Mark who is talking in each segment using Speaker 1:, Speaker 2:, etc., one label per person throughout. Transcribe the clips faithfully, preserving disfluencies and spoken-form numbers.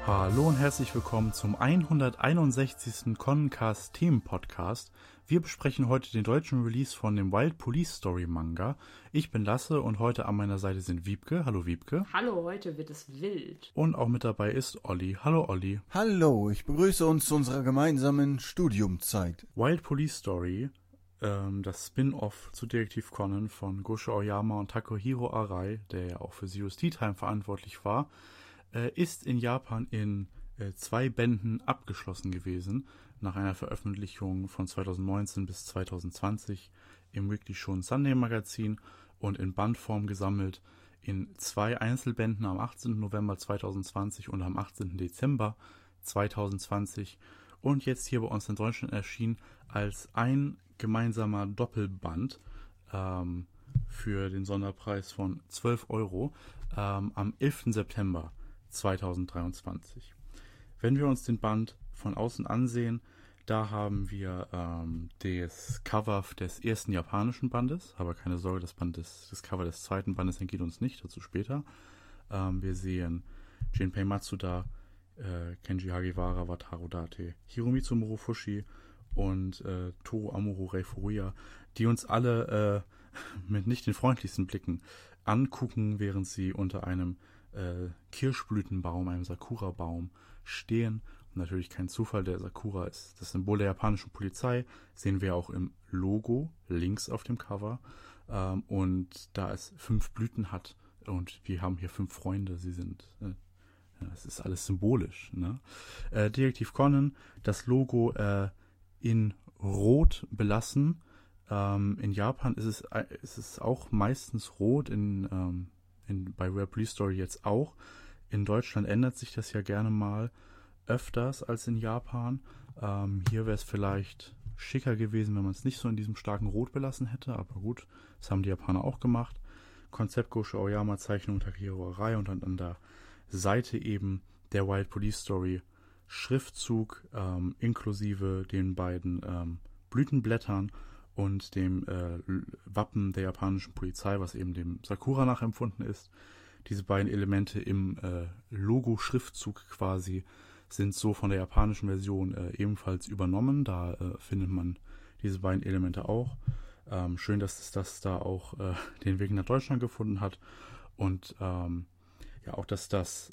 Speaker 1: Hallo und herzlich willkommen zum hunderteinundsechzigsten Connencast Themen-Podcast. Wir besprechen heute den deutschen Release von dem Wild Police Story Manga. Ich bin Lasse und heute an meiner Seite sind Wiebke. Hallo Wiebke.
Speaker 2: Hallo, heute wird es wild.
Speaker 1: Und auch mit dabei ist Olli. Hallo Olli.
Speaker 3: Hallo, ich begrüße uns zu unserer gemeinsamen Studiumzeit.
Speaker 1: Wild Police Story, ähm, das Spin-Off zu Detektiv Conan von Gosho Aoyama und Takahiro Arai, der ja auch für Zero's Tea Time verantwortlich war, äh, ist in Japan in äh, zwei Bänden abgeschlossen gewesen, nach einer Veröffentlichung von zweitausendneunzehn bis zweitausendzwanzig im Weekly Shonen Sunday Magazin und in Bandform gesammelt in zwei Einzelbänden am achtzehnten November zweitausendzwanzig und am achtzehnten Dezember zweitausendzwanzig und jetzt hier bei uns in Deutschland erschienen als ein gemeinsamer Doppelband ähm, für den Sonderpreis von zwölf Euro ähm, am elften September zweitausenddreiundzwanzig. Wenn wir uns den Band von außen ansehen, da haben wir ähm, das Cover des ersten japanischen Bandes, aber keine Sorge, das Band des, das Cover des zweiten Bandes entgeht uns nicht, dazu später. Ähm, wir sehen Junpei Matsuda, äh, Kenji Hagiwara, Wataru Date, Hiromitsu Morofushi und äh, Toru Amuro Rei Furuya, die uns alle äh, mit nicht den freundlichsten Blicken angucken, während sie unter einem äh, Kirschblütenbaum, einem Sakura-Baum stehen. Und natürlich kein Zufall, der Sakura ist das Symbol der japanischen Polizei, sehen wir auch im Logo links auf dem Cover. Ähm, und da es fünf Blüten hat und wir haben hier fünf Freunde, sie sind, äh, das ist alles symbolisch. Ne? Äh, Detektiv Conan, das Logo äh, in Rot belassen. Ähm, in Japan ist es, äh, ist es auch meistens rot, in, ähm, in, bei Wild Police Story jetzt auch. In Deutschland ändert sich das ja gerne mal öfters als in Japan. Ähm, hier wäre es vielleicht schicker gewesen, wenn man es nicht so in diesem starken Rot belassen hätte, aber gut, das haben die Japaner auch gemacht. Konzept Gosho Aoyama, Zeichnung Takahiro Arai und dann an der Seite eben der Wild Police Story Schriftzug ähm, inklusive den beiden ähm, Blütenblättern und dem äh, Wappen der japanischen Polizei, was eben dem Sakura nachempfunden ist. Diese beiden Elemente im äh, Logo-Schriftzug quasi sind so von der japanischen Version äh, ebenfalls übernommen. Da äh, findet man diese beiden Elemente auch. Ähm, schön, dass es das da auch äh, den Weg nach Deutschland gefunden hat. Und ähm, ja, auch, dass das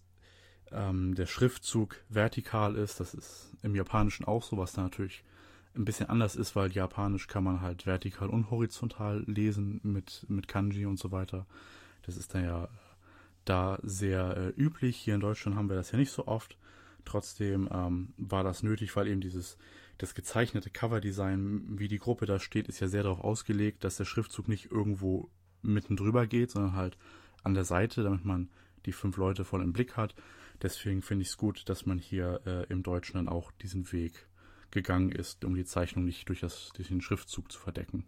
Speaker 1: ähm, der Schriftzug vertikal ist. Das ist im Japanischen auch so, was da natürlich ein bisschen anders ist, weil Japanisch kann man halt vertikal und horizontal lesen mit, mit Kanji und so weiter. Das ist dann ja da sehr äh, üblich. Hier in Deutschland haben wir das ja nicht so oft. Trotzdem ähm, war das nötig, weil eben dieses das gezeichnete Coverdesign, wie die Gruppe da steht, ist ja sehr darauf ausgelegt, dass der Schriftzug nicht irgendwo mitten drüber geht, sondern halt an der Seite, damit man die fünf Leute voll im Blick hat. Deswegen finde ich es gut, dass man hier äh, im Deutschen dann auch diesen Weg gegangen ist, um die Zeichnung nicht durch, das, durch den Schriftzug zu verdecken.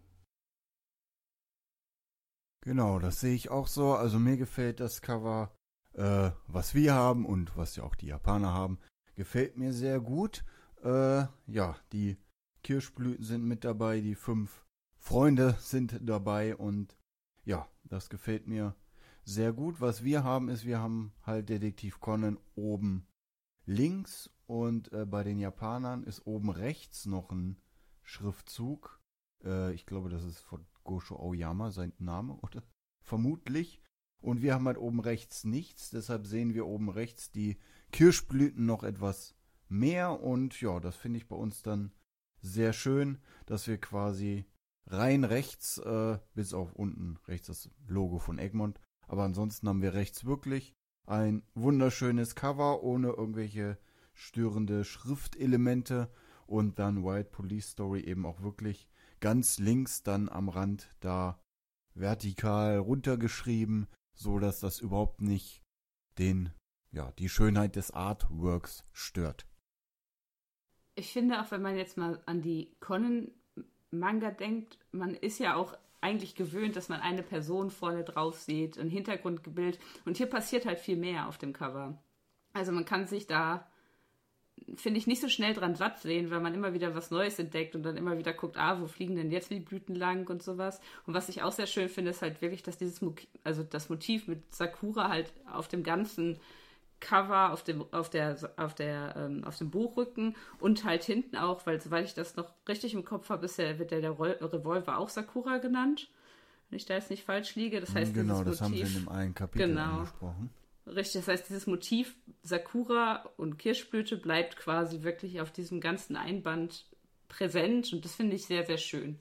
Speaker 3: Genau, das sehe ich auch so. Also mir gefällt das Cover, äh, was wir haben und was ja auch die Japaner haben, gefällt mir sehr gut. Äh, ja, die Kirschblüten sind mit dabei, die fünf Freunde sind dabei und ja, das gefällt mir sehr gut. Was wir haben ist, wir haben halt Detektiv Conan oben links und äh, bei den Japanern ist oben rechts noch ein Schriftzug. Äh, ich glaube, das ist von Gosho Aoyama, sein Name, oder? Vermutlich. Und wir haben halt oben rechts nichts, deshalb sehen wir oben rechts die Kirschblüten noch etwas mehr. Und ja, das finde ich bei uns dann sehr schön, dass wir quasi rein rechts, äh, bis auf unten rechts das Logo von Egmont, aber ansonsten haben wir rechts wirklich ein wunderschönes Cover ohne irgendwelche störende Schriftelemente und dann Wild Police Story eben auch wirklich ganz links dann am Rand da vertikal runtergeschrieben, so dass das überhaupt nicht den, ja, die Schönheit des Artworks stört.
Speaker 2: Ich finde auch, wenn man jetzt mal an die Conan-Manga denkt, man ist ja auch eigentlich gewöhnt, dass man eine Person vorne drauf sieht, ein Hintergrundbild und hier passiert halt viel mehr auf dem Cover. Also man kann sich da, finde ich, nicht so schnell dran satt sehen, weil man immer wieder was Neues entdeckt und dann immer wieder guckt, ah, wo fliegen denn jetzt die Blüten lang und sowas. Und was ich auch sehr schön finde, ist halt wirklich, dass dieses, Mo- also das Motiv mit Sakura halt auf dem ganzen Cover auf dem, auf der, auf der, ähm, auf dem Buchrücken und halt hinten auch, weil soweit ich das noch richtig im Kopf habe, ist der, wird der, der Revolver auch Sakura genannt. Wenn ich da jetzt nicht falsch liege. Das heißt,
Speaker 3: genau,
Speaker 2: dieses
Speaker 3: das
Speaker 2: Motiv,
Speaker 3: haben sie in dem einen Kapitel
Speaker 2: genau,
Speaker 3: angesprochen.
Speaker 2: Richtig, das heißt, dieses Motiv Sakura und Kirschblüte bleibt quasi wirklich auf diesem ganzen Einband präsent und das finde ich sehr, sehr schön.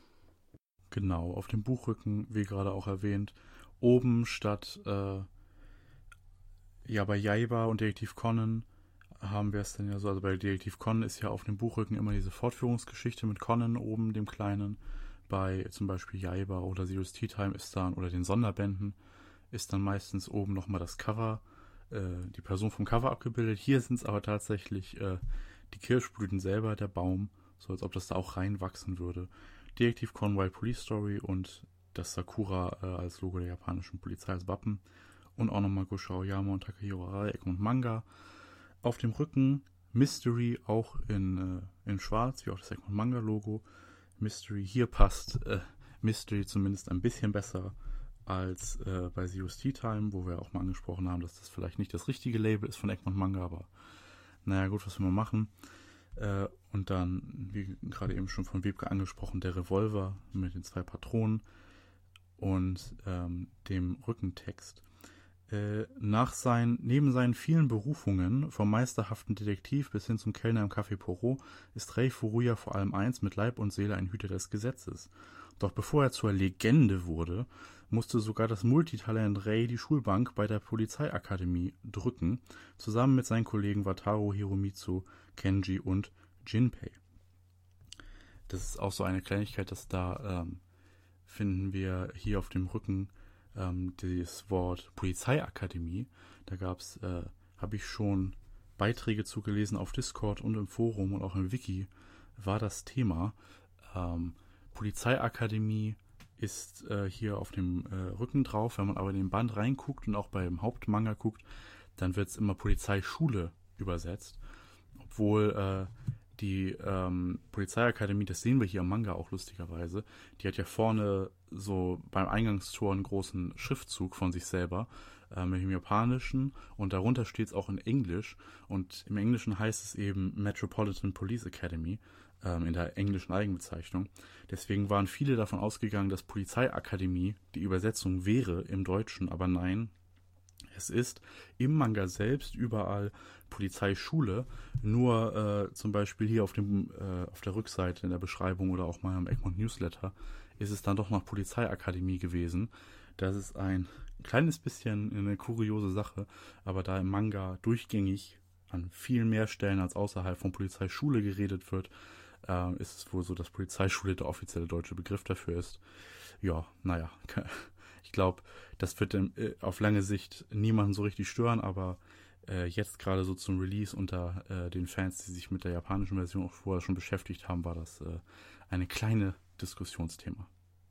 Speaker 1: Genau, auf dem Buchrücken, wie gerade auch erwähnt, oben statt äh, ja bei Jaiba und Detektiv Conan haben wir es dann ja so, also bei Detektiv Conan ist ja auf dem Buchrücken immer diese Fortführungsgeschichte mit Conan oben, dem Kleinen. Bei zum Beispiel Jaiba oder Serious Tea Time ist dann, oder den Sonderbänden, ist dann meistens oben nochmal das Cover, äh, die Person vom Cover abgebildet. Hier sind es aber tatsächlich äh, die Kirschblüten selber, der Baum, so als ob das da auch reinwachsen würde. Detektiv Conan Wild Police Story und das Sakura äh, als Logo der japanischen Polizei als Wappen. Und auch nochmal Gosho Aoyama und Takahiro Arai, Egmont Manga. Auf dem Rücken Mystery auch in, äh, in schwarz, wie auch das Egmont Manga Logo. Mystery, hier passt äh, Mystery zumindest ein bisschen besser als äh, bei Serious Tea Time, wo wir auch mal angesprochen haben, dass das vielleicht nicht das richtige Label ist von Egmont Manga, aber naja gut, was wir mal machen. Äh, und dann, wie gerade eben schon von Wiebke angesprochen, der Revolver mit den zwei Patronen und ähm, dem Rückentext. Äh, nach seinen, neben seinen vielen Berufungen, vom meisterhaften Detektiv bis hin zum Kellner im Café Porot, ist Rei Furuya vor allem eins, mit Leib und Seele ein Hüter des Gesetzes. Doch bevor er zur Legende wurde, musste sogar das Multitalent Rei die Schulbank bei der Polizeiakademie drücken, zusammen mit seinen Kollegen Wataru, Hiromitsu, Kenji und Jinpei. Das ist auch so eine Kleinigkeit, dass da ähm, finden wir hier auf dem Rücken ähm, das Wort Polizeiakademie. Da gab's, äh, habe ich schon Beiträge zugelesen auf Discord und im Forum und auch im Wiki war das Thema. Ähm, Polizeiakademie ist äh, hier auf dem äh, Rücken drauf. Wenn man aber in den Band reinguckt und auch beim Hauptmanga guckt, dann wird es immer Polizeischule übersetzt. Obwohl äh, die ähm, Polizeiakademie, das sehen wir hier im Manga auch lustigerweise, die hat ja vorne so beim Eingangstor einen großen Schriftzug von sich selber äh, mit dem Japanischen und darunter steht es auch in Englisch und im Englischen heißt es eben Metropolitan Police Academy ähm, in der englischen Eigenbezeichnung. Deswegen waren viele davon ausgegangen, dass Polizeiakademie die Übersetzung wäre im Deutschen, aber nein, es ist im Manga selbst überall Polizeischule, nur äh, zum Beispiel hier auf, dem, äh, auf der Rückseite in der Beschreibung oder auch mal im Egmont Newsletter ist es dann doch noch Polizeiakademie gewesen. Das ist ein kleines bisschen eine kuriose Sache, aber da im Manga durchgängig an viel mehr Stellen als außerhalb von Polizeischule geredet wird, äh, ist es wohl so, dass Polizeischule der offizielle deutsche Begriff dafür ist. Ja, naja, ich glaube, das wird äh, auf lange Sicht niemanden so richtig stören, aber äh, jetzt gerade so zum Release unter äh, den Fans, die sich mit der japanischen Version auch vorher schon beschäftigt haben, war das äh, eine kleine Diskussionsthema.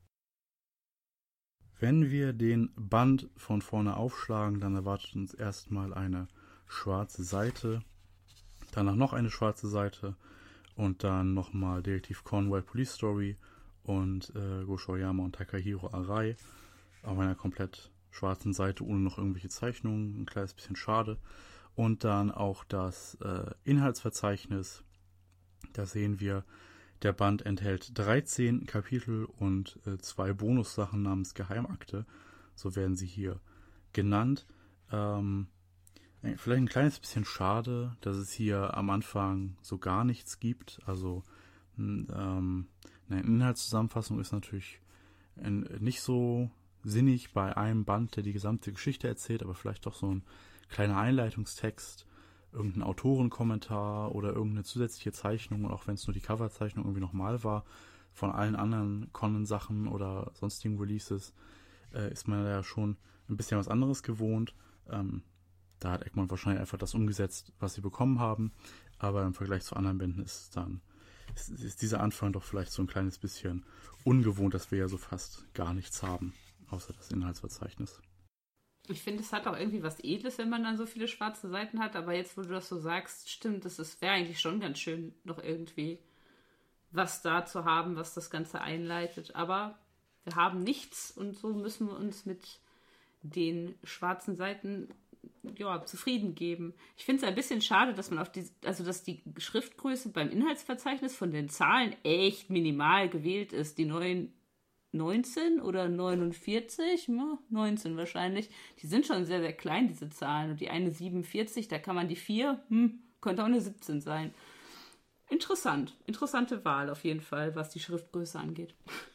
Speaker 1: Wenn wir den Band von vorne aufschlagen, dann erwartet uns erstmal eine schwarze Seite, danach noch eine schwarze Seite und dann nochmal Detektiv Conan Wild Police Story und äh, Gosho Aoyama und Takahiro Arai auf einer komplett schwarzen Seite ohne noch irgendwelche Zeichnungen, ein kleines bisschen schade. Und dann auch das äh, Inhaltsverzeichnis, da sehen wir, der Band enthält dreizehn Kapitel und äh, zwei Bonussachen namens Geheimakte, so werden sie hier genannt. Ähm, vielleicht ein kleines bisschen schade, dass es hier am Anfang so gar nichts gibt, also ähm, eine Inhaltszusammenfassung ist natürlich nicht so sinnig bei einem Band, der die gesamte Geschichte erzählt, aber vielleicht doch so ein kleiner Einleitungstext, irgendein Autorenkommentar oder irgendeine zusätzliche Zeichnung, auch wenn es nur die Coverzeichnung irgendwie nochmal war, von allen anderen Conan-Sachen oder sonstigen Releases, äh, ist man ja schon ein bisschen was anderes gewohnt. Ähm, da hat Egmont wahrscheinlich einfach das umgesetzt, was sie bekommen haben, aber im Vergleich zu anderen Bänden ist es dann ist, ist dieser Anfang doch vielleicht so ein kleines bisschen ungewohnt, dass wir ja so fast gar nichts haben, außer das Inhaltsverzeichnis.
Speaker 2: Ich finde, es hat auch irgendwie was Edles, wenn man dann so viele schwarze Seiten hat, aber jetzt, wo du das so sagst, stimmt, es wäre eigentlich schon ganz schön, noch irgendwie was da zu haben, was das Ganze einleitet, aber wir haben nichts und so müssen wir uns mit den schwarzen Seiten ja, zufrieden geben. Ich finde es ein bisschen schade, dass man auf die, also dass die Schriftgröße beim Inhaltsverzeichnis von den Zahlen echt minimal gewählt ist. Die neuen neunzehn oder neunundvierzig, neunzehn wahrscheinlich, die sind schon sehr, sehr klein, diese Zahlen. Und die eine siebenundvierzig, da kann man die vier, hm, könnte auch eine siebzehn sein. Interessant, interessante Wahl auf jeden Fall, was die Schriftgröße angeht.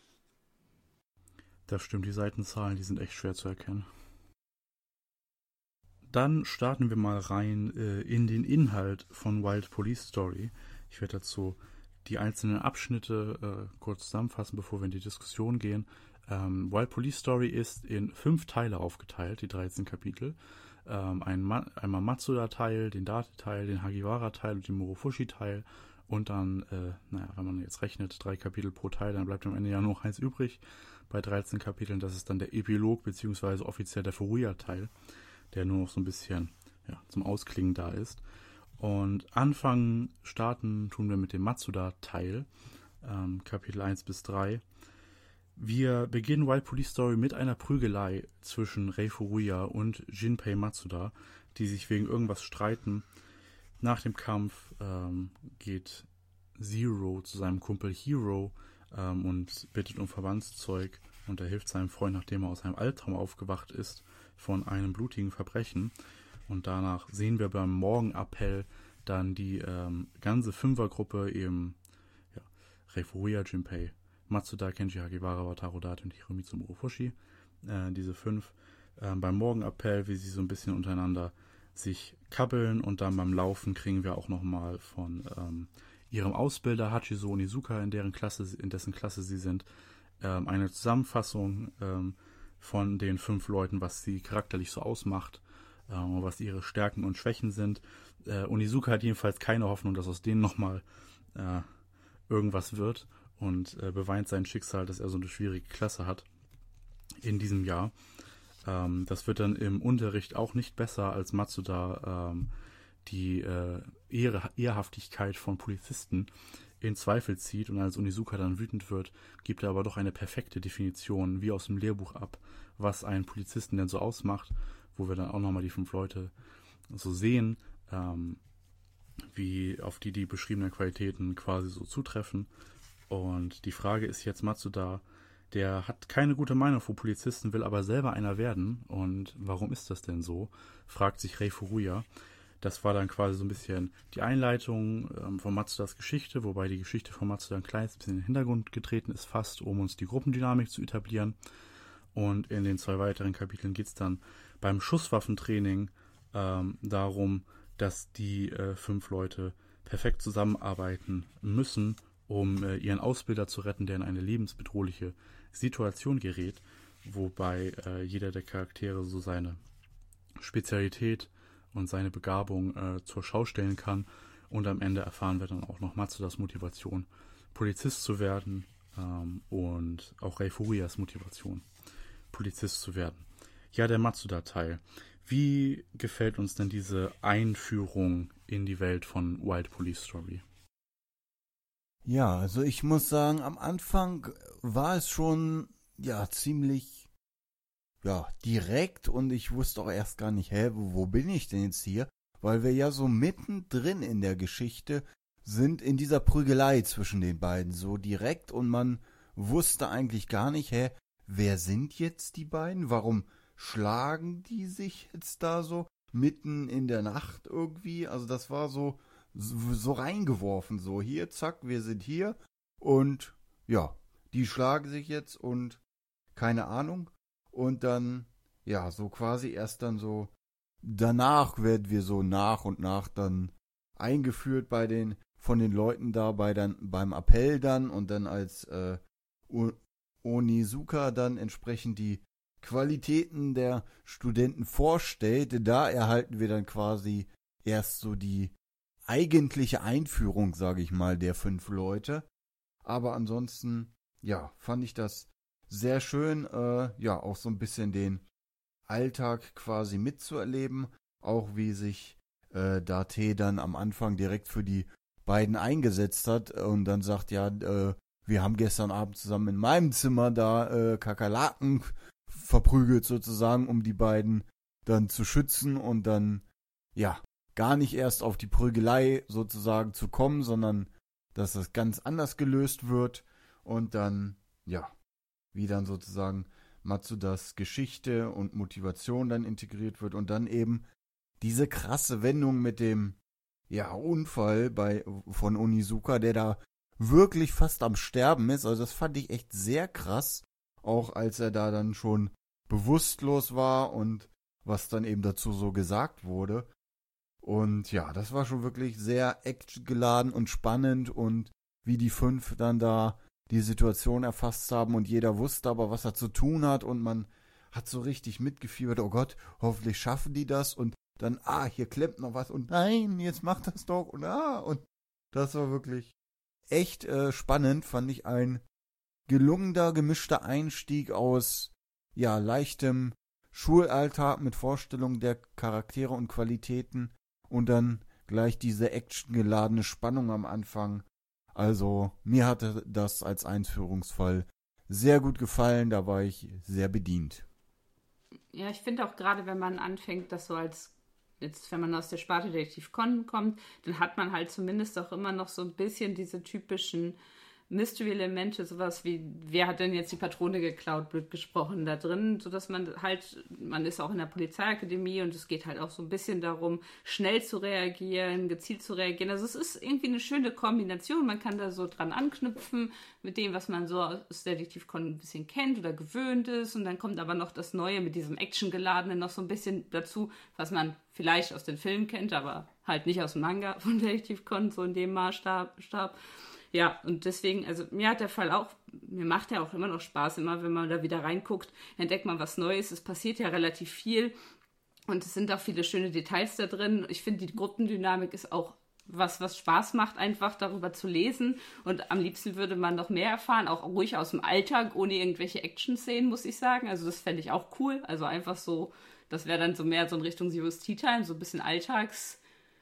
Speaker 1: Das stimmt, die Seitenzahlen, die sind echt schwer zu erkennen. Dann starten wir mal rein äh, in den Inhalt von Wild Police Story. Ich werde dazu die einzelnen Abschnitte äh, kurz zusammenfassen, bevor wir in die Diskussion gehen. Ähm, Wild Police Story ist in fünf Teile aufgeteilt, die dreizehn Kapitel. Ähm, ein Ma- einmal Matsuda-Teil, den Date-Teil, den Hagiwara-Teil und den Morofushi-Teil. Und dann, äh, naja, wenn man jetzt rechnet, drei Kapitel pro Teil, dann bleibt am Ende ja nur eins übrig. Bei dreizehn Kapiteln, das ist dann der Epilog, beziehungsweise offiziell der Furuya-Teil, der nur noch so ein bisschen ja, zum Ausklingen da ist. Und anfangen, starten tun wir mit dem Matsuda-Teil, ähm, Kapitel eins bis drei. Wir beginnen Wild Police Story mit einer Prügelei zwischen Rei Furuya und Jinpei Matsuda, die sich wegen irgendwas streiten. Nach dem Kampf ähm, geht Zero zu seinem Kumpel Hero ähm, und bittet um Verbandszeug und er hilft seinem Freund, nachdem er aus einem Albtraum aufgewacht ist, von einem blutigen Verbrechen. Und danach sehen wir beim Morgenappell dann die ähm, ganze Fünfergruppe, eben ja, Rei Furuya, Jinpei Matsuda, Kenji Hagiwara, Wataru Date und Hiromitsu Morofushi, äh, diese fünf, äh, beim Morgenappell, wie sie so ein bisschen untereinander sich kabbeln, und dann beim Laufen kriegen wir auch nochmal von ähm, ihrem Ausbilder Hachizo Onizuka, in deren Klasse, in dessen Klasse sie sind, ähm, eine Zusammenfassung ähm, von den fünf Leuten, was sie charakterlich so ausmacht, äh, was ihre Stärken und Schwächen sind. Äh, Onizuka hat jedenfalls keine Hoffnung, dass aus denen nochmal äh, irgendwas wird, und äh, beweint sein Schicksal, dass er so eine schwierige Klasse hat in diesem Jahr. Ähm, das wird dann im Unterricht auch nicht besser, als Matsuda ähm, die äh, Ehre, Ehrhaftigkeit von Polizisten in Zweifel zieht, und als Onizuka dann wütend wird, gibt er aber doch eine perfekte Definition, wie aus dem Lehrbuch ab, was einen Polizisten denn so ausmacht, wo wir dann auch nochmal die fünf Leute so sehen, ähm, wie auf die die beschriebenen Qualitäten quasi so zutreffen. Und die Frage ist jetzt, Matsuda, der hat keine gute Meinung von Polizisten, will aber selber einer werden. Und warum ist das denn so? Fragt sich Rei Furuya. Das war dann quasi so ein bisschen die Einleitung ähm, von Matsudas Geschichte, wobei die Geschichte von Matsuda ein kleines bisschen in den Hintergrund getreten ist, fast, um uns die Gruppendynamik zu etablieren. Und in den zwei weiteren Kapiteln geht es dann beim Schusswaffentraining ähm, darum, dass die äh, fünf Leute perfekt zusammenarbeiten müssen, um äh, ihren Ausbilder zu retten, der in eine lebensbedrohliche Situation gerät, wobei äh, jeder der Charaktere so seine Spezialität und seine Begabung äh, zur Schau stellen kann, und am Ende erfahren wir dann auch noch Matsudas Motivation, Polizist zu werden, ähm, und auch Rei Furuyas Motivation, Polizist zu werden. Ja, der Matsuda-Teil. Wie gefällt uns denn diese Einführung in die Welt von Wild Police Story?
Speaker 3: Ja, also ich muss sagen, am Anfang war es schon, ja, ziemlich, ja, direkt, und ich wusste auch erst gar nicht, hä, wo, wo bin ich denn jetzt hier? Weil wir ja so mittendrin in der Geschichte sind, in dieser Prügelei zwischen den beiden, so direkt, und man wusste eigentlich gar nicht, hä, wer sind jetzt die beiden? Warum schlagen die sich jetzt da so mitten in der Nacht irgendwie? Also das war so, so reingeworfen, so hier, zack, wir sind hier, und ja, die schlagen sich jetzt und keine Ahnung, und dann, ja, so quasi erst dann so, danach werden wir so nach und nach dann eingeführt bei den, von den Leuten da bei dann, beim Appell dann, und dann als äh, Onizuka dann entsprechend die Qualitäten der Studenten vorstellt, da erhalten wir dann quasi erst so die eigentliche Einführung, sage ich mal, der fünf Leute. Aber ansonsten, ja, fand ich das sehr schön, äh, ja, auch so ein bisschen den Alltag quasi mitzuerleben, auch wie sich äh, Date dann am Anfang direkt für die beiden eingesetzt hat und dann sagt, ja, äh, wir haben gestern Abend zusammen in meinem Zimmer da äh, Kakerlaken verprügelt sozusagen, um die beiden dann zu schützen und dann, ja, gar nicht erst auf die Prügelei sozusagen zu kommen, sondern dass das ganz anders gelöst wird und dann, ja, wie dann sozusagen Matsudas Geschichte und Motivation dann integriert wird und dann eben diese krasse Wendung mit dem, ja, Unfall bei, von Onizuka, der da wirklich fast am Sterben ist. Also das fand ich echt sehr krass, auch als er da dann schon bewusstlos war und was dann eben dazu so gesagt wurde. Und ja, das war schon wirklich sehr actiongeladen und spannend und wie die fünf dann da die Situation erfasst haben und jeder wusste aber, was er zu tun hat und man hat so richtig mitgefiebert, oh Gott, hoffentlich schaffen die das und dann, ah, hier klemmt noch was und nein, jetzt macht das doch und ah, und das war wirklich echt äh, spannend, fand ich ein gelungener, gemischter Einstieg aus, ja, leichtem Schulalltag mit Vorstellungen der Charaktere und Qualitäten und dann gleich diese actiongeladene Spannung am Anfang. Also, mir hatte das als Einführungsfall sehr gut gefallen, da war ich sehr bedient.
Speaker 2: Ja, ich finde auch gerade, wenn man anfängt, das so als, jetzt wenn man aus der Sparte Detektiv Conan kommt, dann hat man halt zumindest auch immer noch so ein bisschen diese typischen Mystery-Elemente, sowas wie, wer hat denn jetzt die Patrone geklaut, blöd gesprochen, da drin, sodass man halt, man ist auch in der Polizeiakademie und es geht halt auch so ein bisschen darum, schnell zu reagieren, gezielt zu reagieren. Also es ist irgendwie eine schöne Kombination, man kann da so dran anknüpfen mit dem, was man so aus Detektiv Conan ein bisschen kennt oder gewöhnt ist und dann kommt aber noch das Neue mit diesem Actiongeladenen noch so ein bisschen dazu, was man vielleicht aus den Filmen kennt, aber halt nicht aus dem Manga von Detektiv Conan, so in dem Maßstab. Stab. Ja, und deswegen, also mir hat der Fall auch, mir macht er auch immer noch Spaß, immer wenn man da wieder reinguckt, entdeckt man was Neues, es passiert ja relativ viel und es sind auch viele schöne Details da drin. Ich finde, die Gruppendynamik ist auch was, was Spaß macht, einfach darüber zu lesen und am liebsten würde man noch mehr erfahren, auch ruhig aus dem Alltag, ohne irgendwelche Action-Szenen, muss ich sagen, also das fände ich auch cool, also einfach so, das wäre dann so mehr so in Richtung Zero's Tea Time, so ein bisschen Alltags-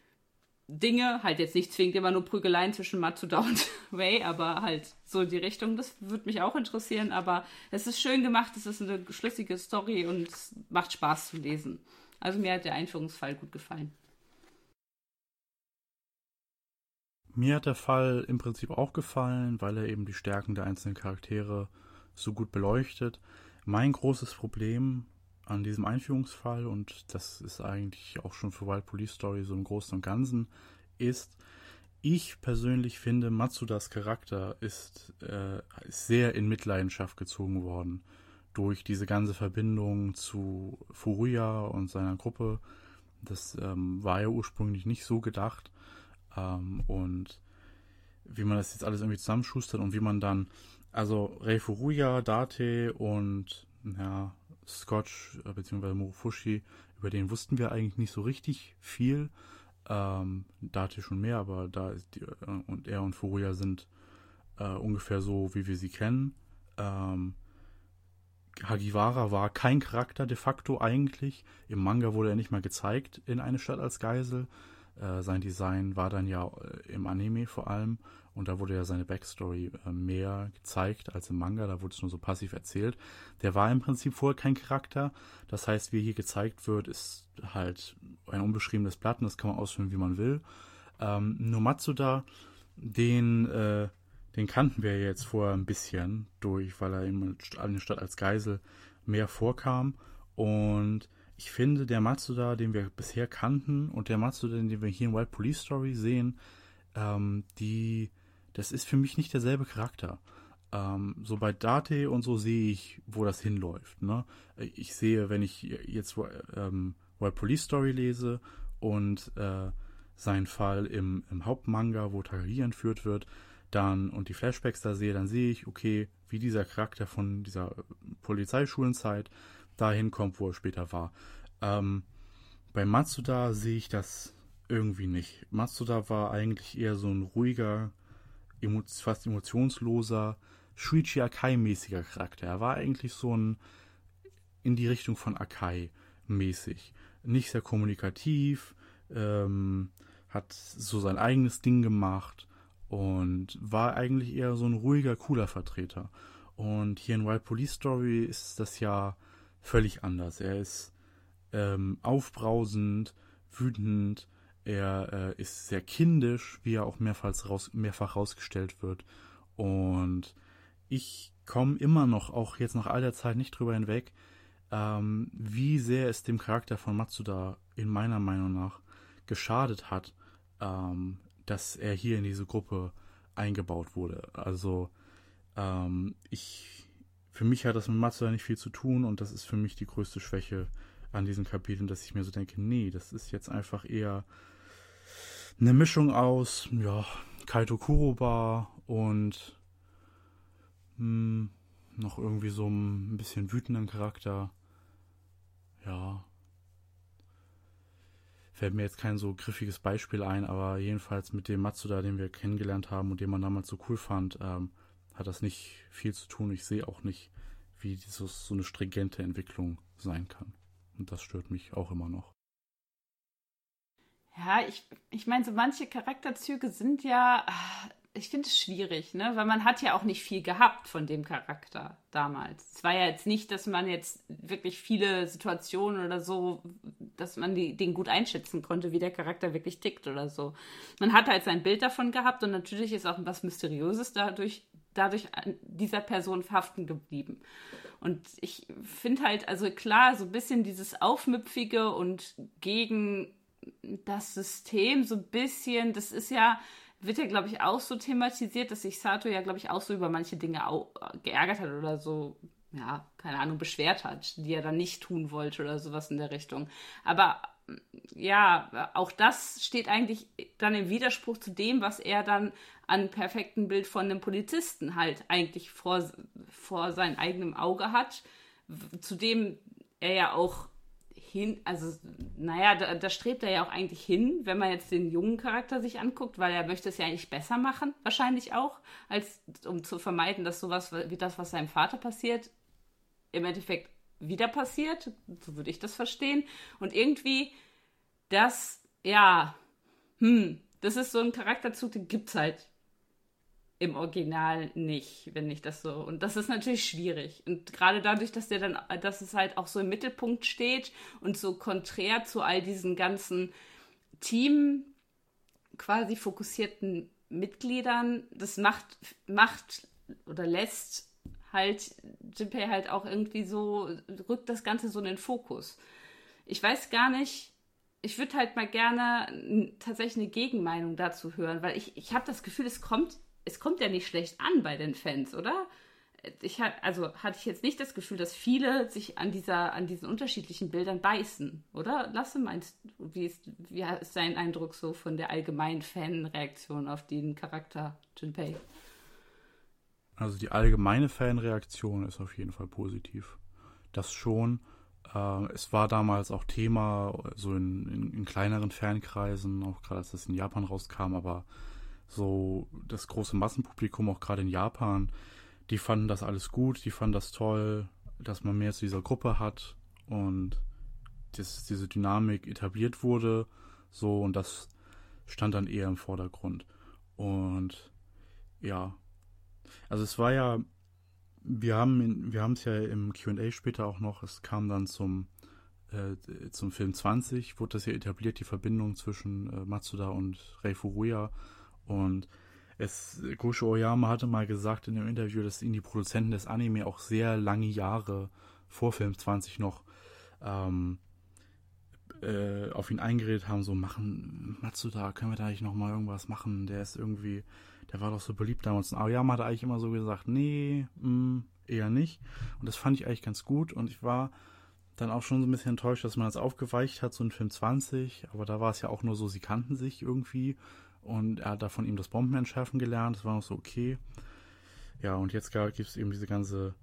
Speaker 2: Dinge, halt jetzt nicht zwingend immer nur Prügeleien zwischen Matsuda und Wei, aber halt so die Richtung, das würde mich auch interessieren, aber es ist schön gemacht, es ist eine schlüssige Story und es macht Spaß zu lesen. Also mir hat der Einführungsfall gut gefallen.
Speaker 1: Mir hat der Fall im Prinzip auch gefallen, weil er eben die Stärken der einzelnen Charaktere so gut beleuchtet. Mein großes Problem an diesem Einführungsfall, und das ist eigentlich auch schon für Wild Police Story so im Großen und Ganzen, ist, ich persönlich finde, Matsudas Charakter ist, äh, ist sehr in Mitleidenschaft gezogen worden durch diese ganze Verbindung zu Furuya und seiner Gruppe. Das ähm, war ja ursprünglich nicht so gedacht. Ähm, und wie man das jetzt alles irgendwie zusammenschustert und wie man dann, also Rei Furuya, Date und ja, Scotch äh, bzw. Morofushi, über den wussten wir eigentlich nicht so richtig viel. Ähm, Date schon mehr, aber da ist die, äh, und er und Furuya sind äh, ungefähr so, wie wir sie kennen. Ähm, Hagiwara war kein Charakter de facto eigentlich. Im Manga wurde er nicht mal gezeigt in Eine Stadt als Geisel. Äh, sein Design war dann ja äh, im Anime vor allem und da wurde ja seine Backstory äh, mehr gezeigt als im Manga, da wurde es nur so passiv erzählt. Der war im Prinzip vorher kein Charakter, das heißt, wie hier gezeigt wird, ist halt ein unbeschriebenes Blatt und das kann man ausfüllen, wie man will. Ähm, nur Matsuda, den, äh, den kannten wir jetzt vorher ein bisschen durch, weil er in Eine Stadt als Geisel mehr vorkam und ich finde, der Matsuda, den wir bisher kannten und der Matsuda, den wir hier in Wild Police Story sehen, ähm, die, das ist für mich nicht derselbe Charakter. Ähm, so bei Date und so sehe ich, wo das hinläuft. Ne? Ich sehe, wenn ich jetzt ähm, Wild Police Story lese und äh, seinen Fall im, im Hauptmanga, wo Takagi entführt wird, dann und die Flashbacks da sehe, dann sehe ich, okay, wie dieser Charakter von dieser Polizeischulenzeit dahin kommt, wo er später war. Ähm, bei Matsuda sehe ich das irgendwie nicht. Matsuda war eigentlich eher so ein ruhiger, emo- fast emotionsloser, Shuichi Akai-mäßiger Charakter. Er war eigentlich so ein in die Richtung von Akai-mäßig. Nicht sehr kommunikativ, ähm, hat so sein eigenes Ding gemacht und war eigentlich eher so ein ruhiger, cooler Vertreter. Und hier in Wild Police Story ist das ja völlig anders. Er ist ähm, aufbrausend, wütend, er äh, ist sehr kindisch, wie er auch mehrfach, raus, mehrfach rausgestellt wird. Und ich komme immer noch, auch jetzt nach all der Zeit, nicht drüber hinweg, ähm, wie sehr es dem Charakter von Matsuda in meiner Meinung nach geschadet hat, ähm, dass er hier in diese Gruppe eingebaut wurde. Also ähm, ich, für mich hat das mit Matsuda nicht viel zu tun und das ist für mich die größte Schwäche an diesen Kapiteln, dass ich mir so denke, nee, das ist jetzt einfach eher eine Mischung aus, ja, Kaito Kuroba und mh, noch irgendwie so ein bisschen wütenden Charakter. Ja. Fällt mir jetzt kein so griffiges Beispiel ein, aber jedenfalls mit dem Matsuda, den wir kennengelernt haben und den man damals so cool fand, ähm, hat das nicht viel zu tun. Ich sehe auch nicht, wie dieses, so eine stringente Entwicklung sein kann. Und das stört mich auch immer noch.
Speaker 2: Ja, ich, ich meine, so manche Charakterzüge sind ja, ich finde es schwierig, ne? Weil man hat ja auch nicht viel gehabt von dem Charakter damals. Es war ja jetzt nicht, dass man jetzt wirklich viele Situationen oder so, dass man die, den gut einschätzen konnte, wie der Charakter wirklich tickt oder so. Man hat halt sein Bild davon gehabt und natürlich ist auch was Mysteriöses dadurch, dadurch an dieser Person haften geblieben. Und ich finde halt, also klar, so ein bisschen dieses Aufmüpfige und gegen das System so ein bisschen, das ist ja, wird ja, glaube ich, auch so thematisiert, dass sich Sato ja, glaube ich, auch so über manche Dinge auch geärgert hat oder so, ja, keine Ahnung, beschwert hat, die er dann nicht tun wollte oder sowas in der Richtung. Aber ja, auch das steht eigentlich dann im Widerspruch zu dem, was er dann an perfektem Bild von einem Polizisten halt eigentlich vor, vor seinem eigenen Auge hat, zu dem er ja auch hin, also naja, da, da strebt er ja auch eigentlich hin, wenn man jetzt den jungen Charakter sich anguckt, weil er möchte es ja eigentlich besser machen, wahrscheinlich auch, als um zu vermeiden, dass sowas wie das, was seinem Vater passiert, im Endeffekt wieder passiert, so würde ich das verstehen. Und irgendwie das, ja, hm, das ist so ein Charakterzug, den gibt's halt im Original nicht, wenn ich das so. Und das ist natürlich schwierig. Und gerade dadurch, dass der dann, dass es halt auch so im Mittelpunkt steht und so konträr zu all diesen ganzen Team quasi fokussierten Mitgliedern, das macht, macht oder lässt halt Junpei halt auch irgendwie so, rückt das Ganze so in den Fokus. Ich weiß gar nicht, ich würde halt mal gerne n- tatsächlich eine Gegenmeinung dazu hören, weil ich, ich habe das Gefühl, es kommt es kommt ja nicht schlecht an bei den Fans, oder? Ich hat, also hatte ich jetzt nicht das Gefühl, dass viele sich an dieser, an diesen unterschiedlichen Bildern beißen, oder? Lasse, meinst du, wie ist, wie ist dein Eindruck so von der allgemeinen Fanreaktion auf den Charakter Junpei?
Speaker 1: Also die allgemeine Fanreaktion ist auf jeden Fall positiv. Das schon. Äh, es war damals auch Thema, so in, in, in kleineren Fankreisen, auch gerade als das in Japan rauskam, aber so das große Massenpublikum, auch gerade in Japan, die fanden das alles gut, die fanden das toll, dass man mehr zu dieser Gruppe hat und dass diese Dynamik etabliert wurde, so, und das stand dann eher im Vordergrund. Und ja, also es war ja, wir haben wir haben es ja im Q und A später auch noch, es kam dann zum äh, zum Film zwanzig, wurde das ja etabliert, die Verbindung zwischen äh, Matsuda und Rei Furuya. Und es, Gosho Oyama hatte mal gesagt in dem Interview, dass ihn die Produzenten des Anime auch sehr lange Jahre vor Film zwanzig noch ähm, äh, auf ihn eingeredet haben, so machen, Matsuda, können wir da eigentlich noch mal irgendwas machen? Der ist irgendwie, der war doch so beliebt damals. Und Aoyama hatte eigentlich immer so gesagt, nee, mh, eher nicht. Und das fand ich eigentlich ganz gut. Und ich war dann auch schon so ein bisschen enttäuscht, dass man das aufgeweicht hat, so in Film zwanzig. Aber da war es ja auch nur so, sie kannten sich irgendwie. Und er hat da von ihm das Bombenentschärfen gelernt. Das war noch so okay. Ja, und jetzt gibt es eben diese ganze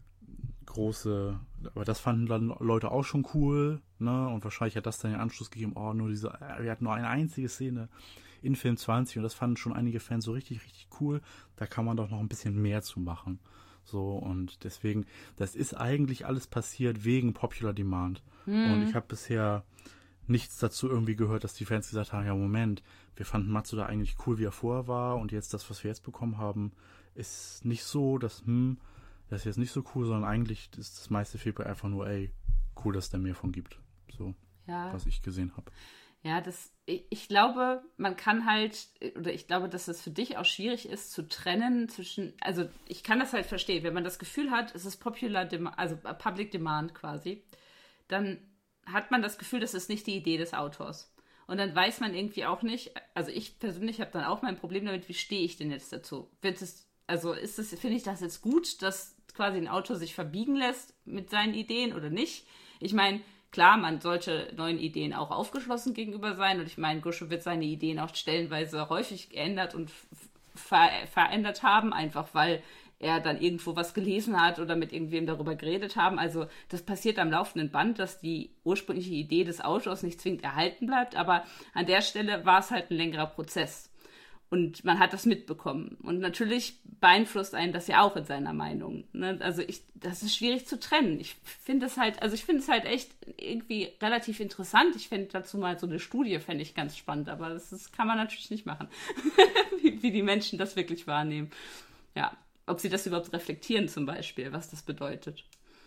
Speaker 1: große, aber das fanden dann Leute auch schon cool, ne? Und wahrscheinlich hat das dann den Anschluss gegeben, oh, nur diese, wir hatten nur eine einzige Szene in Film zwanzig und das fanden schon einige Fans so richtig, richtig cool. Da kann man doch noch ein bisschen mehr zu machen. So, und deswegen, das ist eigentlich alles passiert wegen Popular Demand. Mhm. Und ich habe bisher nichts dazu irgendwie gehört, dass die Fans gesagt haben, ja, Moment, wir fanden Matsuda eigentlich cool, wie er vorher war, und jetzt das, was wir jetzt bekommen haben, ist nicht so, dass, hm, das ist jetzt nicht so cool, sondern eigentlich ist das meiste Feedback einfach nur, ey, cool, dass der mehr von gibt. so
Speaker 2: ja.
Speaker 1: was ich gesehen habe.
Speaker 2: Ja, das, ich, ich glaube, man kann halt, oder ich glaube, dass es für dich auch schwierig ist, zu trennen zwischen, also ich kann das halt verstehen, wenn man das Gefühl hat, es ist Popular Demand, also Public Demand quasi, dann hat man das Gefühl, das ist nicht die Idee des Autors. Und dann weiß man irgendwie auch nicht, also ich persönlich habe dann auch mein Problem damit, wie stehe ich denn jetzt dazu? Wird es, also ist es, finde ich das jetzt gut, dass quasi ein Autor sich verbiegen lässt mit seinen Ideen oder nicht? Ich meine, klar, man sollte neuen Ideen auch aufgeschlossen gegenüber sein. Und ich meine, Gosho wird seine Ideen auch stellenweise häufig geändert und ver- verändert haben, einfach weil er dann irgendwo was gelesen hat oder mit irgendwem darüber geredet haben. Also das passiert am laufenden Band, dass die ursprüngliche Idee des Autors nicht zwingend erhalten bleibt. Aber an der Stelle war es halt ein längerer Prozess. Und man hat das mitbekommen. Und natürlich beeinflusst einen das ja auch in seiner Meinung. Ne? Also ich, das ist schwierig zu trennen. Ich finde es halt, also ich finde es halt echt irgendwie relativ interessant. Ich fände dazu mal so eine Studie, fände ich ganz spannend, aber das ist, kann man natürlich nicht machen. wie, wie die Menschen das wirklich wahrnehmen. Ja, ob sie das überhaupt reflektieren zum Beispiel, was das bedeutet.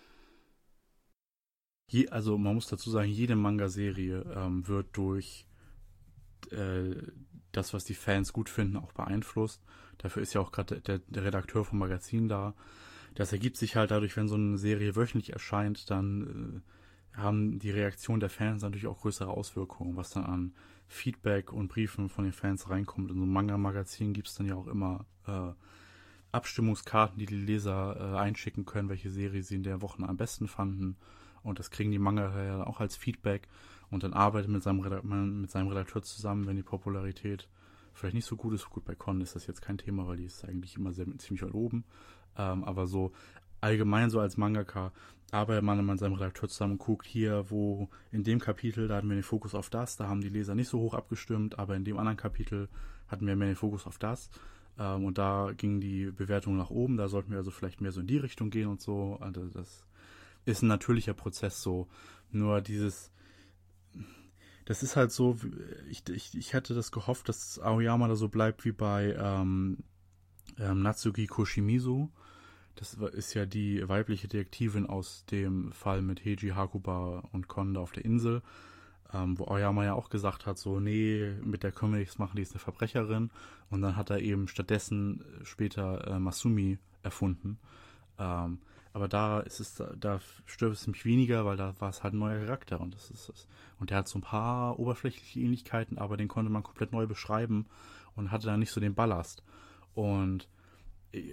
Speaker 1: Je, also man muss dazu sagen, jede Manga-Serie ähm, wird durch äh, das, was die Fans gut finden, auch beeinflusst. Dafür ist ja auch gerade der, der Redakteur vom Magazin da. Das ergibt sich halt dadurch, wenn so eine Serie wöchentlich erscheint, dann äh, haben die Reaktionen der Fans natürlich auch größere Auswirkungen, was dann an Feedback und Briefen von den Fans reinkommt. In so einem Manga-Magazin gibt es dann ja auch immer äh, Abstimmungskarten, die die Leser äh, einschicken können, welche Serie sie in der Woche am besten fanden. Und das kriegen die Manga ja auch als Feedback. Und dann arbeitet mit seinem, Redakt- mit seinem Redakteur zusammen, wenn die Popularität vielleicht nicht so gut ist. Gut, bei Con ist das jetzt kein Thema, weil die ist eigentlich immer sehr, ziemlich weit oben. Ähm, aber so allgemein so als Mangaka arbeitet man mit seinem Redakteur zusammen und guckt hier, wo in dem Kapitel, da hatten wir den Fokus auf das, da haben die Leser nicht so hoch abgestimmt, aber in dem anderen Kapitel hatten wir mehr den Fokus auf das. Ähm, und da ging die Bewertung nach oben, da sollten wir also vielleicht mehr so in die Richtung gehen und so. Also das ist ein natürlicher Prozess so. Nur dieses Das ist halt so, ich, ich, ich hätte das gehofft, dass Aoyama da so bleibt wie bei ähm, ähm, Natsuki Koshimizu. Das ist ja die weibliche Detektivin aus dem Fall mit Heiji Hakuba und Konda auf der Insel, ähm, wo Aoyama ja auch gesagt hat, so, nee, mit der können wir nichts machen, die ist eine Verbrecherin. Und dann hat er eben stattdessen später äh, Masumi erfunden. Ähm, aber da ist es, da stört es mich weniger, weil da war es halt ein neuer Charakter und das ist es. Und der hat so ein paar oberflächliche Ähnlichkeiten, aber den konnte man komplett neu beschreiben und hatte dann nicht so den Ballast. Und äh,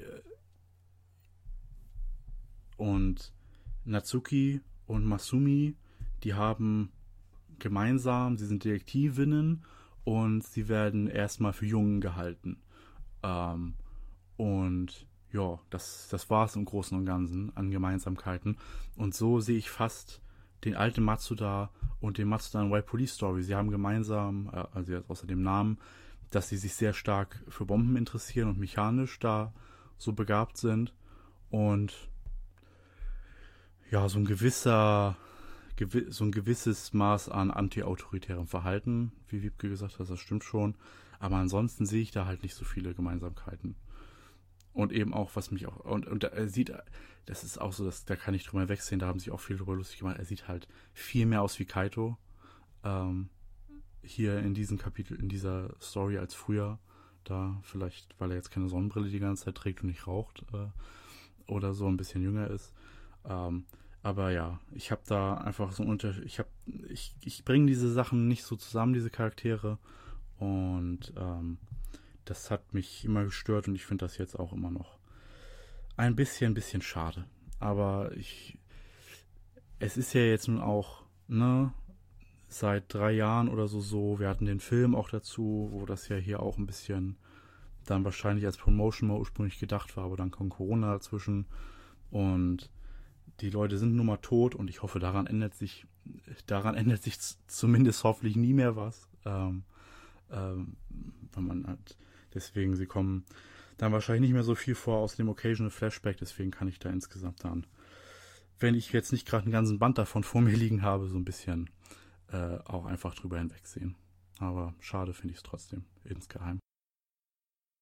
Speaker 1: und Natsuki und Masumi, die haben gemeinsam, sie sind Detektivinnen und sie werden erstmal für Jungen gehalten. Ähm, und ja, das, das war es im Großen und Ganzen an Gemeinsamkeiten. Und so sehe ich fast den alten Matsuda und den Matsuda in White Police Story. Sie haben gemeinsam, also jetzt außer dem Namen, dass sie sich sehr stark für Bomben interessieren und mechanisch da so begabt sind. Und ja, so ein gewisser, so ein gewisses Maß an anti-autoritärem Verhalten, wie Wiebke gesagt hat, das stimmt schon. Aber ansonsten sehe ich da halt nicht so viele Gemeinsamkeiten. Und eben auch, was mich auch, und, und er sieht, das ist auch so, dass, da kann ich drüber wegsehen, da haben sich auch viele drüber lustig gemacht, er sieht halt viel mehr aus wie Kaito, ähm, hier in diesem Kapitel, in dieser Story als früher, da vielleicht, weil er jetzt keine Sonnenbrille die ganze Zeit trägt und nicht raucht, äh, oder so ein bisschen jünger ist, ähm, aber ja, ich habe da einfach so einen Unterschied, ich habe, ich, ich bringe diese Sachen nicht so zusammen, diese Charaktere, und, ähm, das hat mich immer gestört und ich finde das jetzt auch immer noch ein bisschen, bisschen schade. Aber ich, es ist ja jetzt nun auch, ne, seit drei Jahren oder so so. Wir hatten den Film auch dazu, wo das ja hier auch ein bisschen dann wahrscheinlich als Promotion mal ursprünglich gedacht war, aber dann kam Corona dazwischen und die Leute sind nun mal tot und ich hoffe, daran ändert sich, daran ändert sich zumindest hoffentlich nie mehr was. Ähm, ähm, wenn man halt Deswegen, sie kommen dann wahrscheinlich nicht mehr so viel vor aus dem Occasional Flashback. Deswegen kann ich da insgesamt dann, wenn ich jetzt nicht gerade einen ganzen Band davon vor mir liegen habe, so ein bisschen äh, auch einfach drüber hinwegsehen. Aber schade finde ich es trotzdem, insgeheim.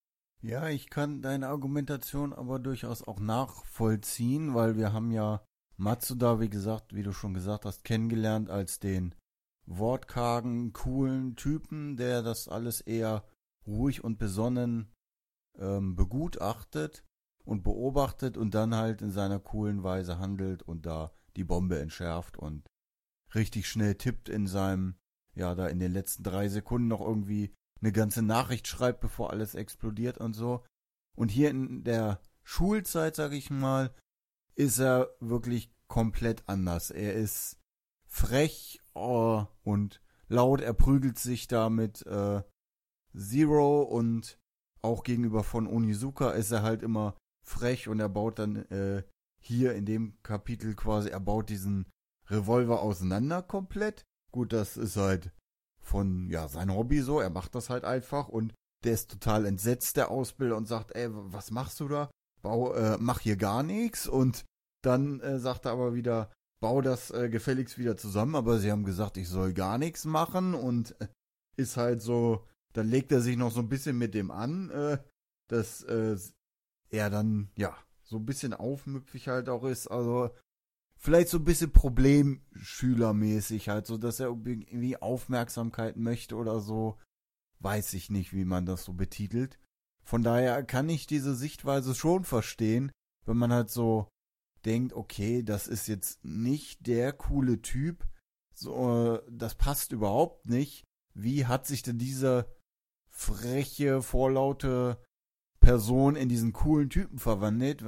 Speaker 3: Ja, ich kann deine Argumentation aber durchaus auch nachvollziehen, weil wir haben ja Matsuda, wie gesagt, wie du schon gesagt hast, kennengelernt als den wortkargen, coolen Typen, der das alles eher ruhig und besonnen ähm, begutachtet und beobachtet und dann halt in seiner coolen Weise handelt und da die Bombe entschärft und richtig schnell tippt in seinem, ja, da in den letzten drei Sekunden noch irgendwie eine ganze Nachricht schreibt, bevor alles explodiert und so. Und hier in der Schulzeit, sag ich mal, ist er wirklich komplett anders. Er ist frech oh, und laut, er prügelt sich da mit äh, Zero und auch gegenüber von Onizuka ist er halt immer frech und er baut dann äh, hier in dem Kapitel quasi, er baut diesen Revolver auseinander komplett. Gut, das ist halt von, ja, sein Hobby so, er macht das halt einfach und der ist total entsetzt, der Ausbilder, und sagt, ey, was machst du da? Bau, äh, mach hier gar nichts. Und dann äh, sagt er aber wieder, bau das äh, gefälligst wieder zusammen, aber sie haben gesagt, ich soll gar nichts machen und äh, ist halt so, dann legt er sich noch so ein bisschen mit dem an, äh, dass äh, er dann, ja, so ein bisschen aufmüpfig halt auch ist, also vielleicht so ein bisschen Problemschülermäßig halt, so dass er irgendwie Aufmerksamkeit möchte oder so, weiß ich nicht, wie man das so betitelt. Von daher kann ich diese Sichtweise schon verstehen, wenn man halt so denkt, okay, das ist jetzt nicht der coole Typ, so, das passt überhaupt nicht. Wie hat sich denn diese freche, vorlaute Person in diesen coolen Typen verwandelt?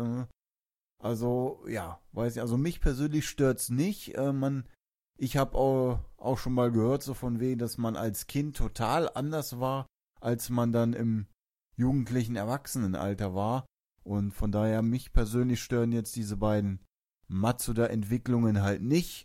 Speaker 3: Also, ja, weiß ich, also mich persönlich stört's nicht. Äh, man, ich habe auch, auch schon mal gehört, so von wegen, dass man als Kind total anders war, als man dann im jugendlichen Erwachsenenalter war. Und von daher, mich persönlich stören jetzt diese beiden Matsuda-Entwicklungen halt nicht.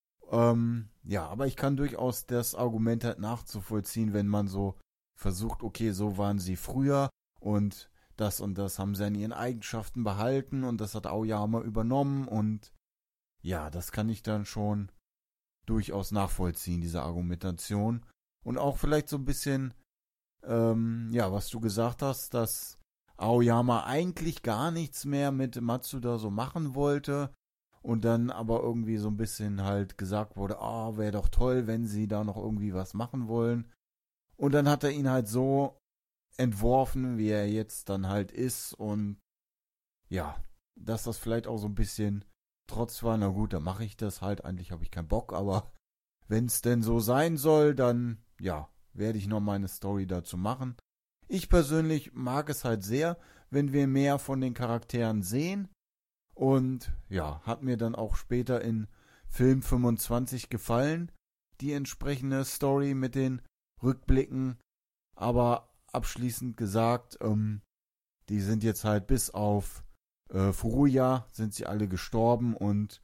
Speaker 3: Ähm, ja, aber ich kann durchaus das Argument halt nachzuvollziehen, wenn man so versucht, okay, so waren sie früher und das und das haben sie an ihren Eigenschaften behalten und das hat Aoyama übernommen und ja, das kann ich dann schon durchaus nachvollziehen, diese Argumentation. Und auch vielleicht so ein bisschen, ähm, ja, was du gesagt hast, dass Aoyama eigentlich gar nichts mehr mit Matsuda so machen wollte und dann aber irgendwie so ein bisschen halt gesagt wurde, ah, oh, wäre doch toll, wenn sie da noch irgendwie was machen wollen. Und dann hat er ihn halt so entworfen, wie er jetzt dann halt ist und ja, dass das vielleicht auch so ein bisschen trotz war, na gut, dann mache ich das halt, eigentlich habe ich keinen Bock, aber wenn es denn so sein soll, dann ja, werde ich noch meine Story dazu machen. Ich persönlich mag es halt sehr, wenn wir mehr von den Charakteren sehen und ja, hat mir dann auch später in Film fünfundzwanzig gefallen, die entsprechende Story mit den Rückblicken, aber abschließend gesagt, ähm, die sind jetzt halt bis auf äh, Furuya sind sie alle gestorben und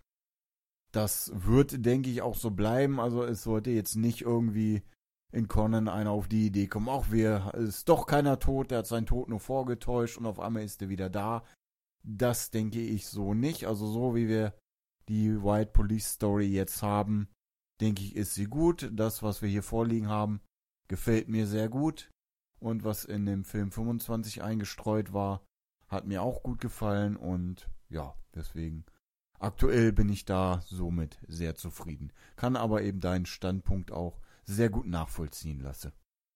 Speaker 3: das wird, denke ich, auch so bleiben. Also es sollte jetzt nicht irgendwie in Conan einer auf die Idee kommen, auch wir, ist doch keiner tot, der hat seinen Tod nur vorgetäuscht und auf einmal ist er wieder da. Das denke ich so nicht. Also so wie wir die White Police Story jetzt haben, denke ich, ist sie gut. Das, was wir hier vorliegen haben, gefällt mir sehr gut. Und was in dem Film fünfundzwanzig eingestreut war, hat mir auch gut gefallen. Und ja, deswegen, aktuell bin ich da somit sehr zufrieden. Kann aber eben deinen Standpunkt auch sehr gut nachvollziehen lassen.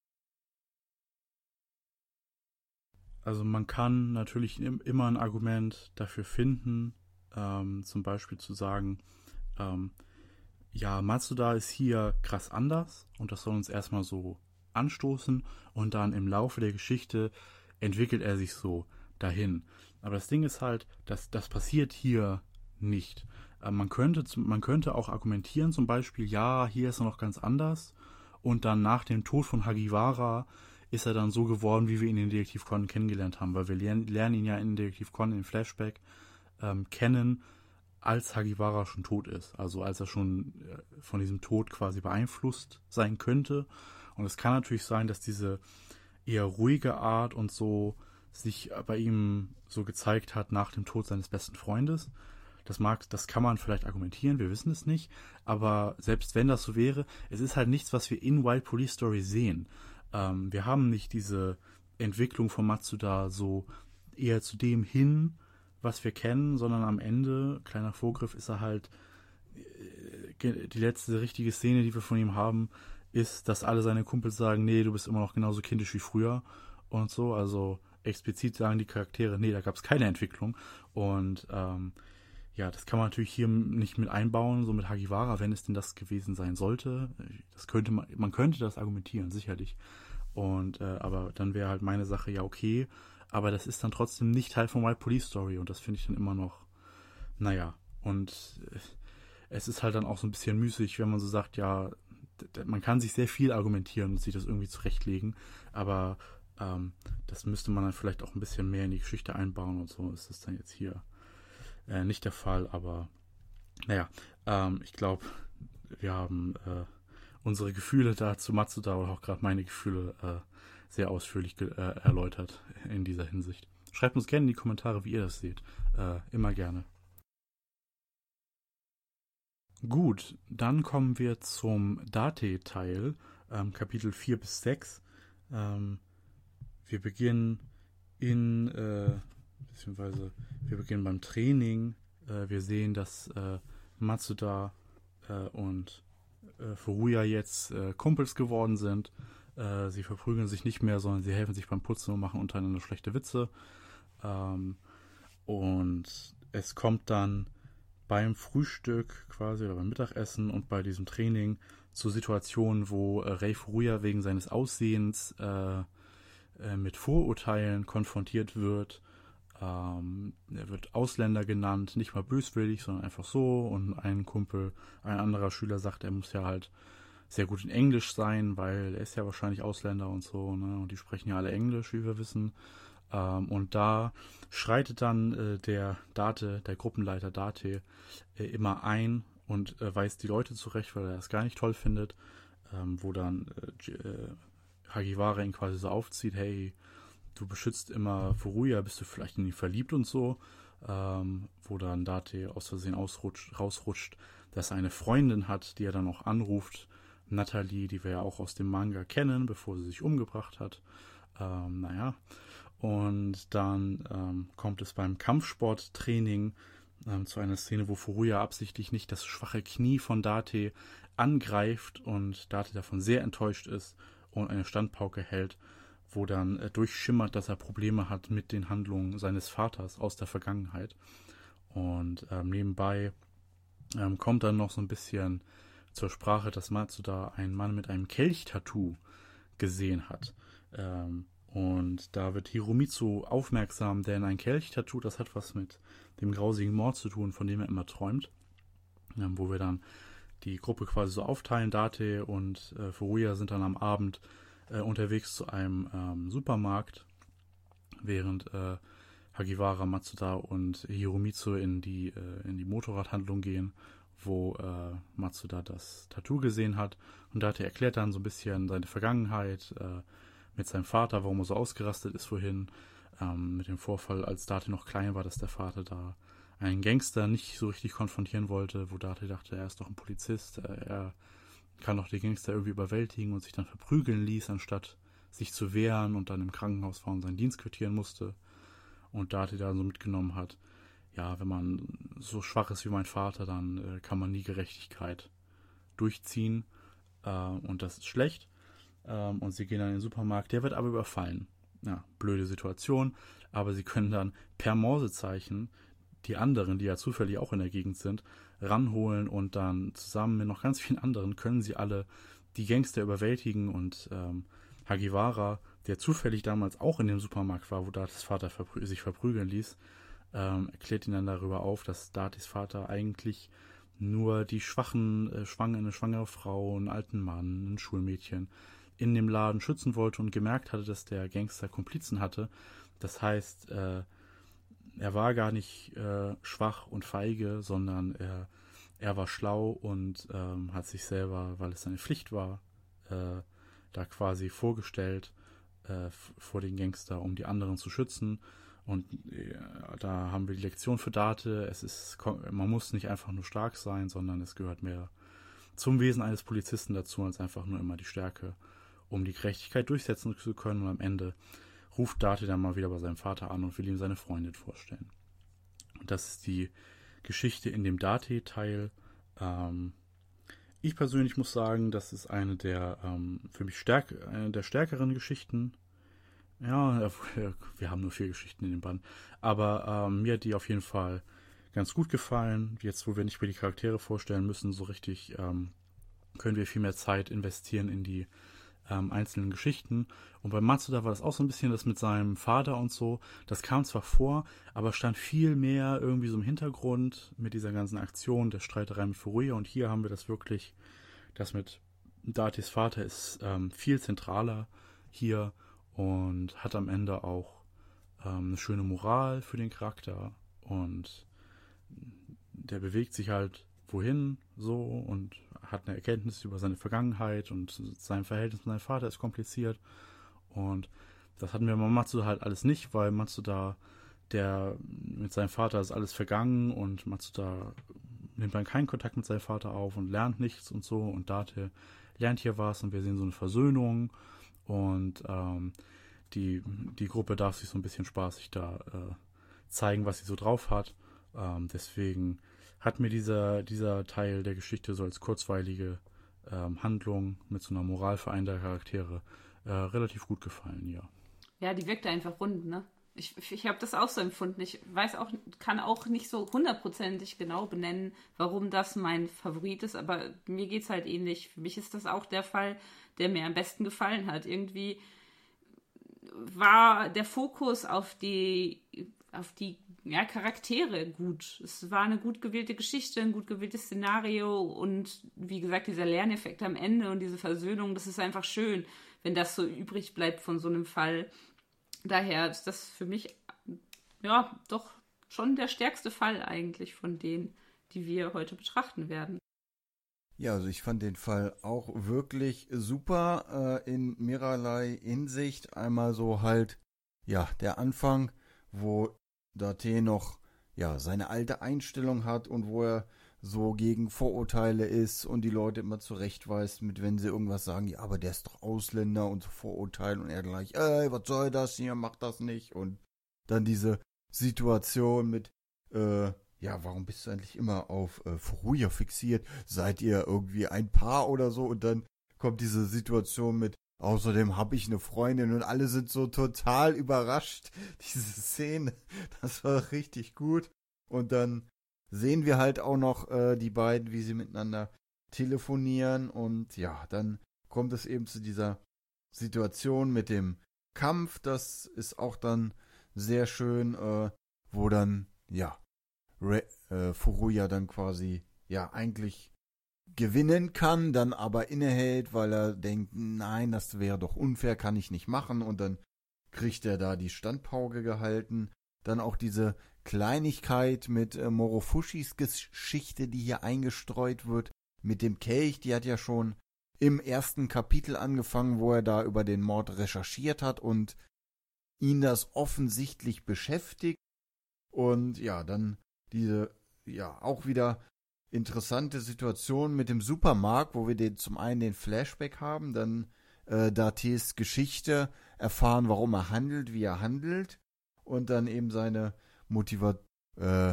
Speaker 1: Also man kann natürlich immer ein Argument dafür finden, ähm, zum Beispiel zu sagen, ähm, ja, Matsuda ist hier krass anders und das soll uns erstmal so anstoßen und dann im Laufe der Geschichte entwickelt er sich so dahin. Aber das Ding ist halt, dass das passiert hier nicht. Äh, man könnte, man könnte auch argumentieren, zum Beispiel, ja, hier ist er noch ganz anders und dann nach dem Tod von Hagiwara ist er dann so geworden, wie wir ihn in Detektiv Conan kennengelernt haben, weil wir lernen, lernen ihn ja in Detektiv Conan im Flashback ähm, kennen, als Hagiwara schon tot ist. Also als er schon äh, von diesem Tod quasi beeinflusst sein könnte. Und es kann natürlich sein, dass diese eher ruhige Art und so sich bei ihm so gezeigt hat nach dem Tod seines besten Freundes. Das mag, das kann man vielleicht argumentieren, wir wissen es nicht. Aber selbst wenn das so wäre, es ist halt nichts, was wir in White Police Story sehen. Ähm, wir haben nicht diese Entwicklung von Matsuda so eher zu dem hin, was wir kennen, sondern am Ende, kleiner Vorgriff, ist er halt, äh, die letzte richtige Szene, die wir von ihm haben, ist, dass alle seine Kumpels sagen, nee, du bist immer noch genauso kindisch wie früher und so, also explizit sagen die Charaktere, nee, da gab es keine Entwicklung und ähm, ja, das kann man natürlich hier nicht mit einbauen, so mit Hagiwara, wenn es denn das gewesen sein sollte. Das könnte man, man könnte das argumentieren, sicherlich. Und, äh, aber dann wäre halt meine Sache, ja, okay, aber das ist dann trotzdem nicht Teil von My Police Story und das finde ich dann immer noch, naja, und äh, es ist halt dann auch so ein bisschen müßig, wenn man so sagt, ja, d- man kann sich sehr viel argumentieren und sich das irgendwie zurechtlegen, aber ähm, das müsste man dann vielleicht auch ein bisschen mehr in die Geschichte einbauen und so ist es dann jetzt hier Äh, nicht der Fall, aber naja, ähm, ich glaube, wir haben äh, unsere Gefühle da zu Matsuda oder auch gerade meine Gefühle äh, sehr ausführlich ge- äh, erläutert in dieser Hinsicht. Schreibt uns gerne in die Kommentare, wie ihr das seht. Äh, immer gerne. Gut, dann kommen wir zum Date-Teil, ähm, Kapitel vier bis sechs. Ähm, wir beginnen in äh, beziehungsweise wir beginnen beim Training. Äh, wir sehen, dass äh, Matsuda äh, und äh, Furuya jetzt äh, Kumpels geworden sind. Äh, sie verprügeln sich nicht mehr, sondern sie helfen sich beim Putzen und machen untereinander schlechte Witze. Ähm, und es kommt dann beim Frühstück quasi oder beim Mittagessen und bei diesem Training zu Situationen, wo äh, Rei Furuya wegen seines Aussehens äh, äh, mit Vorurteilen konfrontiert wird. Ähm, er wird Ausländer genannt, nicht mal böswillig, sondern einfach so. Und ein Kumpel, ein anderer Schüler sagt, er muss ja halt sehr gut in Englisch sein, weil er ist ja wahrscheinlich Ausländer und so, ne? Und die sprechen ja alle Englisch, wie wir wissen. Ähm, und da schreitet dann äh, der Date, der Gruppenleiter Date, äh, immer ein und äh, weist die Leute zurecht, weil er das gar nicht toll findet. Ähm, wo dann äh, äh, Hagiwara ihn quasi so aufzieht, hey, du beschützt immer Furuya, bist du vielleicht in ihn verliebt und so, ähm, wo dann Date aus Versehen ausrutscht, rausrutscht, dass er eine Freundin hat, die er dann auch anruft, Natalie, die wir ja auch aus dem Manga kennen, bevor sie sich umgebracht hat. Ähm, naja, und dann ähm, kommt es beim Kampfsporttraining ähm, zu einer Szene, wo Furuya absichtlich nicht das schwache Knie von Date angreift und Date davon sehr enttäuscht ist und eine Standpauke hält, wo dann äh, durchschimmert, dass er Probleme hat mit den Handlungen seines Vaters aus der Vergangenheit. Und ähm, nebenbei ähm, kommt dann noch so ein bisschen zur Sprache, dass Matsuda einen Mann mit einem Kelch-Tattoo gesehen hat. Ähm, und da wird Hiromitsu aufmerksam, denn ein Kelch-Tattoo, das hat was mit dem grausigen Mord zu tun, von dem er immer träumt. Ähm, wo wir dann die Gruppe quasi so aufteilen. Date und äh, Furuya sind dann am Abend äh, unterwegs zu einem ähm, Supermarkt, während äh, Hagiwara, Matsuda und Hiromitsu in die, äh, in die Motorradhandlung gehen, wo äh, Matsuda das Tattoo gesehen hat. Und Date erklärt dann so ein bisschen seine Vergangenheit äh, mit seinem Vater, warum er so ausgerastet ist vorhin, ähm, mit dem Vorfall, als Date noch klein war, dass der Vater da einen Gangster nicht so richtig konfrontieren wollte, wo Date dachte, er ist doch ein Polizist, er kann doch die Gangster irgendwie überwältigen und sich dann verprügeln ließ, anstatt sich zu wehren und dann im Krankenhaus war und seinen Dienst quittieren musste. Und Date da so mitgenommen hat, ja, wenn man so schwach ist wie mein Vater, dann äh, kann man nie Gerechtigkeit durchziehen äh, und das ist schlecht. Ähm, und sie gehen dann in den Supermarkt, der wird aber überfallen. Ja, blöde Situation, aber sie können dann per Morsezeichen die anderen, die ja zufällig auch in der Gegend sind, ranholen und dann zusammen mit noch ganz vielen anderen können sie alle die Gangster überwältigen und ähm, Hagiwara, der zufällig damals auch in dem Supermarkt war, wo Dates Vater verprü- sich verprügeln ließ, ähm, erklärt ihn dann darüber auf, dass Dates Vater eigentlich nur die schwachen, äh, schwangere, eine schwangere Frau, einen alten Mann, ein Schulmädchen in dem Laden schützen wollte und gemerkt hatte, dass der Gangster Komplizen hatte. Das heißt, äh, er war gar nicht äh, schwach und feige, sondern er, er war schlau und ähm, hat sich selber, weil es seine Pflicht war, äh, da quasi vorgestellt äh, f- vor den Gangster, um die anderen zu schützen. Und äh, da haben wir die Lektion für Date. Es ist, man muss nicht einfach nur stark sein, sondern es gehört mehr zum Wesen eines Polizisten dazu, als einfach nur immer die Stärke, um die Gerechtigkeit durchsetzen zu können. Und am Ende ruft Date dann mal wieder bei seinem Vater an und will ihm seine Freundin vorstellen. Das ist die Geschichte in dem Date-Teil. Ähm, ich persönlich muss sagen, das ist eine der ähm, für mich stärk eine der stärkeren Geschichten. Ja, wir haben nur vier Geschichten in dem Band. Aber ähm, mir hat die auf jeden Fall ganz gut gefallen. Jetzt, wo wir nicht mehr die Charaktere vorstellen müssen, so richtig ähm, können wir viel mehr Zeit investieren in die ähm, einzelnen Geschichten. Und bei Matsuda war das auch so ein bisschen das mit seinem Vater und so. Das kam zwar vor, aber stand viel mehr irgendwie so im Hintergrund mit dieser ganzen Aktion der Streiterei mit Furuya. Und hier haben wir das wirklich, das mit Dates Vater ist ähm, viel zentraler hier und hat am Ende auch ähm, eine schöne Moral für den Charakter. Und der bewegt sich halt wohin so und hat eine Erkenntnis über seine Vergangenheit und sein Verhältnis mit seinem Vater ist kompliziert. Und das hatten wir bei Matsuda halt alles nicht, weil Matsuda, der mit seinem Vater ist alles vergangen und Matsuda nimmt dann keinen Kontakt mit seinem Vater auf und lernt nichts und so. Und Date lernt hier was und wir sehen so eine Versöhnung und ähm, die, die Gruppe darf sich so ein bisschen spaßig da äh, zeigen, was sie so drauf hat. Ähm, deswegen hat mir dieser, dieser Teil der Geschichte so als kurzweilige ähm, Handlung mit so einer Moralverein der Charaktere äh, relativ gut gefallen, ja.
Speaker 2: Ja, die wirkte einfach rund, ne? Ich, ich habe das auch so empfunden. Ich weiß auch, kann auch nicht so hundertprozentig genau benennen, warum das mein Favorit ist, aber mir geht's halt ähnlich. Für mich ist das auch der Fall, der mir am besten gefallen hat. Irgendwie war der Fokus auf die, auf die ja, Charaktere gut. Es war eine gut gewählte Geschichte, ein gut gewähltes Szenario und wie gesagt, dieser Lerneffekt am Ende und diese Versöhnung, das ist einfach schön, wenn das so übrig bleibt von so einem Fall. Daher ist das für mich ja doch schon der stärkste Fall eigentlich von denen, die wir heute betrachten werden.
Speaker 3: Ja, also ich fand den Fall auch wirklich super äh, in mehrerlei Hinsicht. Einmal so halt, ja, der Anfang, wo Date noch ja seine alte Einstellung hat und wo er so gegen Vorurteile ist und die Leute immer zurechtweist mit, wenn sie irgendwas sagen, ja, aber der ist doch Ausländer und so Vorurteile und er gleich, ey, was soll das hier, macht das nicht und dann diese Situation mit, äh, ja, warum bist du eigentlich immer auf äh, Furuya fixiert? Seid ihr irgendwie ein Paar oder so? Und dann kommt diese Situation mit, außerdem habe ich eine Freundin und alle sind so total überrascht. Diese Szene, das war richtig gut. Und dann sehen wir halt auch noch äh, die beiden, wie sie miteinander telefonieren. Und ja, dann kommt es eben zu dieser Situation mit dem Kampf. Das ist auch dann sehr schön, äh, wo dann, ja, Re- äh, Furuya dann quasi, ja, eigentlich gewinnen kann, dann aber innehält, weil er denkt, nein, das wäre doch unfair, kann ich nicht machen. Und dann kriegt er da die Standpauke gehalten. Dann auch diese Kleinigkeit mit äh, Morofushis Geschichte, die hier eingestreut wird, mit dem Kelch, die hat ja schon im ersten Kapitel angefangen, wo er da über den Mord recherchiert hat und ihn das offensichtlich beschäftigt. Und ja, dann diese, ja, auch wieder interessante Situation mit dem Supermarkt, wo wir den, zum einen den Flashback haben, dann äh, Dates Geschichte erfahren, warum er handelt, wie er handelt und dann eben seine Motivation, äh,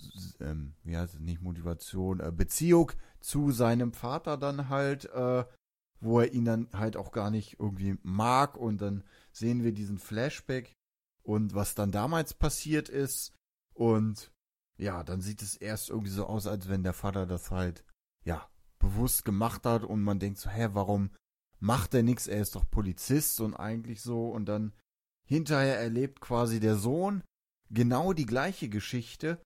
Speaker 3: ähm, wie heißt es, nicht Motivation, äh, Beziehung zu seinem Vater dann halt, äh, wo er ihn dann halt auch gar nicht irgendwie mag und dann sehen wir diesen Flashback und was dann damals passiert ist und ja, dann sieht es erst irgendwie so aus, als wenn der Vater das halt, ja, bewusst gemacht hat und man denkt so, hä, warum macht er nichts? Er ist doch Polizist und eigentlich so und dann hinterher erlebt quasi der Sohn genau die gleiche Geschichte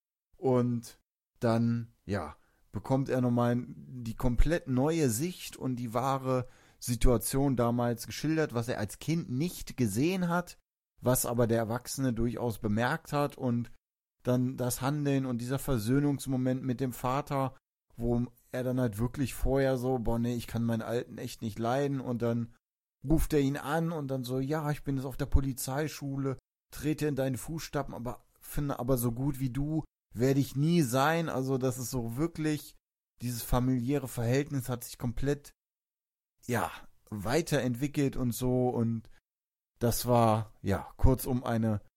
Speaker 3: und dann, ja, bekommt er nochmal die komplett neue Sicht und die wahre Situation damals geschildert, was er als Kind nicht gesehen hat, was aber der Erwachsene durchaus bemerkt hat und dann das Handeln und dieser Versöhnungsmoment mit dem Vater, wo er dann halt wirklich vorher so, boah, nee, ich kann meinen Alten echt nicht leiden und dann ruft er ihn an und dann so, ja, ich bin jetzt auf der Polizeischule, trete in deine Fußstapfen, aber finde aber so gut wie du werde ich nie sein, also das ist so wirklich, dieses familiäre Verhältnis hat sich komplett, ja, weiterentwickelt und so und das war, ja, kurzum eine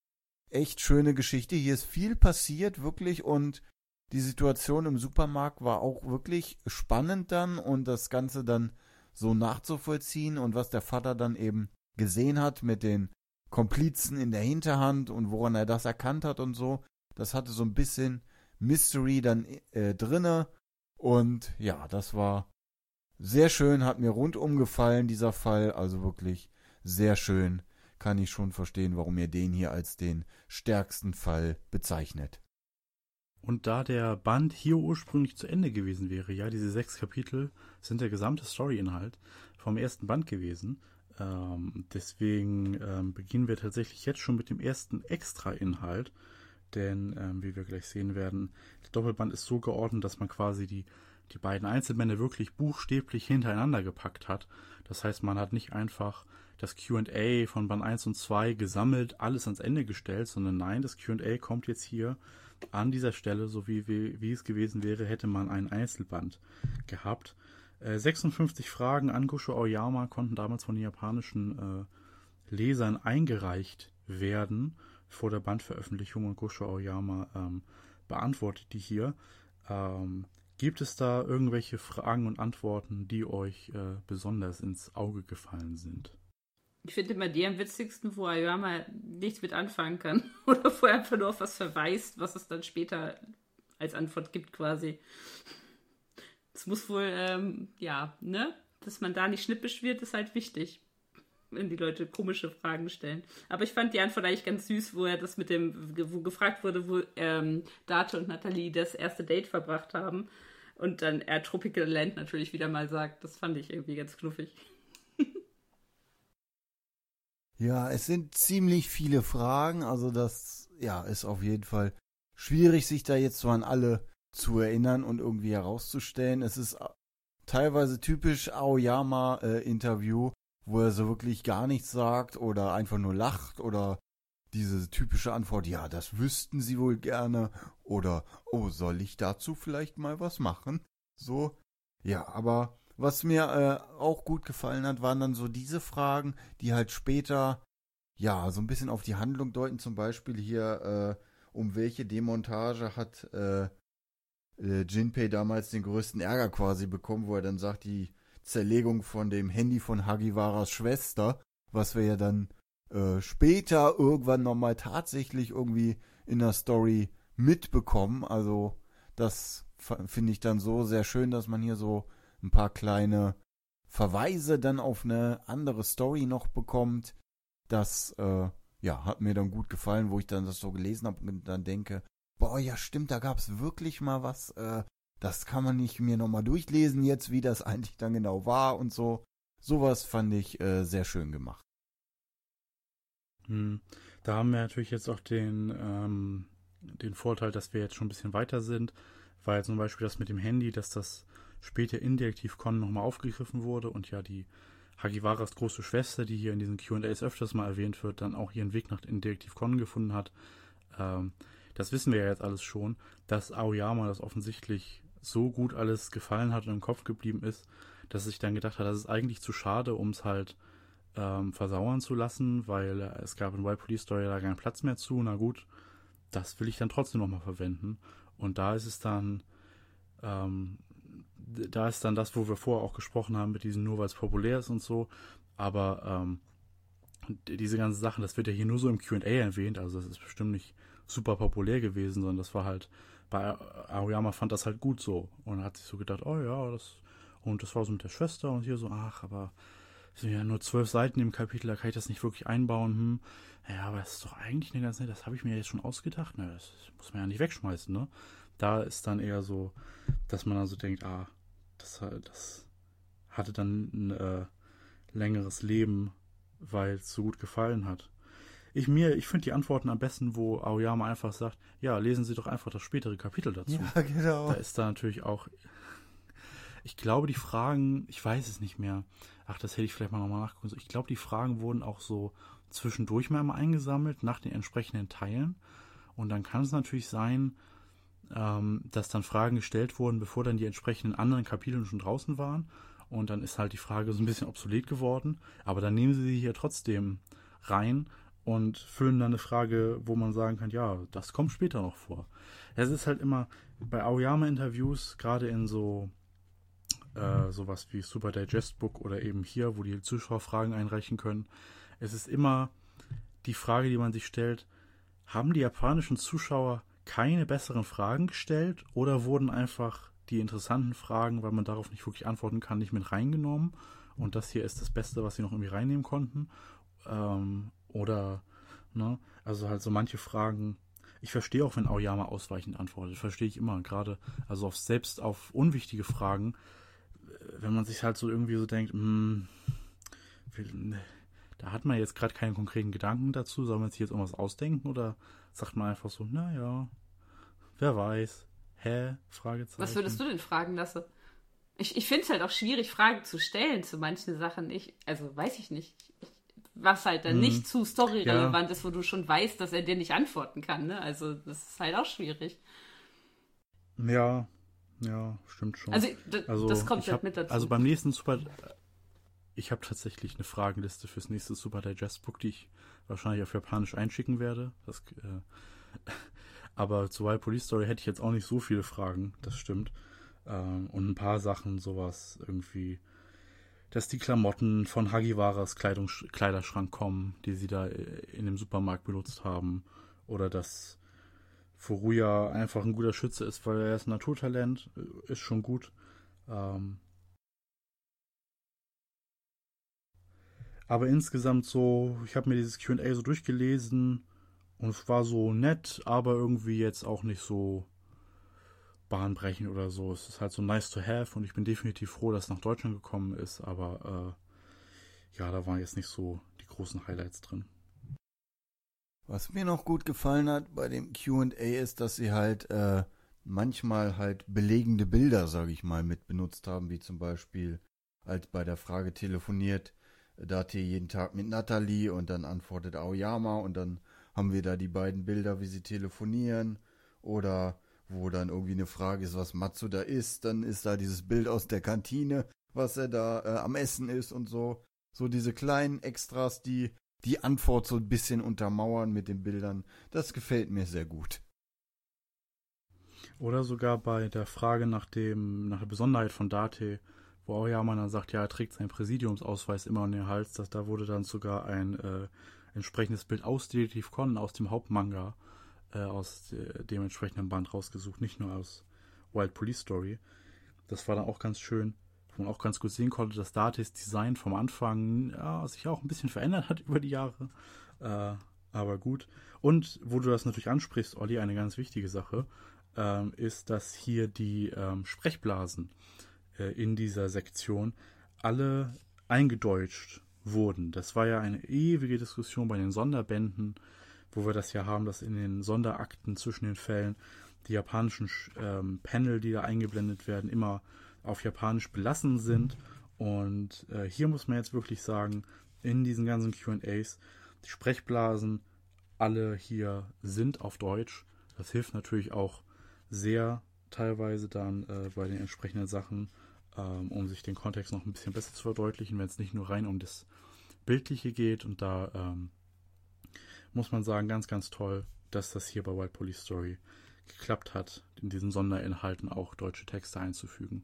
Speaker 3: echt schöne Geschichte. Hier ist viel passiert, wirklich, und die Situation im Supermarkt war auch wirklich spannend dann und das Ganze dann so nachzuvollziehen und was der Vater dann eben gesehen hat mit den Komplizen in der Hinterhand und woran er das erkannt hat und so. Das hatte so ein bisschen Mystery dann äh, drinne und ja, das war sehr schön, hat mir rundum gefallen, dieser Fall, also wirklich sehr schön. Kann ich schon verstehen, warum ihr den hier als den stärksten Fall bezeichnet.
Speaker 1: Und da der Band hier ursprünglich zu Ende gewesen wäre, ja, diese sechs Kapitel sind der gesamte Story-Inhalt vom ersten Band gewesen. Ähm, deswegen ähm, beginnen wir tatsächlich jetzt schon mit dem ersten Extra-Inhalt. Denn, ähm, wie wir gleich sehen werden, der Doppelband ist so geordnet, dass man quasi die, die beiden Einzelbände wirklich buchstäblich hintereinander gepackt hat. Das heißt, man hat nicht einfach das Q und A von Band eins und zwei gesammelt, alles ans Ende gestellt, sondern nein, das Q und A kommt jetzt hier an dieser Stelle, so wie, wie, wie es gewesen wäre, hätte man einen Einzelband gehabt. Äh, sechsundfünfzig Fragen an Gosho Aoyama konnten damals von den japanischen äh, Lesern eingereicht werden vor der Bandveröffentlichung und Gosho Aoyama ähm, beantwortet die hier. Ähm, gibt es da irgendwelche Fragen und Antworten, die euch äh, besonders ins Auge gefallen sind?
Speaker 2: Ich finde immer die am witzigsten, wo Aoyama nichts mit anfangen kann. Oder wo er einfach nur auf was verweist, was es dann später als Antwort gibt quasi. Es muss wohl, ähm, ja, ne? Dass man da nicht schnippisch wird, ist halt wichtig, wenn die Leute komische Fragen stellen. Aber ich fand die Antwort eigentlich ganz süß, wo er das mit dem, wo gefragt wurde, wo ähm, Date und Natalie das erste Date verbracht haben. Und dann er Tropical Land natürlich wieder mal sagt. Das fand ich irgendwie ganz knuffig.
Speaker 3: Ja, es sind ziemlich viele Fragen, also das ja, ist auf jeden Fall schwierig, sich da jetzt so an alle zu erinnern und irgendwie herauszustellen. Es ist teilweise typisch Aoyama-Interview, wo er so wirklich gar nichts sagt oder einfach nur lacht oder diese typische Antwort, ja, das wüssten sie wohl gerne oder, oh, soll ich dazu vielleicht mal was machen? So, ja, aber was mir äh, auch gut gefallen hat, waren dann so diese Fragen, die halt später, ja, so ein bisschen auf die Handlung deuten. Zum Beispiel hier, äh, um welche Demontage hat äh, äh, Jinpei damals den größten Ärger quasi bekommen, wo er dann sagt, die Zerlegung von dem Handy von Hagiwaras Schwester, was wir ja dann äh, später irgendwann nochmal tatsächlich irgendwie in der Story mitbekommen. Also das f- finde ich dann so sehr schön, dass man hier so ein paar kleine Verweise dann auf eine andere Story noch bekommt. Das, äh, ja, hat mir dann gut gefallen, wo ich dann das so gelesen habe und dann denke, boah, ja stimmt, da gab es wirklich mal was, äh, das kann man nicht mir nochmal durchlesen jetzt, wie das eigentlich dann genau war und so. Sowas fand ich äh, sehr schön gemacht.
Speaker 1: Hm. Da haben wir natürlich jetzt auch den, ähm, den Vorteil, dass wir jetzt schon ein bisschen weiter sind, weil zum Beispiel das mit dem Handy, dass das später in Detektiv Conan nochmal aufgegriffen wurde und ja die Hagiwaras große Schwester, die hier in diesen Q und A's öfters mal erwähnt wird, dann auch ihren Weg nach in Detektiv Conan gefunden hat. Ähm, das wissen wir ja jetzt alles schon, dass Aoyama das offensichtlich so gut alles gefallen hat und im Kopf geblieben ist, dass er sich dann gedacht hat, das ist eigentlich zu schade, um es halt ähm, versauern zu lassen, weil äh, es gab in White Police Story da keinen Platz mehr zu. Na gut, das will ich dann trotzdem nochmal verwenden. Und da ist es dann ähm, da ist dann das, wo wir vorher auch gesprochen haben, mit diesem nur weil es populär ist und so, aber ähm, diese ganzen Sachen, das wird ja hier nur so im Q und A erwähnt, also das ist bestimmt nicht super populär gewesen, sondern das war halt, bei Aoyama fand das halt gut so und hat sich so gedacht, oh ja, das und das war so mit der Schwester und hier so, ach, aber es sind ja nur zwölf Seiten im Kapitel, da kann ich das nicht wirklich einbauen, hm, ja, aber das ist doch eigentlich eine ganze, das habe ich mir jetzt schon ausgedacht, ne, das muss man ja nicht wegschmeißen, ne, da ist dann eher so, dass man also denkt, ah, das, das hatte dann ein äh, längeres Leben, weil es so gut gefallen hat. Ich mir, ich finde die Antworten am besten, wo Aoyama einfach sagt, ja, lesen Sie doch einfach das spätere Kapitel dazu.
Speaker 3: Ja, genau.
Speaker 1: Da ist da natürlich auch, ich glaube, die Fragen, ich weiß es nicht mehr, ach, das hätte ich vielleicht mal nochmal nachgucken. Ich glaube, die Fragen wurden auch so zwischendurch mal immer eingesammelt, nach den entsprechenden Teilen. Und dann kann es natürlich sein, ähm, dass dann Fragen gestellt wurden, bevor dann die entsprechenden anderen Kapitel schon draußen waren. Und dann ist halt die Frage so ein bisschen obsolet geworden. Aber dann nehmen sie sie hier trotzdem rein und füllen dann eine Frage, wo man sagen kann, ja, das kommt später noch vor. Es ist halt immer bei Aoyama-Interviews, gerade in so äh, sowas wie Super Digest Book oder eben hier, wo die Zuschauer Fragen einreichen können, es ist immer die Frage, die man sich stellt, haben die japanischen Zuschauer keine besseren Fragen gestellt oder wurden einfach die interessanten Fragen, weil man darauf nicht wirklich antworten kann, nicht mit reingenommen und das hier ist das Beste, was sie noch irgendwie reinnehmen konnten? Ähm, oder, ne, also halt so manche Fragen, ich verstehe auch, wenn Aoyama ausweichend antwortet, verstehe ich immer, gerade, also auf, selbst auf unwichtige Fragen, wenn man sich halt so irgendwie so denkt, mh, da hat man jetzt gerade keinen konkreten Gedanken dazu, soll man sich jetzt irgendwas ausdenken oder sagt man einfach so, naja, wer weiß, hä, Fragezeichen.
Speaker 2: Was würdest du denn fragen lassen? Ich, ich finde es halt auch schwierig, Fragen zu stellen zu manchen Sachen. Ich, also weiß ich nicht. Ich, was halt dann hm. nicht zu storyrelevant ja. ist, wo du schon weißt, dass er dir nicht antworten kann. Ne? Also das ist halt auch schwierig.
Speaker 1: Ja, ja, stimmt schon.
Speaker 2: Also, d-
Speaker 1: also
Speaker 2: das kommt halt
Speaker 1: hab,
Speaker 2: mit dazu.
Speaker 1: Also beim nächsten Super... Ich habe tatsächlich eine Fragenliste fürs nächste Super Digest Book, die ich wahrscheinlich auf Japanisch einschicken werde. Das, äh, aber zu Wild Police Story hätte ich jetzt auch nicht so viele Fragen, das stimmt. Ähm, und ein paar Sachen, sowas irgendwie, dass die Klamotten von Hagiwaras Kleidungs- Kleiderschrank kommen, die sie da in dem Supermarkt benutzt haben. Oder dass Furuya einfach ein guter Schütze ist, weil er ist ein Naturtalent, ist schon gut. Ähm, aber insgesamt so, ich habe mir dieses Q und A so durchgelesen und es war so nett, aber irgendwie jetzt auch nicht so bahnbrechend oder so. Es ist halt so nice to have und ich bin definitiv froh, dass es nach Deutschland gekommen ist, aber äh, ja, da waren jetzt nicht so die großen Highlights drin.
Speaker 3: Was mir noch gut gefallen hat bei dem Q und A ist, dass sie halt äh, manchmal halt belegende Bilder, sage ich mal, mit benutzt haben, wie zum Beispiel, als bei der Frage telefoniert, da hat hier jeden Tag mit Natalie und dann antwortet Aoyama und dann haben wir da die beiden Bilder, wie sie telefonieren oder wo dann irgendwie eine Frage ist, was Matsuda isst, dann ist da dieses Bild aus der Kantine, was er da äh, am Essen ist und so. So diese kleinen Extras, die die Antwort so ein bisschen untermauern mit den Bildern. Das gefällt mir sehr gut.
Speaker 1: Oder sogar bei der Frage nach dem, nach der Besonderheit von Date, wo Aoyama dann sagt, ja, er trägt seinen Präsidiumsausweis immer an den Hals, dass da wurde dann sogar ein äh, entsprechendes Bild aus Detektiv Conan, aus dem Hauptmanga, äh, aus äh, dem entsprechenden Band rausgesucht, nicht nur aus Wild Police Story. Das war dann auch ganz schön, wo man auch ganz gut sehen konnte, dass Dates Design vom Anfang ja, sich auch ein bisschen verändert hat über die Jahre. Äh, aber gut. Und wo du das natürlich ansprichst, Olli, eine ganz wichtige Sache, ähm, ist, dass hier die ähm, Sprechblasen äh, in dieser Sektion alle eingedeutscht wurden. Das war ja eine ewige Diskussion bei den Sonderbänden, wo wir das ja haben, dass in den Sonderakten zwischen den Fällen die japanischen ähm, Panel, die da eingeblendet werden, immer auf Japanisch belassen sind. Und äh, hier muss man jetzt wirklich sagen, in diesen ganzen Q und As, die Sprechblasen alle hier sind auf Deutsch. Das hilft natürlich auch sehr teilweise dann äh, bei den entsprechenden Sachen, ähm, um sich den Kontext noch ein bisschen besser zu verdeutlichen, wenn es nicht nur rein um das Bildliche geht. Und da ähm, muss man sagen, ganz, ganz toll, dass das hier bei Wild Police Story geklappt hat, in diesen Sonderinhalten auch deutsche Texte einzufügen.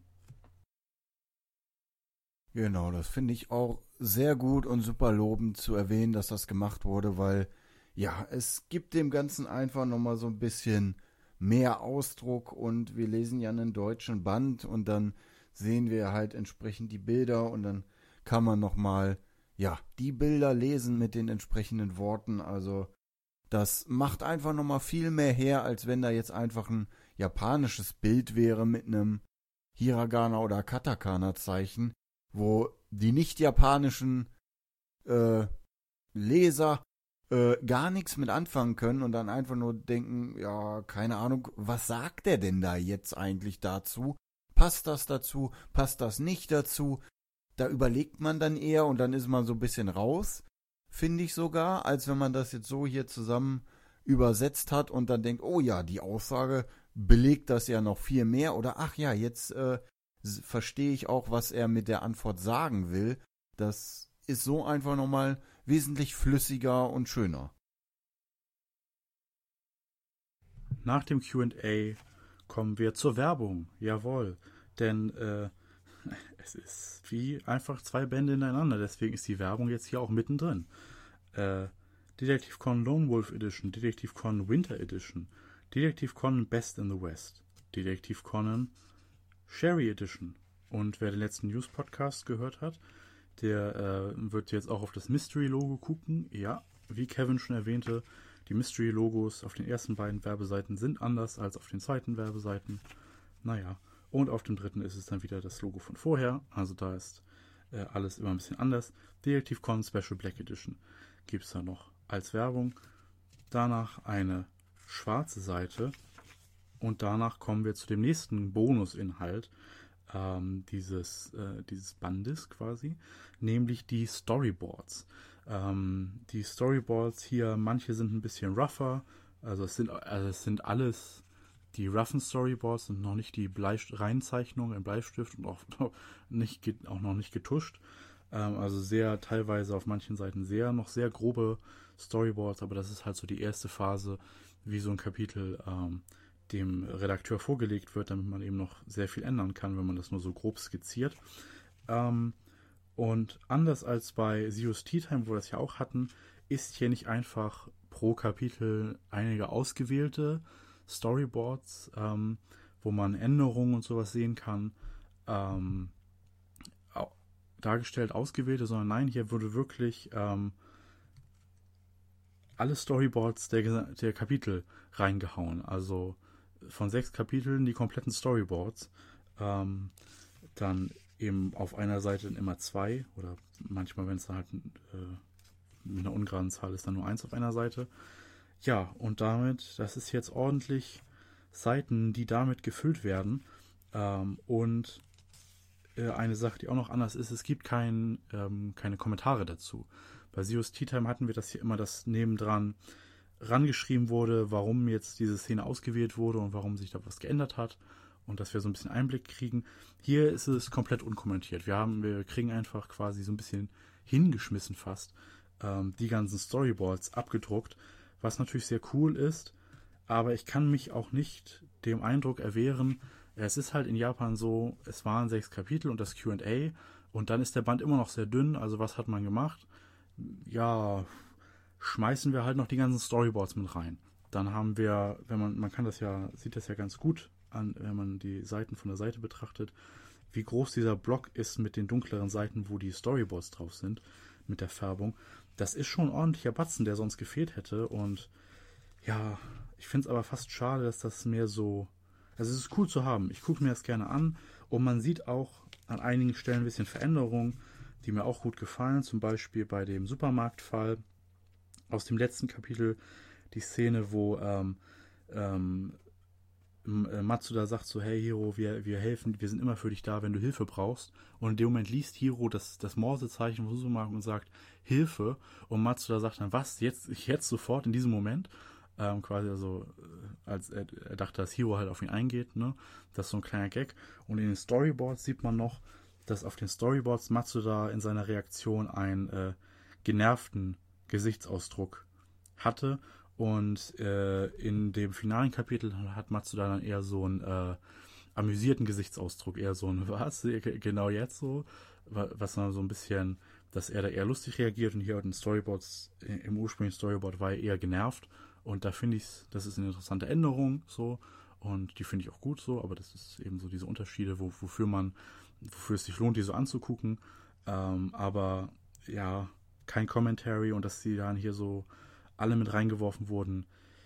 Speaker 3: Genau, das finde ich auch sehr gut und super lobend zu erwähnen, dass das gemacht wurde, weil ja, es gibt dem Ganzen einfach nochmal so ein bisschen mehr Ausdruck und wir lesen ja einen deutschen Band und dann sehen wir halt entsprechend die Bilder und dann kann man nochmal, ja, die Bilder lesen mit den entsprechenden Worten, also das macht einfach nochmal viel mehr her, als wenn da jetzt einfach ein japanisches Bild wäre mit einem Hiragana- oder Katakana-Zeichen, wo die nicht-japanischen äh, Leser äh, gar nichts mit anfangen können und dann einfach nur denken, ja, keine Ahnung, was sagt der denn da jetzt eigentlich dazu? Passt das dazu? Passt das nicht dazu? Da überlegt man dann eher und dann ist man so ein bisschen raus, finde ich sogar, als wenn man das jetzt so hier zusammen übersetzt hat und dann denkt, oh ja, die Aussage belegt das ja noch viel mehr oder ach ja, jetzt äh, verstehe ich auch, was er mit der Antwort sagen will. Das ist so einfach nochmal wesentlich flüssiger und schöner.
Speaker 1: Nach dem Q und A kommen wir zur Werbung. Jawohl. Denn äh, es ist wie einfach zwei Bände ineinander. Deswegen ist die Werbung jetzt hier auch mittendrin. Äh, Detective Conan Lone Wolf Edition, Detective Conan Winter Edition, Detective Conan Best in the West, Detective Conan Sherry Edition. Und wer den letzten News-Podcast gehört hat, der äh, wird jetzt auch auf das Mystery-Logo gucken. Ja, wie Kevin schon erwähnte, die Mystery-Logos auf den ersten beiden Werbeseiten sind anders als auf den zweiten Werbeseiten. Naja, und auf dem dritten ist es dann wieder das Logo von vorher. Also da ist äh, alles immer ein bisschen anders. Detective Conan Special Black Edition gibt es da noch als Werbung. Danach eine schwarze Seite. Und danach kommen wir zu dem nächsten Bonusinhalt ähm, dieses, äh, dieses Bandes quasi, nämlich die Storyboards. Ähm, die Storyboards hier, manche sind ein bisschen rougher, also es sind, also es sind alles die roughen Storyboards, sind noch nicht die Bleist- Reinzeichnungen im Bleistift und auch, nicht, auch noch nicht getuscht. Ähm, also sehr, teilweise auf manchen Seiten sehr, noch sehr grobe Storyboards, aber das ist halt so die erste Phase, wie so ein Kapitel ähm, dem Redakteur vorgelegt wird, damit man eben noch sehr viel ändern kann, wenn man das nur so grob skizziert. Ähm, und anders als bei Zeus Tea Time, wo wir das ja auch hatten, ist hier nicht einfach pro Kapitel einige ausgewählte Storyboards, ähm, wo man Änderungen und sowas sehen kann, ähm, dargestellt, ausgewählte, sondern nein, hier wurde wirklich ähm, alle Storyboards der, der Kapitel reingehauen. Also von sechs Kapiteln die kompletten Storyboards. Ähm, dann eben auf einer Seite immer zwei oder manchmal, wenn es dann halt äh, mit einer ungeraden Zahl ist, dann nur eins auf einer Seite. Ja, und damit, das ist jetzt ordentlich Seiten, die damit gefüllt werden. Ähm, und äh, eine Sache, die auch noch anders ist, es gibt kein, ähm, keine Kommentare dazu. Bei Zeus Tea Time hatten wir das hier immer, dass nebendran rangeschrieben wurde, warum jetzt diese Szene ausgewählt wurde und warum sich da was geändert hat und dass wir so ein bisschen Einblick kriegen. Hier ist es komplett unkommentiert. Wir haben, wir kriegen einfach quasi so ein bisschen hingeschmissen fast ähm, die ganzen Storyboards abgedruckt, was natürlich sehr cool ist, aber ich kann mich auch nicht dem Eindruck erwehren, es ist halt in Japan so, es waren sechs Kapitel und das Q und A und dann ist der Band immer noch sehr dünn, also was hat man gemacht? Ja, schmeißen wir halt noch die ganzen Storyboards mit rein. Dann haben wir, wenn man, man kann das ja, sieht das ja ganz gut an, wenn man die Seiten von der Seite betrachtet, wie groß dieser Block ist mit den dunkleren Seiten, wo die Storyboards drauf sind, mit der Färbung. Das ist schon ein ordentlicher Batzen, der sonst gefehlt hätte. Und ja, ich finde es aber fast schade, dass das mehr so, also es ist cool zu haben. Ich gucke mir das gerne an und man sieht auch an einigen Stellen ein bisschen Veränderungen, die mir auch gut gefallen. Zum Beispiel bei dem Supermarktfall aus dem letzten Kapitel, die Szene, wo ähm, ähm, Matsuda sagt so, hey Hiro, wir, wir helfen, wir sind immer für dich da, wenn du Hilfe brauchst. Und in dem Moment liest Hiro das, das Morsezeichen vom Supermarkt und sagt, Hilfe. Und Matsuda sagt dann, was, jetzt, jetzt sofort, in diesem Moment? Ähm, quasi also, als er, er dachte, dass Hiro halt auf ihn eingeht, ne? Das ist so ein kleiner Gag. Und in den Storyboards sieht man noch, dass auf den Storyboards Matsuda in seiner Reaktion einen äh, genervten Gesichtsausdruck hatte. Und äh, in dem finalen Kapitel hat Matsuda dann eher so einen äh, amüsierten Gesichtsausdruck, eher so ein, was, genau jetzt so, was dann so ein bisschen, dass er da eher lustig reagiert und hier in den Storyboards, im ursprünglichen Storyboard war er eher genervt und da finde ich, das ist eine interessante Änderung so und die finde ich auch gut so, aber das ist eben so diese Unterschiede, wo, wofür man, wofür es sich lohnt, die so anzugucken, ähm, aber ja, kein Commentary und dass die dann hier so alle mit reingeworfen wurden.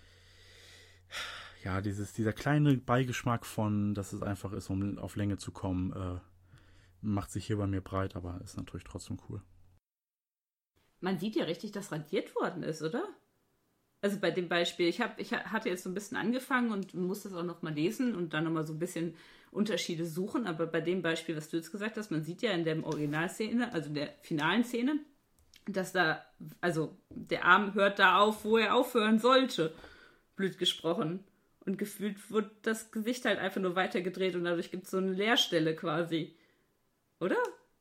Speaker 1: Ja, dieses, dieser kleine Beigeschmack von, dass es einfach ist, um auf Länge zu kommen, äh, macht sich hier bei mir breit, aber ist natürlich trotzdem cool.
Speaker 2: Man sieht ja richtig, dass radiert worden ist, oder? Also bei dem Beispiel, ich, hab, ich hatte jetzt so ein bisschen angefangen und musste es auch nochmal lesen und dann nochmal so ein bisschen Unterschiede suchen, aber bei dem Beispiel, was du jetzt gesagt hast, man sieht ja in der Originalszene, also in der finalen Szene, dass da, also der Arm hört da auf, wo er aufhören sollte, blöd gesprochen. Und gefühlt wird das Gesicht halt einfach nur weitergedreht und dadurch gibt es so eine Leerstelle quasi. Oder?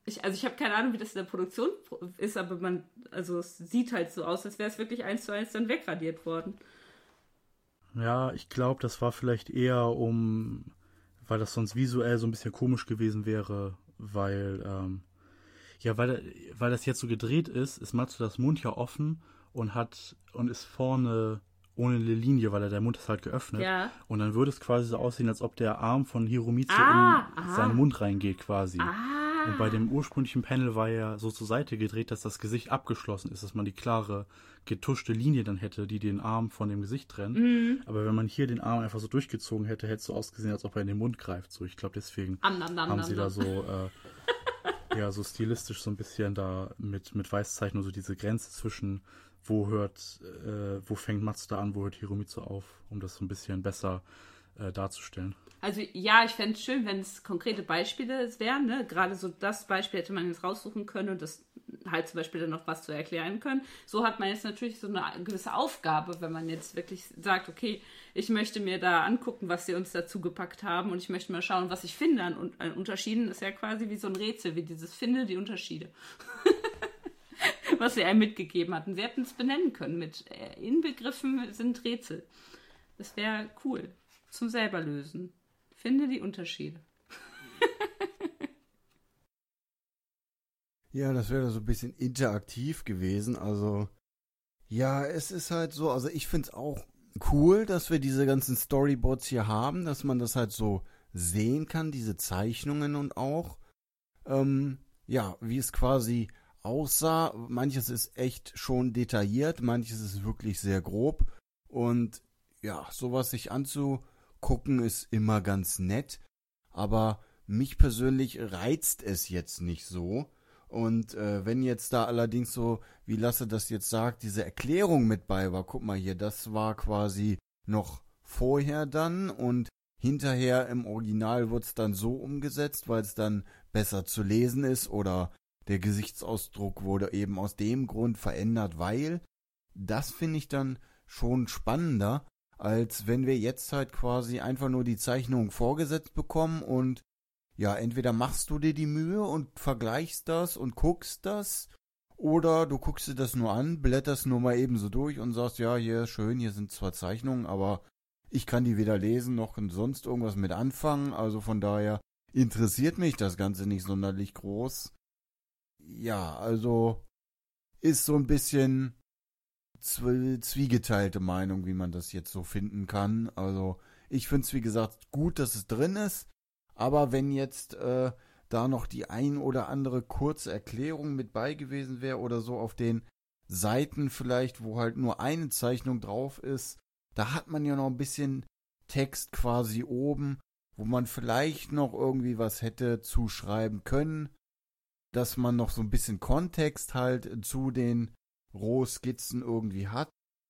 Speaker 2: ich, also ich habe keine Ahnung, wie das in der Produktion ist, aber man, also es sieht halt so aus, als wäre es wirklich eins zu eins dann wegradiert worden.
Speaker 1: Ja, ich glaube, das war vielleicht eher um, weil das sonst visuell so ein bisschen komisch gewesen wäre, weil, ähm, ja, weil, weil das jetzt so gedreht ist, ist Matsudas Mund ja offen und hat, und ist vorne ohne eine Linie, weil er der Mund ist halt geöffnet.
Speaker 2: Ja.
Speaker 1: Und dann würde es quasi so aussehen, als ob der Arm von Hiromitsu
Speaker 2: Ah,
Speaker 1: in
Speaker 2: aha.
Speaker 1: seinen Mund reingeht quasi.
Speaker 2: Ah.
Speaker 1: Und bei dem ursprünglichen Panel war ja so zur Seite gedreht, dass das Gesicht abgeschlossen ist, dass man die klare, getuschte Linie dann hätte, die den Arm von dem Gesicht trennt.
Speaker 2: Mhm.
Speaker 1: Aber wenn man hier den Arm einfach so durchgezogen hätte, hätte es so ausgesehen, als ob er in den Mund greift. So, ich glaube, deswegen
Speaker 2: Am, nam, nam,
Speaker 1: haben
Speaker 2: nam,
Speaker 1: sie
Speaker 2: nam.
Speaker 1: da so, äh, ja, so stilistisch so ein bisschen da mit, mit Weißzeichen und so diese Grenze zwischen, wo hört, äh, wo fängt Matsuda an, wo hört Hiromitsu auf, um das so ein bisschen besser äh, darzustellen.
Speaker 2: Also ja, ich fände es schön, wenn es konkrete Beispiele wären. Ne? Gerade so das Beispiel hätte man jetzt raussuchen können und das halt zum Beispiel dann noch was zu erklären können. So hat man jetzt natürlich so eine gewisse Aufgabe, wenn man jetzt wirklich sagt, okay, ich möchte mir da angucken, was sie uns dazu gepackt haben und ich möchte mal schauen, was ich finde an, an Unterschieden. Das ist ja quasi wie so ein Rätsel, wie dieses Finde die Unterschiede. Was sie einem mitgegeben hatten. Sie hätten es benennen können mit äh, Inbegriffen sind Rätsel. Das wäre cool. Zum selber lösen. Finde die Unterschiede.
Speaker 3: Ja, das wäre so ein bisschen interaktiv gewesen. Also, ja, es ist halt so, also ich finde es auch cool, dass wir diese ganzen Storyboards hier haben, dass man das halt so sehen kann, diese Zeichnungen und auch, ähm, ja, wie es quasi aussah. Manches ist echt schon detailliert, manches ist wirklich sehr grob. Und ja, sowas sich anzugucken ist immer ganz nett. Aber mich persönlich reizt es jetzt nicht so. Und äh, wenn jetzt da allerdings so, wie Lasse das jetzt sagt, diese Erklärung mit bei war, guck mal hier, das war quasi noch vorher dann und hinterher im Original wird es dann so umgesetzt, weil es dann besser zu lesen ist oder der Gesichtsausdruck wurde eben aus dem Grund verändert, weil das finde ich dann schon spannender, als wenn wir jetzt halt quasi einfach nur die Zeichnung vorgesetzt bekommen und ja, entweder machst du dir die Mühe und vergleichst das und guckst das oder du guckst dir das nur an, blätterst nur mal eben so durch und sagst, ja, hier ist schön, hier sind zwar Zeichnungen, aber ich kann die weder lesen noch sonst irgendwas mit anfangen, also von daher interessiert mich das Ganze nicht sonderlich groß. Ja, also ist so ein bisschen zwie- zwiegeteilte Meinung, wie man das jetzt so finden kann. Also ich finde es, wie gesagt, gut, dass es drin ist, aber wenn jetzt äh, da noch die ein oder andere kurze Erklärung mit bei gewesen wäre oder so auf den Seiten vielleicht, wo halt nur eine Zeichnung drauf ist, da hat man ja noch ein bisschen Text quasi oben, wo man vielleicht noch irgendwie was hätte zuschreiben können, dass man noch so ein bisschen Kontext halt zu den Rohskizzen irgendwie hat.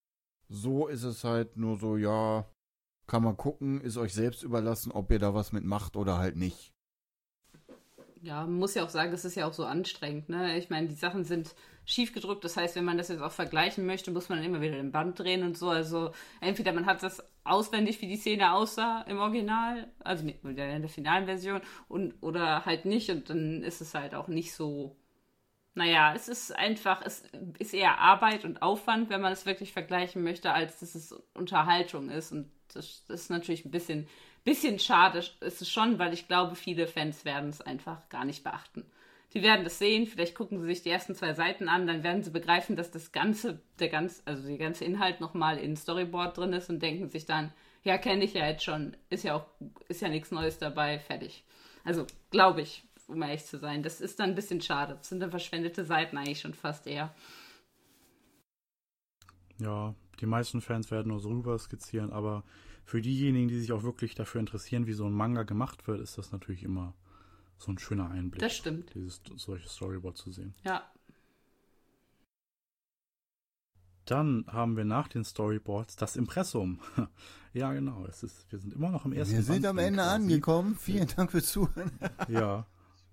Speaker 3: So ist es halt nur so, ja, kann man gucken, ist euch selbst überlassen, ob ihr da was mit macht oder halt nicht.
Speaker 2: Ja, man muss ja auch sagen, das ist ja auch so anstrengend, ne? Ich meine, die Sachen sind schief gedrückt, das heißt, wenn man das jetzt auch vergleichen möchte, muss man dann immer wieder den Band drehen und so. Also entweder man hat das auswendig, wie die Szene aussah im Original, also in der finalen Version, und oder halt nicht und dann ist es halt auch nicht so. Naja, es ist einfach, es ist eher Arbeit und Aufwand, wenn man es wirklich vergleichen möchte, als dass es Unterhaltung ist. Und das, das ist natürlich ein bisschen, bisschen schade, ist es schon, weil ich glaube, viele Fans werden es einfach gar nicht beachten. Die werden das sehen, vielleicht gucken sie sich die ersten zwei Seiten an, dann werden sie begreifen, dass das ganze, der ganz, also der ganze Inhalt nochmal in Storyboard drin ist und denken sich dann, ja, kenne ich ja jetzt schon, ist ja auch, ist ja nichts Neues dabei, fertig. Also, glaube ich. Um ehrlich zu sein. Das ist dann ein bisschen schade. Das sind dann verschwendete Seiten eigentlich schon fast eher.
Speaker 1: Ja, die meisten Fans werden nur so rüber skizzieren, aber für diejenigen, die sich auch wirklich dafür interessieren, wie so ein Manga gemacht wird, ist das natürlich immer so ein schöner Einblick.
Speaker 2: Das stimmt.
Speaker 1: Dieses solche Storyboard zu sehen.
Speaker 2: Ja.
Speaker 1: Dann haben wir nach den Storyboards das Impressum. Ja, genau. Es ist, wir sind immer noch im ersten
Speaker 3: Wir sind
Speaker 1: Band
Speaker 3: am Ende
Speaker 1: quasi
Speaker 3: angekommen. Vielen Dank fürs Zuhören.
Speaker 1: Ja.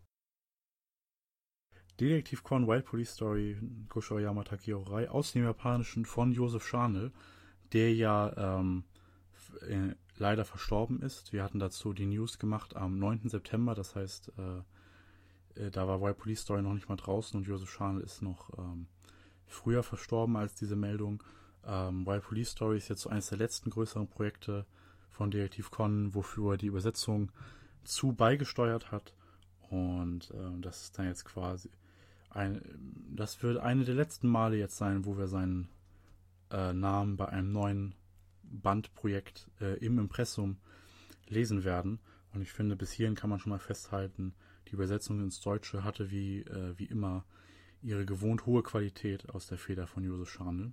Speaker 1: Detektiv Conan Wild Police Story Gosho Aoyama Takehiro Rai aus dem Japanischen von Joseph Scharnel, der ja ähm, äh, leider verstorben ist. Wir hatten dazu die News gemacht am neunten September, das heißt, äh, äh, da war Wild Police Story noch nicht mal draußen und Joseph Scharnl ist noch ähm, früher verstorben als diese Meldung. Ähm, Wild Police Story ist jetzt so eines der letzten größeren Projekte von Detektiv Conan, wofür er die Übersetzung zu beigesteuert hat. Und ähm, das ist dann jetzt quasi ein, das wird eine der letzten Male jetzt sein, wo wir seinen äh, Namen bei einem neuen Bandprojekt äh, im Impressum lesen werden. Und ich finde, bis hierhin kann man schon mal festhalten, die Übersetzung ins Deutsche hatte wie, äh, wie immer ihre gewohnt hohe Qualität aus der Feder von Joseph Scharnl.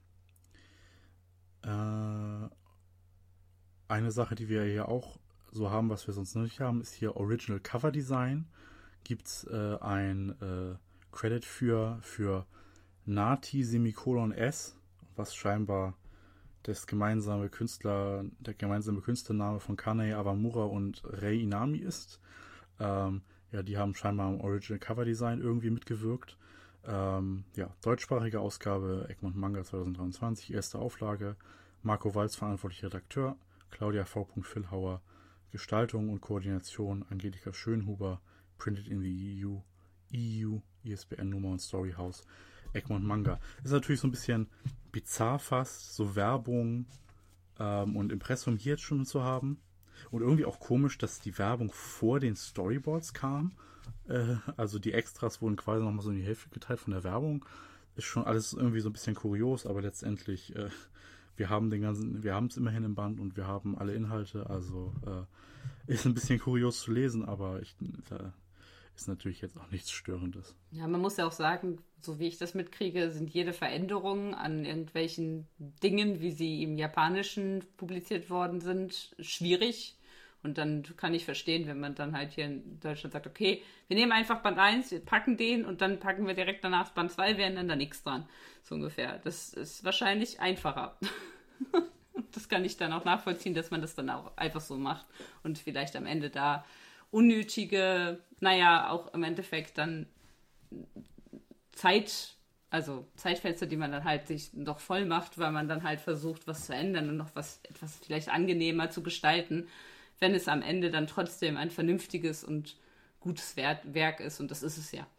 Speaker 1: Äh, eine Sache, die wir hier auch so haben, was wir sonst nicht haben, ist hier Original Cover Design. Gibt es äh, ein äh, Credit für, für Nati Semikolon S, was scheinbar das gemeinsame Künstler, der gemeinsame Künstlername von Kanei Awamura und Rei Inami ist. Ähm, ja, die haben scheinbar am Original Cover Design irgendwie mitgewirkt. Ähm, ja, deutschsprachige Ausgabe, Egmont Manga zwanzig dreiundzwanzig, erste Auflage. Marco Walz, verantwortlicher Redakteur. Claudia V. Villhauer, Gestaltung und Koordination. Angelika Schönhuber, Printed in the E U, E U, I S B N-Nummer und Storyhouse. Egmont Manga. Ist natürlich so ein bisschen bizarr fast, so Werbung ähm, und Impressum hier jetzt schon zu haben. Und irgendwie auch komisch, dass die Werbung vor den Storyboards kam. Äh, also die Extras wurden quasi nochmal so in die Hälfte geteilt von der Werbung. Ist schon alles irgendwie so ein bisschen kurios, aber letztendlich, äh, wir haben den ganzen, wir haben es immerhin im Band und wir haben alle Inhalte. Also äh, ist ein bisschen kurios zu lesen, aber ich äh, ist natürlich jetzt auch nichts Störendes.
Speaker 2: Ja, man muss ja auch sagen, so wie ich das mitkriege, sind jede Veränderung an irgendwelchen Dingen, wie sie im Japanischen publiziert worden sind, schwierig. Und dann kann ich verstehen, wenn man dann halt hier in Deutschland sagt, okay, wir nehmen einfach Band eins, wir packen den und dann packen wir direkt danach Band zwei, wir ändern da nichts dran. So ungefähr. Das ist wahrscheinlich einfacher. Das kann ich dann auch nachvollziehen, dass man das dann auch einfach so macht und vielleicht am Ende da unnötige, naja, auch im Endeffekt dann Zeit, also Zeitfenster, die man dann halt sich noch voll macht, weil man dann halt versucht, was zu ändern und noch was etwas vielleicht angenehmer zu gestalten, wenn es am Ende dann trotzdem ein vernünftiges und gutes Werk ist, und das ist es ja.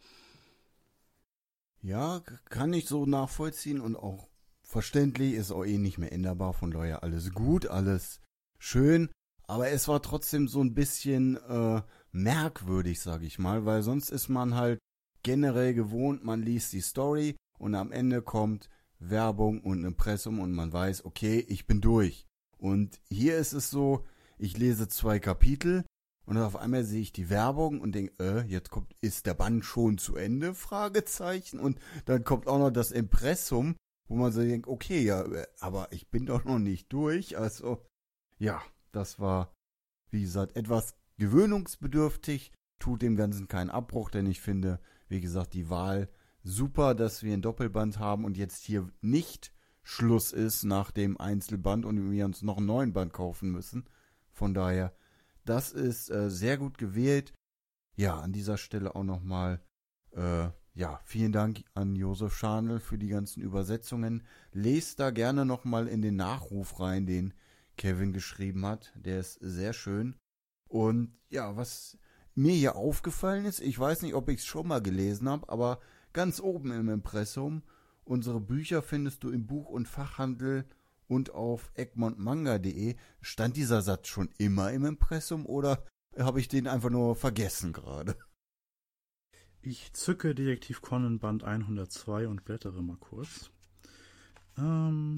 Speaker 3: Ja, kann ich so nachvollziehen und auch verständlich, ist auch eh nicht mehr änderbar, von daher alles gut, alles schön. Aber es war trotzdem so ein bisschen äh, merkwürdig, sag ich mal, weil sonst ist man halt generell gewohnt, man liest die Story und am Ende kommt Werbung und ein Impressum und man weiß, okay, ich bin durch. Und hier ist es so, ich lese zwei Kapitel und auf einmal sehe ich die Werbung und denke, äh, jetzt kommt, ist der Band schon zu Ende? Fragezeichen. Und dann kommt auch noch das Impressum, wo man so denkt, okay, ja, aber ich bin doch noch nicht durch. Also, ja. Das war, wie gesagt, etwas gewöhnungsbedürftig, tut dem Ganzen keinen Abbruch, denn ich finde, wie gesagt, die Wahl super, dass wir ein Doppelband haben und jetzt hier nicht Schluss ist nach dem Einzelband und wir uns noch einen neuen Band kaufen müssen. Von daher, das ist äh, sehr gut gewählt. Ja, an dieser Stelle auch nochmal, äh, ja, vielen Dank an Joseph Scharnl für die ganzen Übersetzungen. Lest da gerne nochmal in den Nachruf rein, den Kevin geschrieben hat, der ist sehr schön. Und ja, was mir hier aufgefallen ist, ich weiß nicht, ob ich es schon mal gelesen habe, aber ganz oben im Impressum, unsere Bücher findest du im Buch- und Fachhandel und auf egmont manga punkt de. Stand dieser Satz schon immer im Impressum oder habe ich den einfach nur vergessen gerade?
Speaker 1: Ich zücke Detektiv Conan Band hundertzwei und blättere mal kurz. Ähm...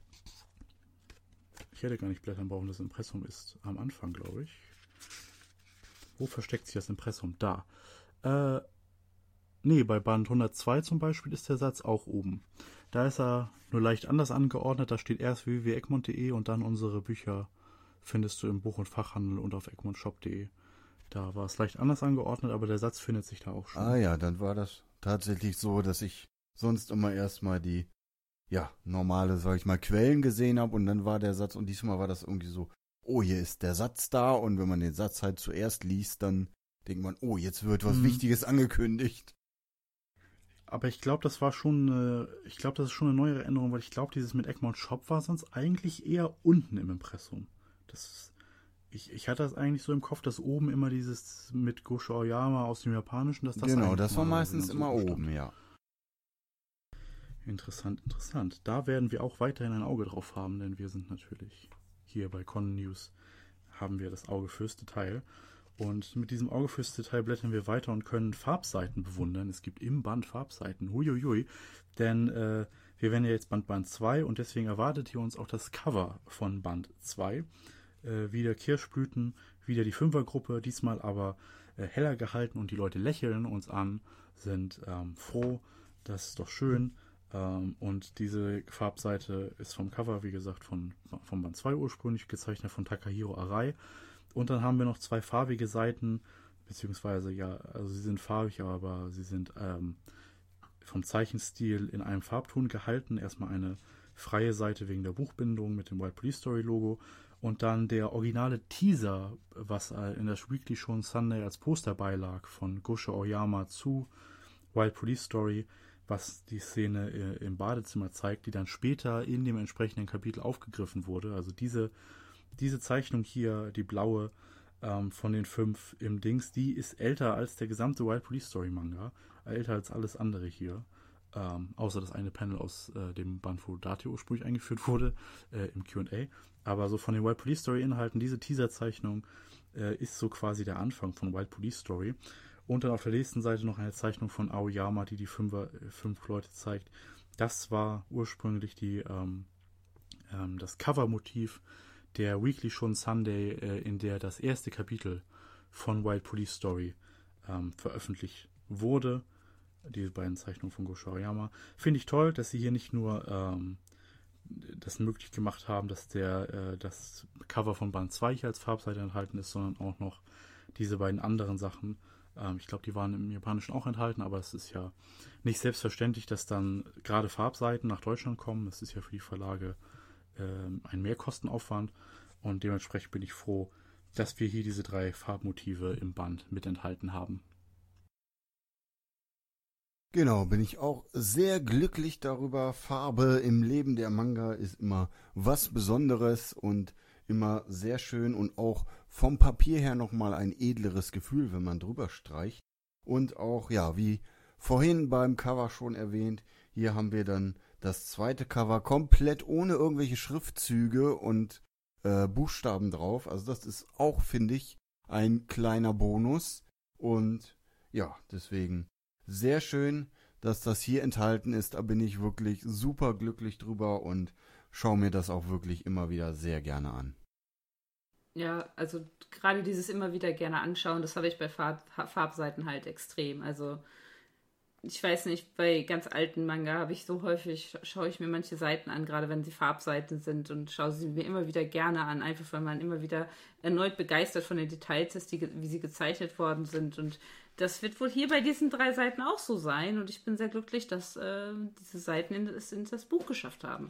Speaker 1: Ich hätte gar nicht blättern brauchen, das Impressum ist am Anfang, glaube ich. Wo versteckt sich das Impressum? Da. Äh, nee, bei Band hundertzwei zum Beispiel ist der Satz auch oben. Da ist er nur leicht anders angeordnet. Da steht erst w w w punkt egmont punkt de und dann unsere Bücher findest du im Buch- und Fachhandel und auf egmont shop punkt de. Da war es leicht anders angeordnet, aber der Satz findet sich da auch schon.
Speaker 3: Ah ja, dann war das tatsächlich so, dass ich sonst immer erstmal die ja, normale, sag ich mal, Quellen gesehen habe und dann war der Satz und diesmal war das irgendwie so, oh, hier ist der Satz da und wenn man den Satz halt zuerst liest, dann denkt man, oh, jetzt wird was hm. Wichtiges angekündigt.
Speaker 1: Aber ich glaube, das war schon, äh, ich glaube, das ist schon eine neuere Änderung, weil ich glaube, dieses mit Egmont Shop war sonst eigentlich eher unten im Impressum. Das Ich, ich hatte das eigentlich so im Kopf, dass oben immer dieses mit Gosho Aoyama aus dem Japanischen, dass das
Speaker 3: Genau, das war
Speaker 1: mal
Speaker 3: meistens
Speaker 1: so
Speaker 3: immer
Speaker 1: stand.
Speaker 3: oben, ja.
Speaker 1: Interessant, interessant. Da werden wir auch weiterhin ein Auge drauf haben, denn wir sind natürlich hier bei Conan News, haben wir das Auge fürs Detail. Und mit diesem Auge fürs Detail blättern wir weiter und können Farbseiten bewundern. Es gibt im Band Farbseiten, huiuiui, denn äh, wir werden ja jetzt Band Band zwei und deswegen erwartet hier uns auch das Cover von Band zwei. Äh, wieder Kirschblüten, wieder die Fünfergruppe, diesmal aber äh, heller gehalten und die Leute lächeln uns an, sind ähm, froh, das ist doch schön. Ähm, und diese Farbseite ist vom Cover, wie gesagt, von, von Band zwei ursprünglich gezeichnet von Takahiro Arai. Und dann haben wir noch zwei farbige Seiten, beziehungsweise, ja, also sie sind farbig, aber sie sind ähm, vom Zeichenstil in einem Farbton gehalten. Erstmal eine freie Seite wegen der Buchbindung mit dem Wild Police Story Logo und dann der originale Teaser, was in der Weekly Shonen Sunday als Poster beilag von Gosho Aoyama zu Wild Police Story, was die Szene im Badezimmer zeigt, die dann später in dem entsprechenden Kapitel aufgegriffen wurde. Also diese Diese Zeichnung hier, die blaue ähm, von den fünf im Dings, die ist älter als der gesamte Wild Police Story Manga. Älter als alles andere hier. Ähm, außer das eine Panel aus äh, dem Band, wo Date ursprünglich eingeführt wurde, äh, im Q und A. Aber so von den Wild Police Story Inhalten, diese Teaser-Zeichnung äh, ist so quasi der Anfang von Wild Police Story. Und dann auf der nächsten Seite noch eine Zeichnung von Aoyama, die die Fünfer, äh, fünf Leute zeigt. Das war ursprünglich die, ähm, ähm, das Covermotiv der Weekly Shonen Sunday, äh, in der das erste Kapitel von Wild Police Story ähm, veröffentlicht wurde. Diese beiden Zeichnungen von Gosho Aoyama. Finde ich toll, dass sie hier nicht nur ähm, das möglich gemacht haben, dass der äh, das Cover von Band zwei hier als Farbseite enthalten ist, sondern auch noch diese beiden anderen Sachen. Ähm, ich glaube, die waren im Japanischen auch enthalten, aber es ist ja nicht selbstverständlich, dass dann gerade Farbseiten nach Deutschland kommen. Das ist ja für die Verlage ein Mehrkostenaufwand und dementsprechend bin ich froh, dass wir hier diese drei Farbmotive im Band mit enthalten haben.
Speaker 3: Genau, bin ich auch sehr glücklich darüber. Farbe im Leben der Manga ist immer was Besonderes und immer sehr schön und auch vom Papier her nochmal ein edleres Gefühl, wenn man drüber streicht. Und auch, ja, wie vorhin beim Cover schon erwähnt, hier haben wir dann das zweite Cover komplett ohne irgendwelche Schriftzüge und äh, Buchstaben drauf. Also das ist auch, finde ich, ein kleiner Bonus. Und ja, deswegen sehr schön, dass das hier enthalten ist. Da bin ich wirklich super glücklich drüber und schaue mir das auch wirklich immer wieder sehr gerne an.
Speaker 2: Ja, also gerade dieses immer wieder gerne anschauen, das habe ich bei Farb- Farbseiten halt extrem. Also ich weiß nicht, bei ganz alten Manga habe ich so häufig, schaue ich mir manche Seiten an, gerade wenn sie Farbseiten sind und schaue sie mir immer wieder gerne an, einfach weil man immer wieder erneut begeistert von den Details ist, die, wie sie gezeichnet worden sind. Und das wird wohl hier bei diesen drei Seiten auch so sein und ich bin sehr glücklich, dass äh, diese Seiten in, in das Buch geschafft haben.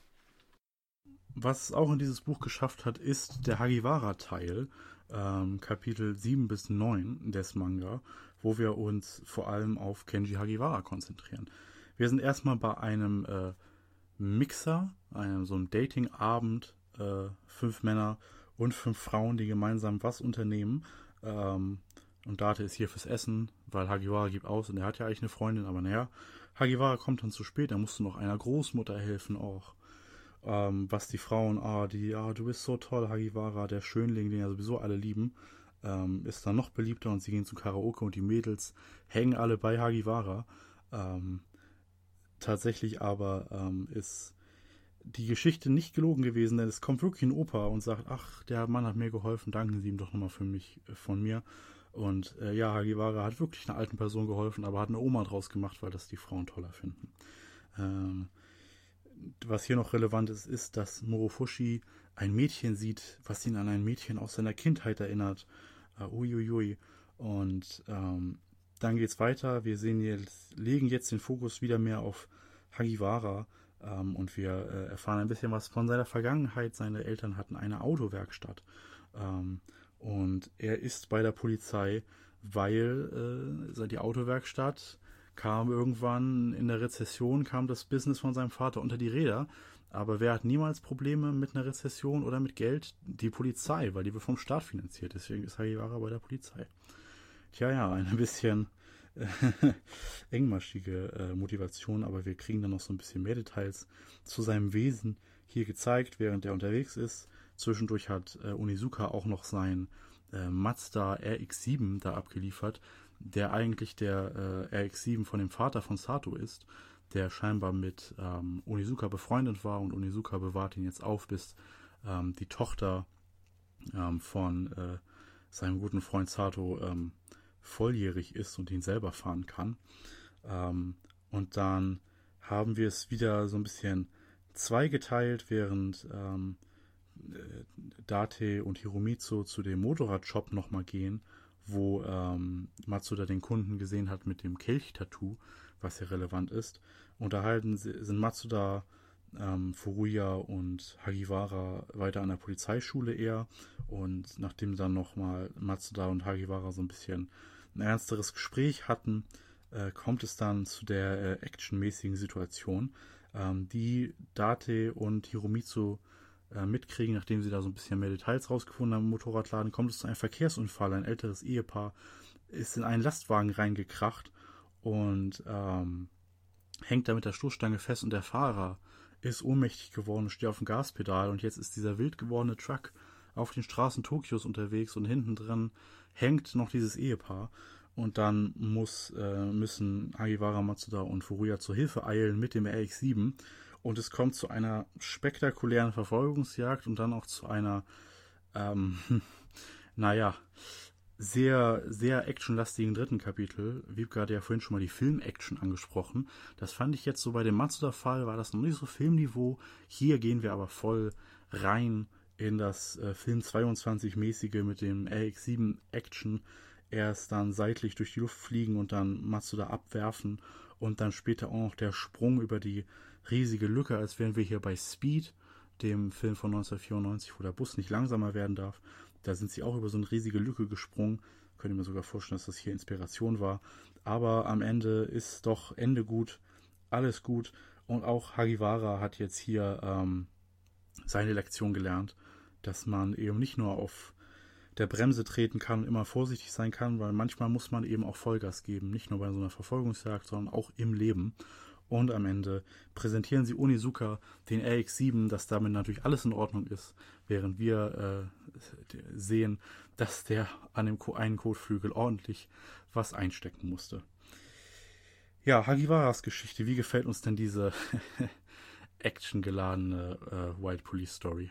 Speaker 1: Was es auch in dieses Buch geschafft hat, ist der Hagiwara-Teil, ähm, Kapitel sieben bis neun des Manga, wo wir uns vor allem auf Kenji Hagiwara konzentrieren. Wir sind erstmal bei einem äh, Mixer, einem so einem Dating-Abend, äh, fünf Männer und fünf Frauen, die gemeinsam was unternehmen. Ähm, und Date ist hier fürs Essen, weil Hagiwara gibt aus und er hat ja eigentlich eine Freundin, aber naja, Hagiwara kommt dann zu spät, er musste noch einer Großmutter helfen auch. Ähm, was die Frauen, ah, die, ah, du bist so toll, Hagiwara, der Schönling, den ja sowieso alle lieben, ähm, ist dann noch beliebter und sie gehen zum Karaoke und die Mädels hängen alle bei Hagiwara. Ähm, tatsächlich aber ähm, ist die Geschichte nicht gelogen gewesen, denn es kommt wirklich ein Opa und sagt, ach, der Mann hat mir geholfen, danken Sie ihm doch nochmal für mich, äh, von mir. Und äh, ja, Hagiwara hat wirklich einer alten Person geholfen, aber hat eine Oma draus gemacht, weil das die Frauen toller finden. Ähm, was hier noch relevant ist, ist, dass Morofushi ein Mädchen sieht, was ihn an ein Mädchen aus seiner Kindheit erinnert. Uh, uiuiui. Und ähm, dann geht's weiter. Wir sehen jetzt, legen jetzt den Fokus wieder mehr auf Hagiwara ähm, und wir äh, erfahren ein bisschen was von seiner Vergangenheit. Seine Eltern hatten eine Autowerkstatt ähm, und er ist bei der Polizei, weil äh, die Autowerkstatt kam irgendwann in der Rezession, kam das Business von seinem Vater unter die Räder. Aber wer hat niemals Probleme mit einer Rezession oder mit Geld? Die Polizei, weil die wird vom Staat finanziert. Deswegen ist Hagiwara bei der Polizei. Tja, ja, ein bisschen äh, engmaschige äh, Motivation, aber wir kriegen dann noch so ein bisschen mehr Details zu seinem Wesen hier gezeigt, während er unterwegs ist. Zwischendurch hat äh, Onizuka auch noch sein äh, Mazda R X sieben da abgeliefert, der eigentlich der äh, R X sieben von dem Vater von Sato ist, der scheinbar mit ähm, Onizuka befreundet war, und Onizuka bewahrt ihn jetzt auf, bis ähm, die Tochter ähm, von äh, seinem guten Freund Sato ähm, volljährig ist und ihn selber fahren kann. Ähm, und dann haben wir es wieder so ein bisschen zweigeteilt, während ähm, Date und Hiromitsu zu dem Motorradshop nochmal gehen, wo ähm, Matsuda den Kunden gesehen hat mit dem Kelch-Tattoo, was ja relevant ist. Unterhalten sind Matsuda, ähm, Furuya und Hagiwara weiter an der Polizeischule eher, und nachdem dann nochmal Matsuda und Hagiwara so ein bisschen ein ernsteres Gespräch hatten, äh, kommt es dann zu der äh, actionmäßigen Situation, ähm, die Date und Hiromitsu äh, mitkriegen, nachdem sie da so ein bisschen mehr Details rausgefunden haben im Motorradladen. Kommt es zu einem Verkehrsunfall. Ein älteres Ehepaar ist in einen Lastwagen reingekracht und ähm, hängt da mit der Stoßstange fest, und der Fahrer ist ohnmächtig geworden und steht auf dem Gaspedal, und jetzt ist dieser wild gewordene Truck auf den Straßen Tokios unterwegs, und hinten drin hängt noch dieses Ehepaar, und dann muss, äh, müssen Hagiwara, Matsuda und Furuya zur Hilfe eilen mit dem R X sieben, und es kommt zu einer spektakulären Verfolgungsjagd und dann auch zu einer, ähm, naja, sehr, sehr actionlastigen dritten Kapitel. Wiebke hatte ja vorhin schon mal die Film-Action angesprochen. Das fand ich jetzt so bei dem Matsuda-Fall, war das noch nicht so Filmniveau. Hier gehen wir aber voll rein in das äh, Film zweiundzwanzig-mäßige mit dem R X sieben Action. Erst dann seitlich durch die Luft fliegen und dann Matsuda abwerfen, und dann später auch noch der Sprung über die riesige Lücke, als wären wir hier bei Speed, dem Film von neunzehnhundertvierundneunzig, wo der Bus nicht langsamer werden darf. Da sind sie auch über so eine riesige Lücke gesprungen. Könnte mir sogar vorstellen, dass das hier Inspiration war. Aber am Ende ist doch Ende gut, alles gut. Und auch Hagiwara hat jetzt hier ähm, seine Lektion gelernt, dass man eben nicht nur auf der Bremse treten kann und immer vorsichtig sein kann, weil manchmal muss man eben auch Vollgas geben. Nicht nur bei so einer Verfolgungsjagd, sondern auch im Leben. Und am Ende präsentieren sie Onizuka den R X sieben, dass damit natürlich alles in Ordnung ist, während wir äh, sehen, dass der an dem einen Kotflügel ordentlich was einstecken musste. Ja, Hagiwaras Geschichte, wie gefällt uns denn diese actiongeladene äh, Wild Police Story?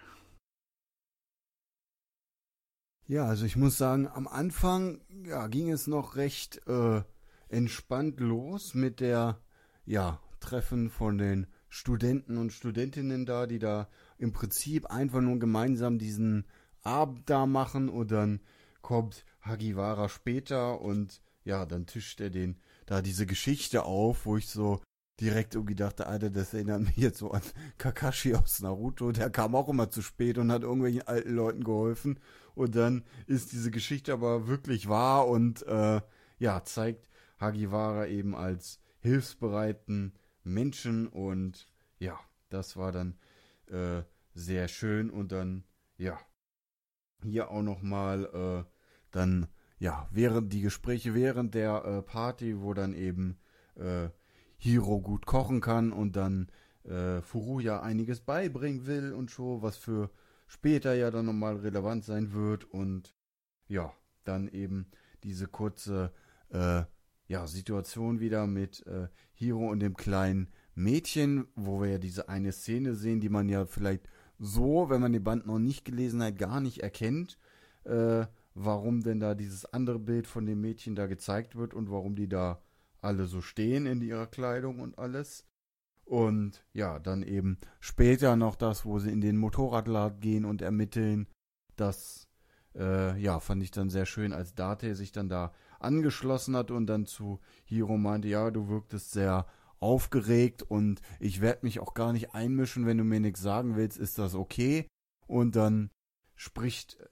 Speaker 3: Ja, also ich muss sagen, am Anfang ja, ging es noch recht äh, entspannt los mit der ja, Treffen von den Studenten und Studentinnen da, die da im Prinzip einfach nur gemeinsam diesen Abend da machen, und dann kommt Hagiwara später und ja, dann tischt er den da diese Geschichte auf, wo ich so direkt irgendwie dachte, Alter, das erinnert mich jetzt so an Kakashi aus Naruto, der kam auch immer zu spät und hat irgendwelchen alten Leuten geholfen, und dann ist diese Geschichte aber wirklich wahr und äh, ja, zeigt Hagiwara eben als hilfsbereiten Menschen, und ja, das war dann äh, sehr schön. Und dann, ja, hier auch nochmal äh, dann, ja, während die Gespräche während der äh, Party, wo dann eben äh, Hiro gut kochen kann und dann äh, Furuya einiges beibringen will und so, was für später ja dann nochmal relevant sein wird, und ja, dann eben diese kurze äh, ja, Situation wieder mit äh, Hiro und dem kleinen Mädchen, wo wir ja diese eine Szene sehen, die man ja vielleicht so, wenn man den Band noch nicht gelesen hat, gar nicht erkennt, äh, warum denn da dieses andere Bild von dem Mädchen da gezeigt wird und warum die da alle so stehen in ihrer Kleidung und alles. Und ja, dann eben später noch das, wo sie in den Motorradladen gehen und ermitteln. Das, äh, ja, fand ich dann sehr schön, als Date sich dann da angeschlossen hat und dann zu Hiro meinte, ja, du wirktest sehr aufgeregt und ich werde mich auch gar nicht einmischen, wenn du mir nichts sagen willst, ist das okay? Und dann spricht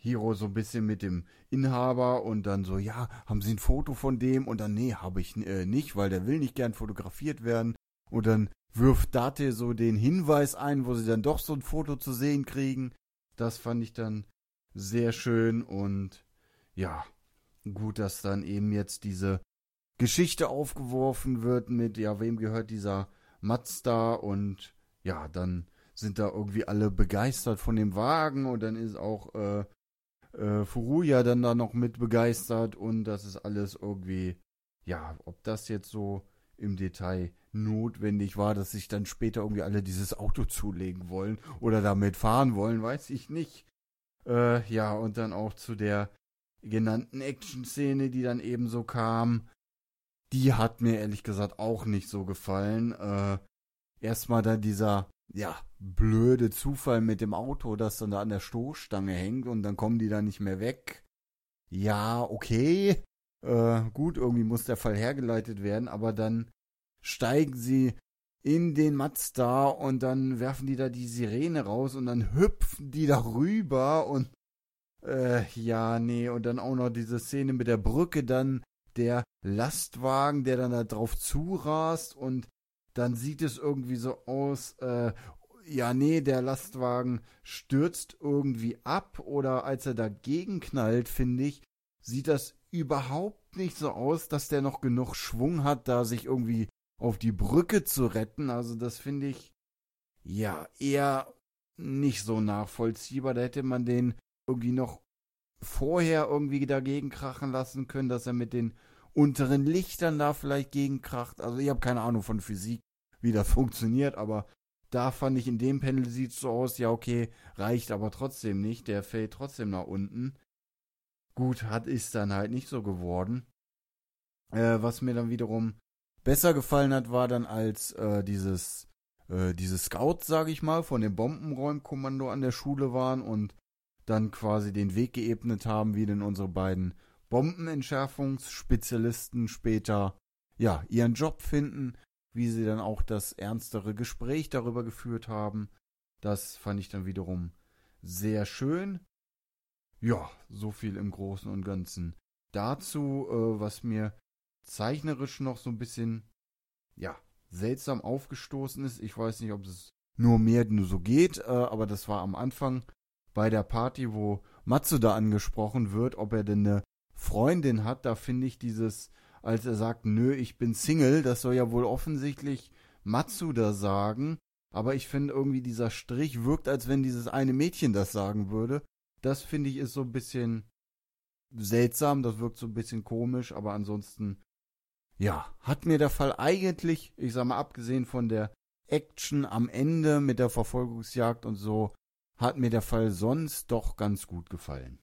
Speaker 3: Hiro so ein bisschen mit dem Inhaber und dann so, ja, haben Sie ein Foto von dem? Und dann, nee, habe ich äh, nicht, weil der will nicht gern fotografiert werden. Und dann wirft Date so den Hinweis ein, wo sie dann doch so ein Foto zu sehen kriegen. Das fand ich dann sehr schön und ja, gut, dass dann eben jetzt diese Geschichte aufgeworfen wird mit, ja, wem gehört dieser Mazda und ja, dann sind da irgendwie alle begeistert von dem Wagen und dann ist auch äh, äh, Furuya dann da noch mit begeistert und das ist alles irgendwie, ja, ob das jetzt so im Detail notwendig war, dass sich dann später irgendwie alle dieses Auto zulegen wollen oder damit fahren wollen, weiß ich nicht. Äh, ja, und dann auch zu der genannten Action-Szene, die dann eben so kam, die hat mir ehrlich gesagt auch nicht so gefallen. Äh, erstmal dann dieser, ja, blöde Zufall mit dem Auto, das dann da an der Stoßstange hängt und dann kommen die da nicht mehr weg. Ja, okay. Äh, gut, irgendwie muss der Fall hergeleitet werden, aber dann steigen sie in den Mazda und dann werfen die da die Sirene raus und dann hüpfen die da rüber und äh, ja, nee, und dann auch noch diese Szene mit der Brücke, dann der Lastwagen, der dann da drauf zurast und dann sieht es irgendwie so aus, äh, ja, nee, der Lastwagen stürzt irgendwie ab oder als er dagegen knallt, finde ich, sieht das überhaupt nicht so aus, dass der noch genug Schwung hat, da sich irgendwie auf die Brücke zu retten. Also das finde ich, ja, eher nicht so nachvollziehbar. Da hätte man den irgendwie noch vorher irgendwie dagegen krachen lassen können, dass er mit den unteren Lichtern da vielleicht gegenkracht. Also ich habe keine Ahnung von Physik, wie das funktioniert, aber da fand ich, in dem Panel sieht es so aus, ja okay, reicht aber trotzdem nicht, der fällt trotzdem nach unten. Gut, hat ist dann halt nicht so geworden. Äh, was mir dann wiederum besser gefallen hat, war dann als äh, dieses äh, diese Scouts, sage ich mal, von dem Bombenräumkommando an der Schule waren und dann quasi den Weg geebnet haben, wie denn unsere beiden Bombenentschärfungsspezialisten später ja ihren Job finden, wie sie dann auch das ernstere Gespräch darüber geführt haben. Das fand ich dann wiederum sehr schön. Ja, so viel im Großen und Ganzen dazu, äh, was mir zeichnerisch noch so ein bisschen, ja, seltsam aufgestoßen ist. Ich weiß nicht, ob es nur mir nur so geht, äh, aber das war am Anfang bei der Party, wo Matsuda angesprochen wird, ob er denn eine Freundin hat. Da finde ich dieses, als er sagt, nö, ich bin Single, das soll ja wohl offensichtlich Matsuda sagen, aber ich finde irgendwie, dieser Strich wirkt, als wenn dieses eine Mädchen das sagen würde. Das finde ich ist so ein bisschen seltsam, das wirkt so ein bisschen komisch, aber ansonsten, ja, hat mir der Fall eigentlich, ich sag mal, abgesehen von der Action am Ende mit der Verfolgungsjagd und so, hat mir der Fall sonst doch ganz gut gefallen.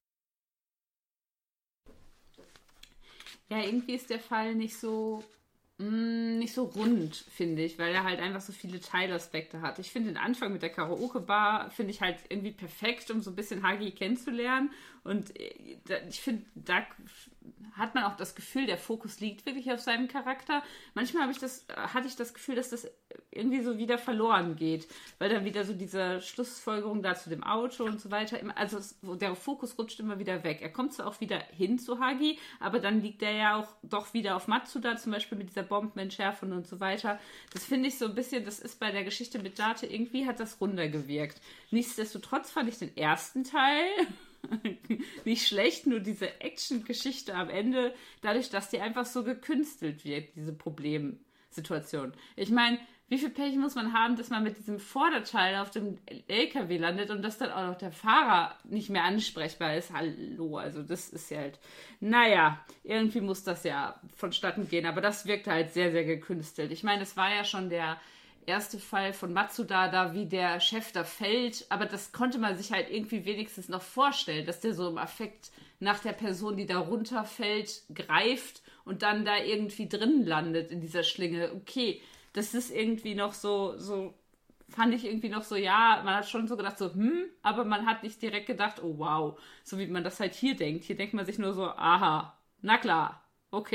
Speaker 2: Ja, irgendwie ist der Fall nicht so mh, nicht so rund, finde ich, weil er halt einfach so viele Teilaspekte hat. Ich finde den Anfang mit der Karaoke-Bar, finde ich halt irgendwie perfekt, um so ein bisschen Hagi kennenzulernen. Und ich finde, da hat man auch das Gefühl, der Fokus liegt wirklich auf seinem Charakter. Manchmal habe ich das, hatte ich das Gefühl, dass das irgendwie so wieder verloren geht, weil dann wieder so diese Schlussfolgerung da zu dem Auto und so weiter, also der Fokus rutscht immer wieder weg. Er kommt zwar auch wieder hin zu Hagi, aber dann liegt er ja auch doch wieder auf Matsuda, zum Beispiel mit dieser Bombenentschärfung und so weiter. Das finde ich so ein bisschen, das ist bei der Geschichte mit Date, irgendwie hat das runtergewirkt. Nichtsdestotrotz fand ich den ersten Teil nicht schlecht, nur diese Action-Geschichte am Ende, dadurch, dass die einfach so gekünstelt wird, diese Problemsituation. Ich meine, wie viel Pech muss man haben, dass man mit diesem Vorderteil auf dem L K W landet und dass dann auch noch der Fahrer nicht mehr ansprechbar ist? Hallo, also das ist ja halt, naja, irgendwie muss das ja vonstatten gehen, aber das wirkt halt sehr, sehr gekünstelt. Ich meine, es war ja schon der erste Fall von Matsuda, da wie der Chef da fällt, aber das konnte man sich halt irgendwie wenigstens noch vorstellen, dass der so im Affekt nach der Person, die da runterfällt, greift und dann da irgendwie drin landet in dieser Schlinge. Okay, das ist irgendwie noch so, so fand ich irgendwie noch so, ja, man hat schon so gedacht, so, hm, aber man hat nicht direkt gedacht, oh wow, so wie man das halt hier denkt. Hier denkt man sich nur so, aha, na klar, okay,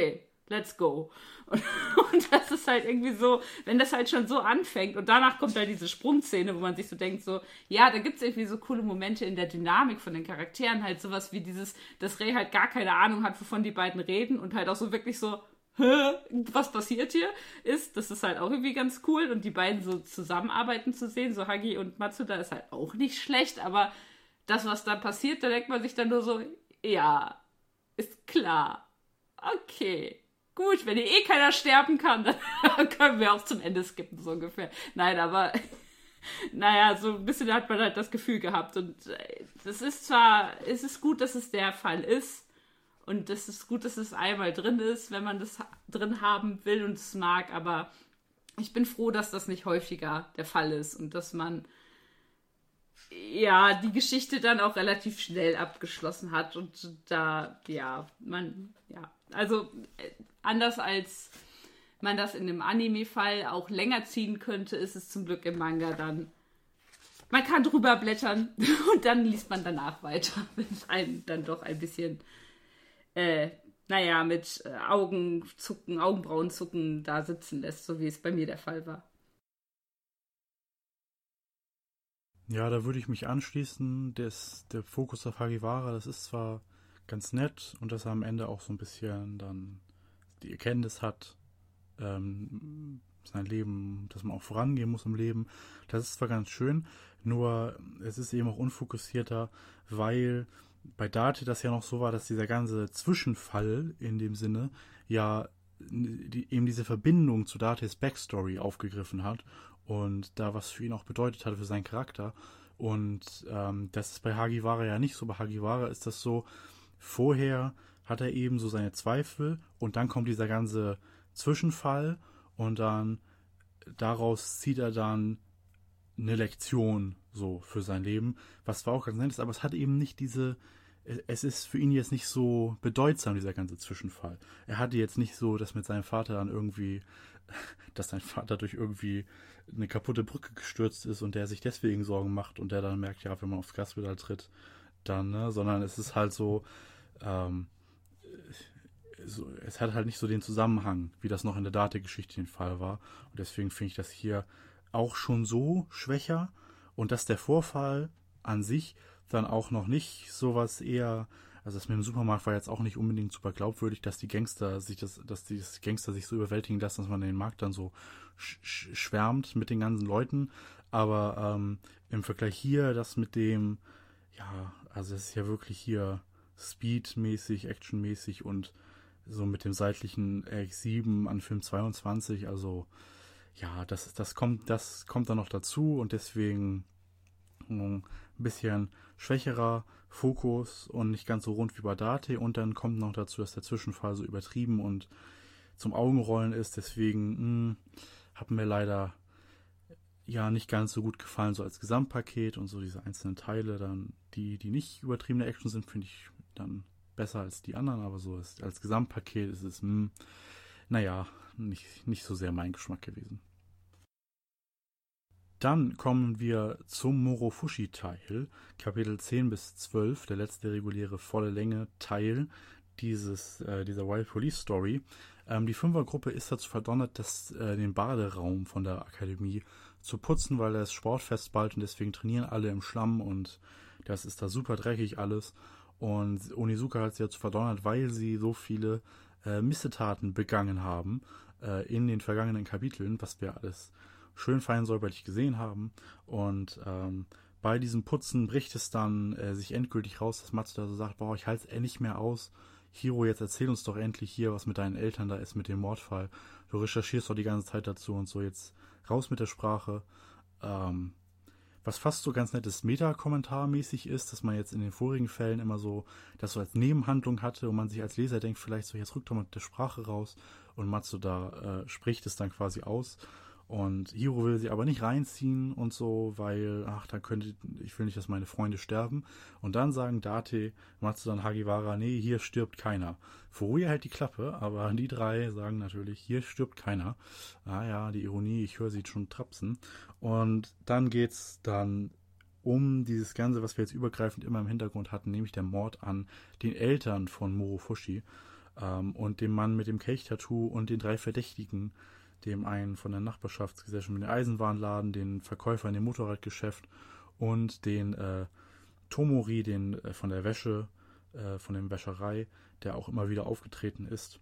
Speaker 2: let's go. Und, und das ist halt irgendwie so, wenn das halt schon so anfängt und danach kommt halt diese Sprungszene, wo man sich so denkt, so, ja, da gibt es irgendwie so coole Momente in der Dynamik von den Charakteren, halt sowas wie dieses, dass Rey halt gar keine Ahnung hat, wovon die beiden reden und halt auch so wirklich so, hä, was passiert hier ist, das ist halt auch irgendwie ganz cool und die beiden so zusammenarbeiten zu sehen, so Hagi und Matsuda ist halt auch nicht schlecht, aber das, was da passiert, da denkt man sich dann nur so, ja, ist klar, okay. Gut, wenn hier eh keiner sterben kann, dann können wir auch zum Ende skippen, so ungefähr. Nein, aber naja, so ein bisschen hat man halt das Gefühl gehabt. Und es ist zwar, es ist gut, dass es der Fall ist. Und es ist gut, dass es einmal drin ist, wenn man das drin haben will und es mag. Aber ich bin froh, dass das nicht häufiger der Fall ist. Und dass man ja die Geschichte dann auch relativ schnell abgeschlossen hat. Und da, ja, man, ja, also anders als man das in dem Anime-Fall auch länger ziehen könnte, ist es zum Glück im Manga dann. Man kann drüber blättern und dann liest man danach weiter, wenn es einen dann doch ein bisschen, äh, naja, mit äh, Augenzucken, Augenbrauenzucken da sitzen lässt, so wie es bei mir der Fall war.
Speaker 1: Ja, da würde ich mich anschließen. Das, der Fokus auf Hagiwara, das ist zwar ganz nett und dass er am Ende auch so ein bisschen dann die Erkenntnis hat, ähm, sein Leben, dass man auch vorangehen muss im Leben. Das ist zwar ganz schön, nur es ist eben auch unfokussierter, weil bei Date das ja noch so war, dass dieser ganze Zwischenfall in dem Sinne ja die, eben diese Verbindung zu Dates Backstory aufgegriffen hat und da was für ihn auch bedeutet hatte für seinen Charakter. Und ähm, das ist bei Hagiwara ja nicht so. Bei Hagiwara ist das so, vorher hat er eben so seine Zweifel und dann kommt dieser ganze Zwischenfall und dann daraus zieht er dann eine Lektion so für sein Leben, was zwar auch ganz nett ist, aber es hat eben nicht diese, es ist für ihn jetzt nicht so bedeutsam, dieser ganze Zwischenfall. Er hatte jetzt nicht so, dass mit seinem Vater dann irgendwie, dass sein Vater durch irgendwie eine kaputte Brücke gestürzt ist und der sich deswegen Sorgen macht und der dann merkt, ja, wenn man aufs Gaspedal tritt, dann, ne, sondern es ist halt so, ähm, so, es hat halt nicht so den Zusammenhang, wie das noch in der Date-Geschichte der Fall war. Und deswegen finde ich das hier auch schon so schwächer. Und dass der Vorfall an sich dann auch noch nicht sowas eher, also das mit dem Supermarkt war jetzt auch nicht unbedingt super glaubwürdig, dass die Gangster sich das, dass die Gangster sich so überwältigen lassen, dass man den Markt dann so sch- sch- schwärmt mit den ganzen Leuten. Aber ähm, im Vergleich hier, das mit dem, ja, also es ist ja wirklich hier Speed-mäßig, Action-mäßig und so mit dem seitlichen R X sieben an Film zweiundzwanzig, also ja, das, das kommt, das kommt dann noch dazu und deswegen ein bisschen schwächerer Fokus und nicht ganz so rund wie bei Date und dann kommt noch dazu, dass der Zwischenfall so übertrieben und zum Augenrollen ist, deswegen mh, hat mir leider ja nicht ganz so gut gefallen, so als Gesamtpaket und so diese einzelnen Teile dann, die, die nicht übertriebene Action sind, finde ich dann besser als die anderen, aber so ist, als Gesamtpaket ist es, mh, naja, nicht, nicht so sehr mein Geschmack gewesen. Dann kommen wir zum Morofushi-Teil, Kapitel zehn bis zwölf, der letzte reguläre volle Länge Teil dieses, äh, dieser Wild Police Story. Ähm, die Fünfergruppe ist dazu verdonnert, das, äh, den Baderaum von der Akademie zu putzen, weil er ist Sportfest bald und deswegen trainieren alle im Schlamm und das ist da super dreckig alles. Und Onizuka hat sie dazu verdonnert, weil sie so viele äh, Missetaten begangen haben äh, in den vergangenen Kapiteln, was wir alles schön fein säuberlich gesehen haben. Und ähm, bei diesem Putzen bricht es dann äh, sich endgültig raus, dass Matsuda so sagt, boah, ich halte es endlich mehr aus. Hiro, jetzt erzähl uns doch endlich hier, was mit deinen Eltern da ist mit dem Mordfall. Du recherchierst doch die ganze Zeit dazu und so, jetzt raus mit der Sprache. Ähm, was fast so ganz nettes Meta-Kommentar-mäßig ist, dass man jetzt in den vorigen Fällen immer so das so als Nebenhandlung hatte und man sich als Leser denkt, vielleicht so, jetzt rückt doch mal mit der Sprache raus und Matsuda äh, spricht es dann quasi aus. Und Hiro will sie aber nicht reinziehen und so, weil, ach, da könnte, ich will nicht, dass meine Freunde sterben. Und dann sagen Date, Matsuda und Hagiwara, nee, hier stirbt keiner. Furuya hält die Klappe, aber die drei sagen natürlich, hier stirbt keiner. Ah ja, die Ironie, ich höre sie schon trapsen. Und dann geht's dann um dieses Ganze, was wir jetzt übergreifend immer im Hintergrund hatten, nämlich der Mord an den Eltern von Morofushi. ähm, und dem Mann mit dem Kelch-Tattoo und den drei Verdächtigen, dem einen von der Nachbarschaftsgesellschaft mit dem Eisenwarenladen, den Verkäufer in dem Motorradgeschäft und den äh, Tomori, den äh, von der Wäsche, äh, von der Wäscherei, der auch immer wieder aufgetreten ist.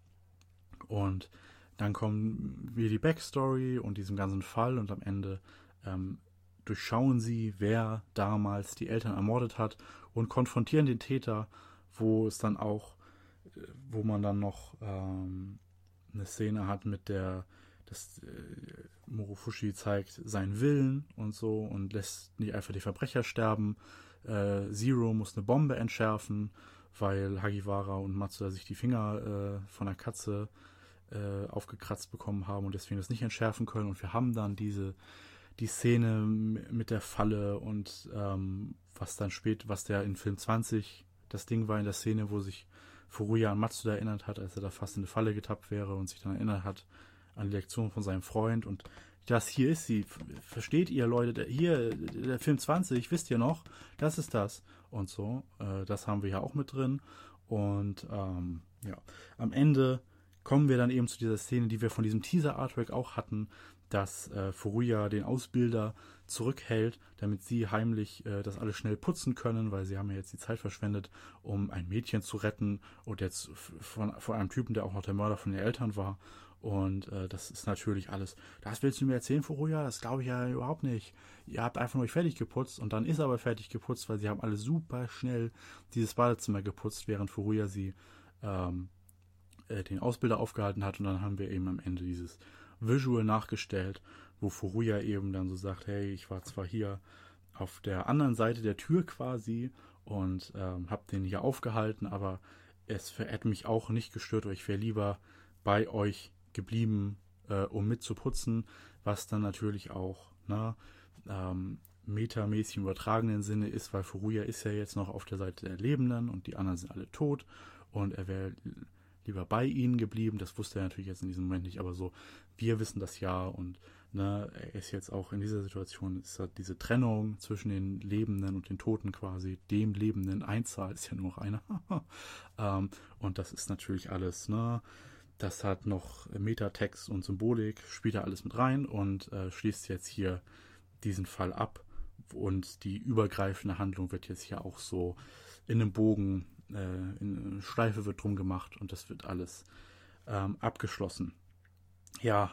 Speaker 1: Und dann kommen wir die Backstory und diesem ganzen Fall und am Ende ähm, durchschauen sie, wer damals die Eltern ermordet hat und konfrontieren den Täter, wo es dann auch, wo man dann noch ähm, eine Szene hat mit der, dass äh, Morofushi zeigt seinen Willen und so und lässt nicht einfach die Verbrecher sterben. Äh, Zero muss eine Bombe entschärfen, weil Hagiwara und Matsuda sich die Finger äh, von der Katze äh, aufgekratzt bekommen haben und deswegen das nicht entschärfen können. Und wir haben dann diese die Szene mit der Falle und ähm, was dann spät, was der in Film zwanzig das Ding war in der Szene, wo sich Furuya an Matsuda erinnert hat, als er da fast in eine Falle getappt wäre und sich dann erinnert hat an die Lektion von seinem Freund. Und das hier ist sie. Versteht ihr, Leute? Der, hier, der Film zwanzig, wisst ihr noch? Das ist das. Und so. Äh, das haben wir ja auch mit drin. Und ähm, ja, am Ende kommen wir dann eben zu dieser Szene, die wir von diesem Teaser-Artwork auch hatten, dass äh, Furuya den Ausbilder zurückhält, damit sie heimlich äh, das alles schnell putzen können, weil sie haben ja jetzt die Zeit verschwendet, um ein Mädchen zu retten und jetzt von, von einem Typen, der auch noch der Mörder von den Eltern war. Und äh, das ist natürlich alles. Das willst du mir erzählen, Furuya? Das glaube ich ja überhaupt nicht. Ihr habt einfach nur fertig geputzt und dann ist aber fertig geputzt, weil sie haben alle super schnell dieses Badezimmer geputzt, während Furuya sie ähm, äh, den Ausbilder aufgehalten hat und dann haben wir eben am Ende dieses Visual nachgestellt, wo Furuya eben dann so sagt, hey, ich war zwar hier auf der anderen Seite der Tür quasi und ähm, hab den hier aufgehalten, aber es hätte mich auch nicht gestört, oder ich wäre lieber bei euch geblieben, äh, um mitzuputzen, was dann natürlich auch ne, ähm, metamäßig im übertragenen Sinne ist, weil Furuya ist ja jetzt noch auf der Seite der Lebenden und die anderen sind alle tot und er wäre lieber bei ihnen geblieben. Das wusste er natürlich jetzt in diesem Moment nicht, aber so, wir wissen das ja und ne, er ist jetzt auch in dieser Situation, ist halt diese Trennung zwischen den Lebenden und den Toten quasi, dem Lebenden, Einzahl ist ja nur noch einer. ähm, und das ist natürlich alles, ne, das hat noch Metatext und Symbolik, spielt da alles mit rein und äh, schließt jetzt hier diesen Fall ab und die übergreifende Handlung wird jetzt hier auch so in einem Bogen in eine Schleife wird drum gemacht und das wird alles ähm, abgeschlossen. Ja,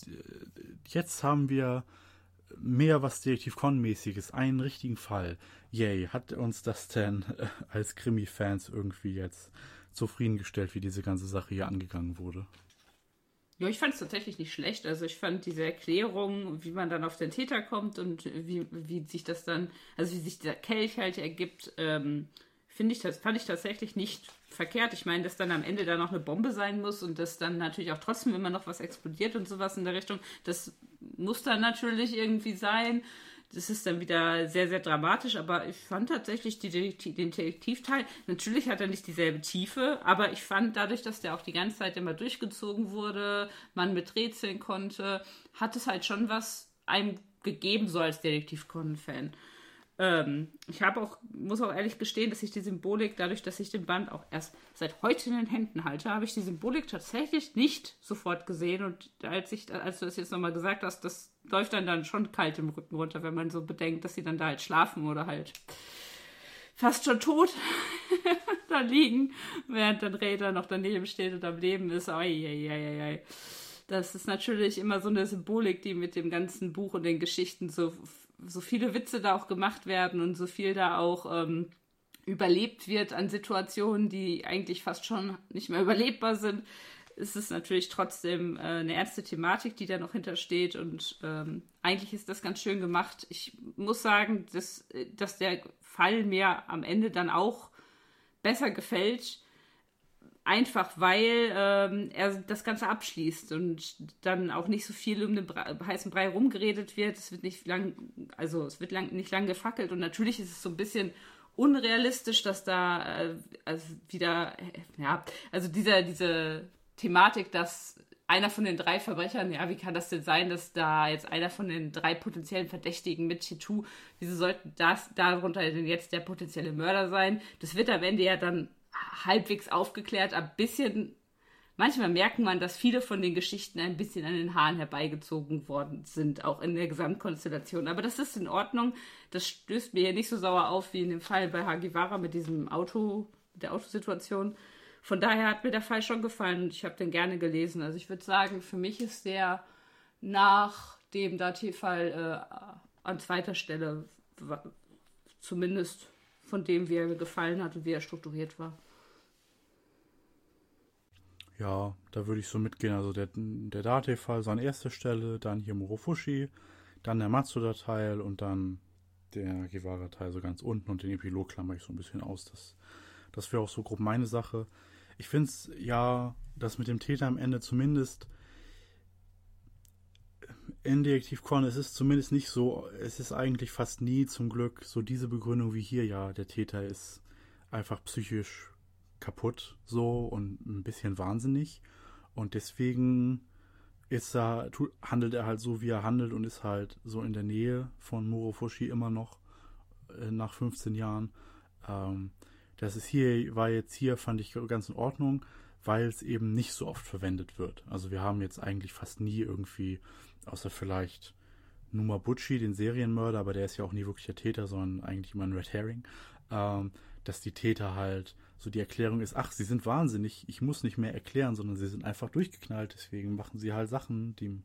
Speaker 1: jetzt haben wir mehr was Detektiv Conan-mäßiges, einen richtigen Fall. Yay, hat uns das denn äh, als Krimi-Fans irgendwie jetzt zufriedengestellt, wie diese ganze Sache hier angegangen wurde?
Speaker 2: Ja, ich fand es tatsächlich nicht schlecht. Also ich fand diese Erklärung, wie man dann auf den Täter kommt und wie, wie sich das dann, also wie sich der Kelch halt ergibt, ähm, finde ich das, fand ich tatsächlich nicht verkehrt. Ich meine, dass dann am Ende da noch eine Bombe sein muss und dass dann natürlich auch trotzdem immer noch was explodiert und sowas in der Richtung, das muss dann natürlich irgendwie sein. Das ist dann wieder sehr, sehr dramatisch, aber ich fand tatsächlich die Detektiv, den Detektivteil, natürlich hat er nicht dieselbe Tiefe, aber ich fand dadurch, dass der auch die ganze Zeit immer durchgezogen wurde, man mit rätseln konnte, hat es halt schon was einem gegeben, so als Detektiv Conan-Fan. Ähm, ich habe auch, muss auch ehrlich gestehen, dass ich die Symbolik, dadurch, dass ich den Band auch erst seit heute in den Händen halte, habe ich die Symbolik tatsächlich nicht sofort gesehen. Und als ich, als du das jetzt nochmal gesagt hast, das läuft dann dann schon kalt im Rücken runter, wenn man so bedenkt, dass sie dann da halt schlafen oder halt fast schon tot da liegen, während dann Räder noch daneben steht und am Leben ist. Oi, oi, oi, oi. Das ist natürlich immer so eine Symbolik, die mit dem ganzen Buch und den Geschichten so so viele Witze da auch gemacht werden und so viel da auch ähm, überlebt wird an Situationen, die eigentlich fast schon nicht mehr überlebbar sind, ist es natürlich trotzdem äh, eine ernste Thematik, die da noch hintersteht und ähm, eigentlich ist das ganz schön gemacht. Ich muss sagen, dass, dass der Fall mir am Ende dann auch besser gefällt, einfach weil ähm, er das Ganze abschließt und dann auch nicht so viel um den Brei, heißen Brei rumgeredet wird. Es wird nicht lang, also es wird lang, nicht lang gefackelt und natürlich ist es so ein bisschen unrealistisch, dass da äh, also wieder, äh, ja, also dieser, diese Thematik, dass einer von den drei Verbrechern, ja, wie kann das denn sein, dass da jetzt einer von den drei potenziellen Verdächtigen mit Chitu, wieso sollten das darunter denn jetzt der potenzielle Mörder sein? Das wird am Ende ja dann halbwegs aufgeklärt. Ein bisschen manchmal merkt man, dass viele von den Geschichten ein bisschen an den Haaren herbeigezogen worden sind, auch in der Gesamtkonstellation. Aber das ist in Ordnung. Das stößt mir hier nicht so sauer auf wie in dem Fall bei Hagiwara mit diesem Auto, der Autosituation. Von daher hat mir der Fall schon gefallen und ich habe den gerne gelesen. Also ich würde sagen, für mich ist der nach dem Dati-Fall äh, an zweiter Stelle, zumindest von dem, wie er mir gefallen hat und wie er strukturiert war.
Speaker 1: Ja, da würde ich so mitgehen. Also der, der Date-Fall ist an erster Stelle, dann hier Morofushi, dann der Matsuda-Teil und dann der Hagiwara-Teil so ganz unten und den Epilog klammer ich so ein bisschen aus. Das, das wäre auch so grob meine Sache. Ich finde es, ja, dass mit dem Täter am Ende zumindest in Detektiv Conan, es ist zumindest nicht so, es ist eigentlich fast nie zum Glück so diese Begründung wie hier, ja, der Täter ist einfach psychisch kaputt so und ein bisschen wahnsinnig und deswegen ist er, handelt er halt so, wie er handelt und ist halt so in der Nähe von Morofushi immer noch äh, nach fünfzehn Jahren. Ähm, das ist hier, war jetzt hier, fand ich ganz in Ordnung, weil es eben nicht so oft verwendet wird. Also wir haben jetzt eigentlich fast nie irgendwie, außer vielleicht Numabuchi, den Serienmörder, aber der ist ja auch nie wirklich der Täter, sondern eigentlich immer ein Red Herring, ähm, dass die Täter halt so die Erklärung ist, ach, sie sind wahnsinnig, ich muss nicht mehr erklären, sondern sie sind einfach durchgeknallt, deswegen machen sie halt Sachen, die,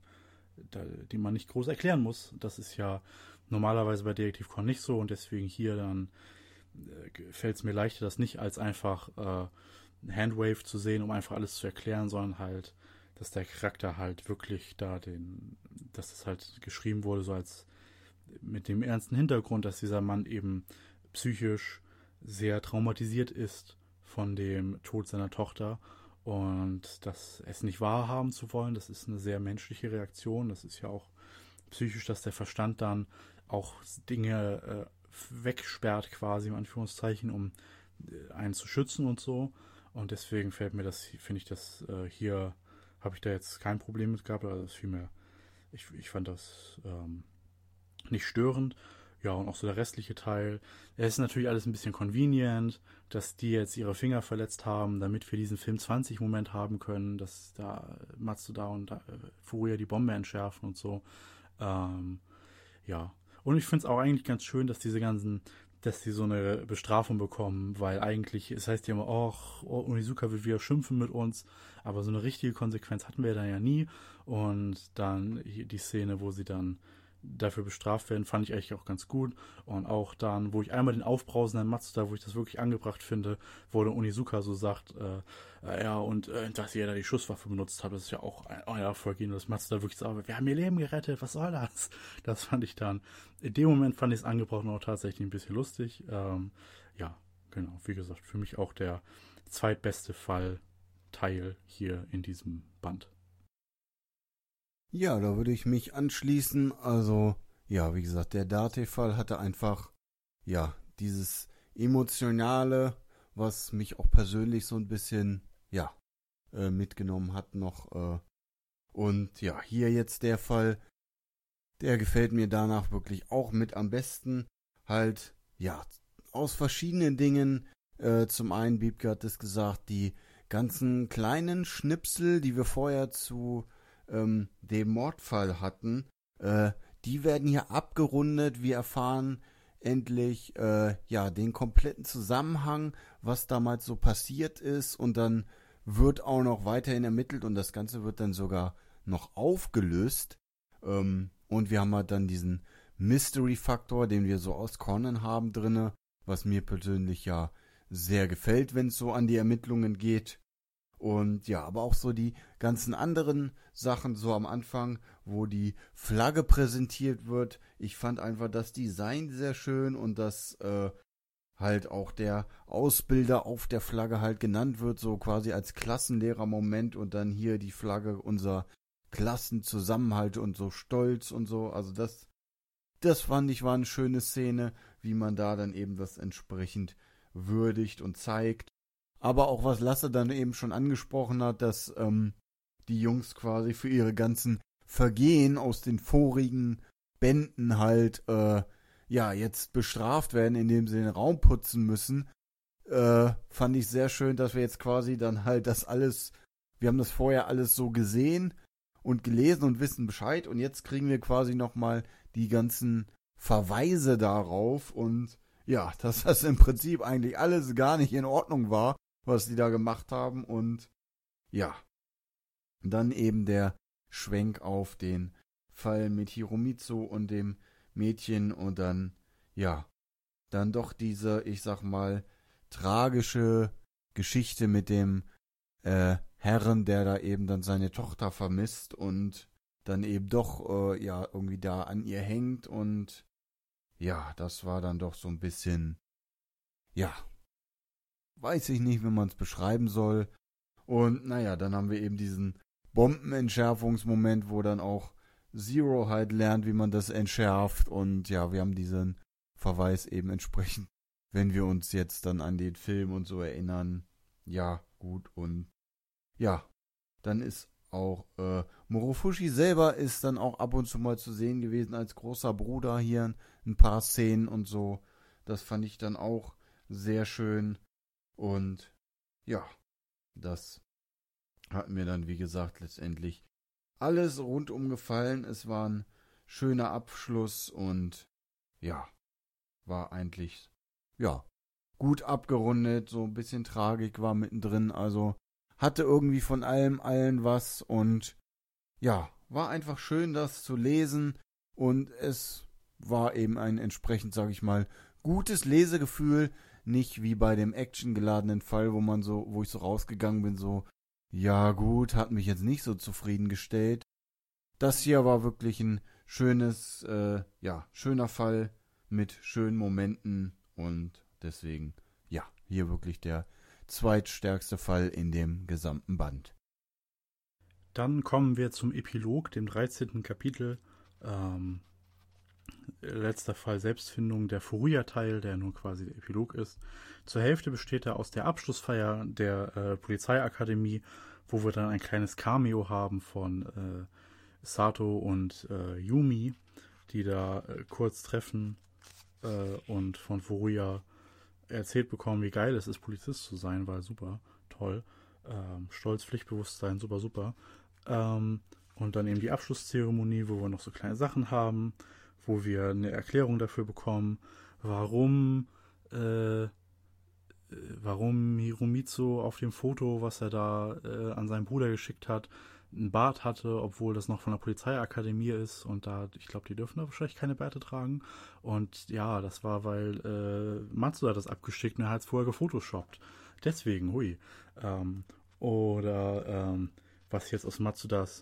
Speaker 1: die man nicht groß erklären muss. Das ist ja normalerweise bei Detektiv Conan nicht so und deswegen hier dann äh, fällt es mir leichter, das nicht als einfach äh, Handwave zu sehen, um einfach alles zu erklären, sondern halt, dass der Charakter halt wirklich da den, dass es halt geschrieben wurde, so als mit dem ernsten Hintergrund, dass dieser Mann eben psychisch sehr traumatisiert ist von dem Tod seiner Tochter und das es nicht wahrhaben zu wollen, das ist eine sehr menschliche Reaktion, das ist ja auch psychisch, dass der Verstand dann auch Dinge äh, wegsperrt quasi, in Anführungszeichen, um äh, einen zu schützen und so und deswegen fällt mir das, finde ich das äh, hier, habe ich da jetzt kein Problem mit gehabt, also das fiel mir, ich, ich fand das ähm, nicht störend. Ja, und auch so der restliche Teil. Es ist natürlich alles ein bisschen convenient, dass die jetzt ihre Finger verletzt haben, damit wir diesen Film zwanzig-Moment haben können, dass da Matsuda und äh, Furuya die Bombe entschärfen und so. Ähm, ja. Und ich finde es auch eigentlich ganz schön, dass diese ganzen, dass die so eine Bestrafung bekommen, weil eigentlich, es heißt ja immer, oh, Onizuka will wieder schimpfen mit uns, aber so eine richtige Konsequenz hatten wir dann ja nie. Und dann die Szene, wo sie dann dafür bestraft werden, fand ich eigentlich auch ganz gut. Und auch dann, wo ich einmal den aufbrausenden Matsuda, wo ich das wirklich angebracht finde, wo der Onizuka so sagt, äh, äh, ja, und äh, dass ihr da die Schusswaffe benutzt habt, das ist ja auch ein, ein Erfolg, und das Matsuda wirklich sagt, wir haben ihr Leben gerettet, was soll das? Das fand ich dann, in dem Moment fand ich es angebracht und auch tatsächlich ein bisschen lustig. Ähm, ja, genau, wie gesagt, für mich auch der zweitbeste Fallteil hier in diesem Band.
Speaker 3: Ja, da würde ich mich anschließen. Also, ja, wie gesagt, der Date-Fall hatte einfach, ja, dieses Emotionale, was mich auch persönlich so ein bisschen, ja, äh, mitgenommen hat noch. Äh, und ja, hier jetzt der Fall, der gefällt mir danach wirklich auch mit am besten. Halt, ja, aus verschiedenen Dingen. Äh, zum einen, Biebke hat es gesagt, die ganzen kleinen Schnipsel, die wir vorher zu Ähm, den Mordfall hatten, äh, die werden hier abgerundet. Wir erfahren endlich äh, ja den kompletten Zusammenhang, was damals so passiert ist und dann wird auch noch weiterhin ermittelt und das Ganze wird dann sogar noch aufgelöst ähm, und wir haben halt dann diesen Mystery-Faktor, den wir so aus Conan haben drinne, was mir persönlich ja sehr gefällt, wenn es so an die Ermittlungen geht. Und ja, aber auch so die ganzen anderen Sachen so am Anfang, wo die Flagge präsentiert wird. Ich fand einfach das Design sehr schön und dass äh, halt auch der Ausbilder auf der Flagge halt genannt wird, so quasi als Klassenlehrer-Moment und dann hier die Flagge, unser Klassenzusammenhalt und so Stolz und so. Also das, das fand ich war eine schöne Szene, wie man da dann eben das entsprechend würdigt und zeigt. Aber auch was Lasse dann eben schon angesprochen hat, dass ähm, die Jungs quasi für ihre ganzen Vergehen aus den vorigen Bänden halt äh, ja jetzt bestraft werden, indem sie den Raum putzen müssen. Äh, fand ich sehr schön, dass wir jetzt quasi dann halt das alles wir haben das vorher alles so gesehen und gelesen und wissen Bescheid und jetzt kriegen wir quasi nochmal die ganzen Verweise darauf und ja, dass das im Prinzip eigentlich alles gar nicht in Ordnung war, was die da gemacht haben und ja, dann eben der Schwenk auf den Fall mit Hiromitsu und dem Mädchen und dann, ja, dann doch diese, ich sag mal, tragische Geschichte mit dem äh, Herren, der da eben dann seine Tochter vermisst und dann eben doch, äh, ja, irgendwie da an ihr hängt und ja, das war dann doch so ein bisschen, ja, weiß ich nicht, wie man es beschreiben soll. Und naja, dann haben wir eben diesen Bombenentschärfungsmoment, wo dann auch Zero halt lernt, wie man das entschärft. Und ja, wir haben diesen Verweis eben entsprechend, wenn wir uns jetzt dann an den Film und so erinnern. Ja, gut. Und ja, dann ist auch äh, Morofushi selber ist dann auch ab und zu mal zu sehen gewesen als großer Bruder hier. Ein paar Szenen und so. Das fand ich dann auch sehr schön. Und ja, das hat mir dann, wie gesagt, letztendlich alles rundum gefallen. Es war ein schöner Abschluss und ja, war eigentlich, ja, gut abgerundet. So ein bisschen Tragik war mittendrin. Also hatte irgendwie von allem allen was und ja, war einfach schön, das zu lesen und es war eben ein entsprechend, sage ich mal, gutes Lesegefühl. Nicht wie bei dem actiongeladenen Fall, wo man so, wo ich so rausgegangen bin, so, ja gut, hat mich jetzt nicht so zufriedengestellt. Das hier war wirklich ein schönes, äh, ja, schöner Fall mit schönen Momenten und deswegen, ja, hier wirklich der zweitstärkste Fall in dem gesamten Band.
Speaker 1: Dann kommen wir zum Epilog, dem dreizehnten Kapitel. Ähm, letzter Fall Selbstfindung, der Furuya-Teil, der nun quasi der Epilog ist. Zur Hälfte besteht er aus der Abschlussfeier der äh, Polizeiakademie, wo wir dann ein kleines Cameo haben von äh, Sato und äh, Yumi, die da äh, kurz treffen äh, und von Furuya erzählt bekommen, wie geil es ist, Polizist zu sein, war super, toll. Ähm, Stolz, Pflichtbewusstsein, super, super. Ähm, und dann eben die Abschlusszeremonie, wo wir noch so kleine Sachen haben, wo wir eine Erklärung dafür bekommen, warum äh, warum Hiromitsu auf dem Foto, was er da äh, an seinen Bruder geschickt hat, einen Bart hatte, obwohl das noch von der Polizeiakademie ist und da, ich glaube, die dürfen da wahrscheinlich keine Bärte tragen. Und ja, das war, weil äh, Matsuda das abgeschickt und er hat es vorher gefotoshoppt. Deswegen, hui. Ähm, oder ähm, was jetzt aus Matsudas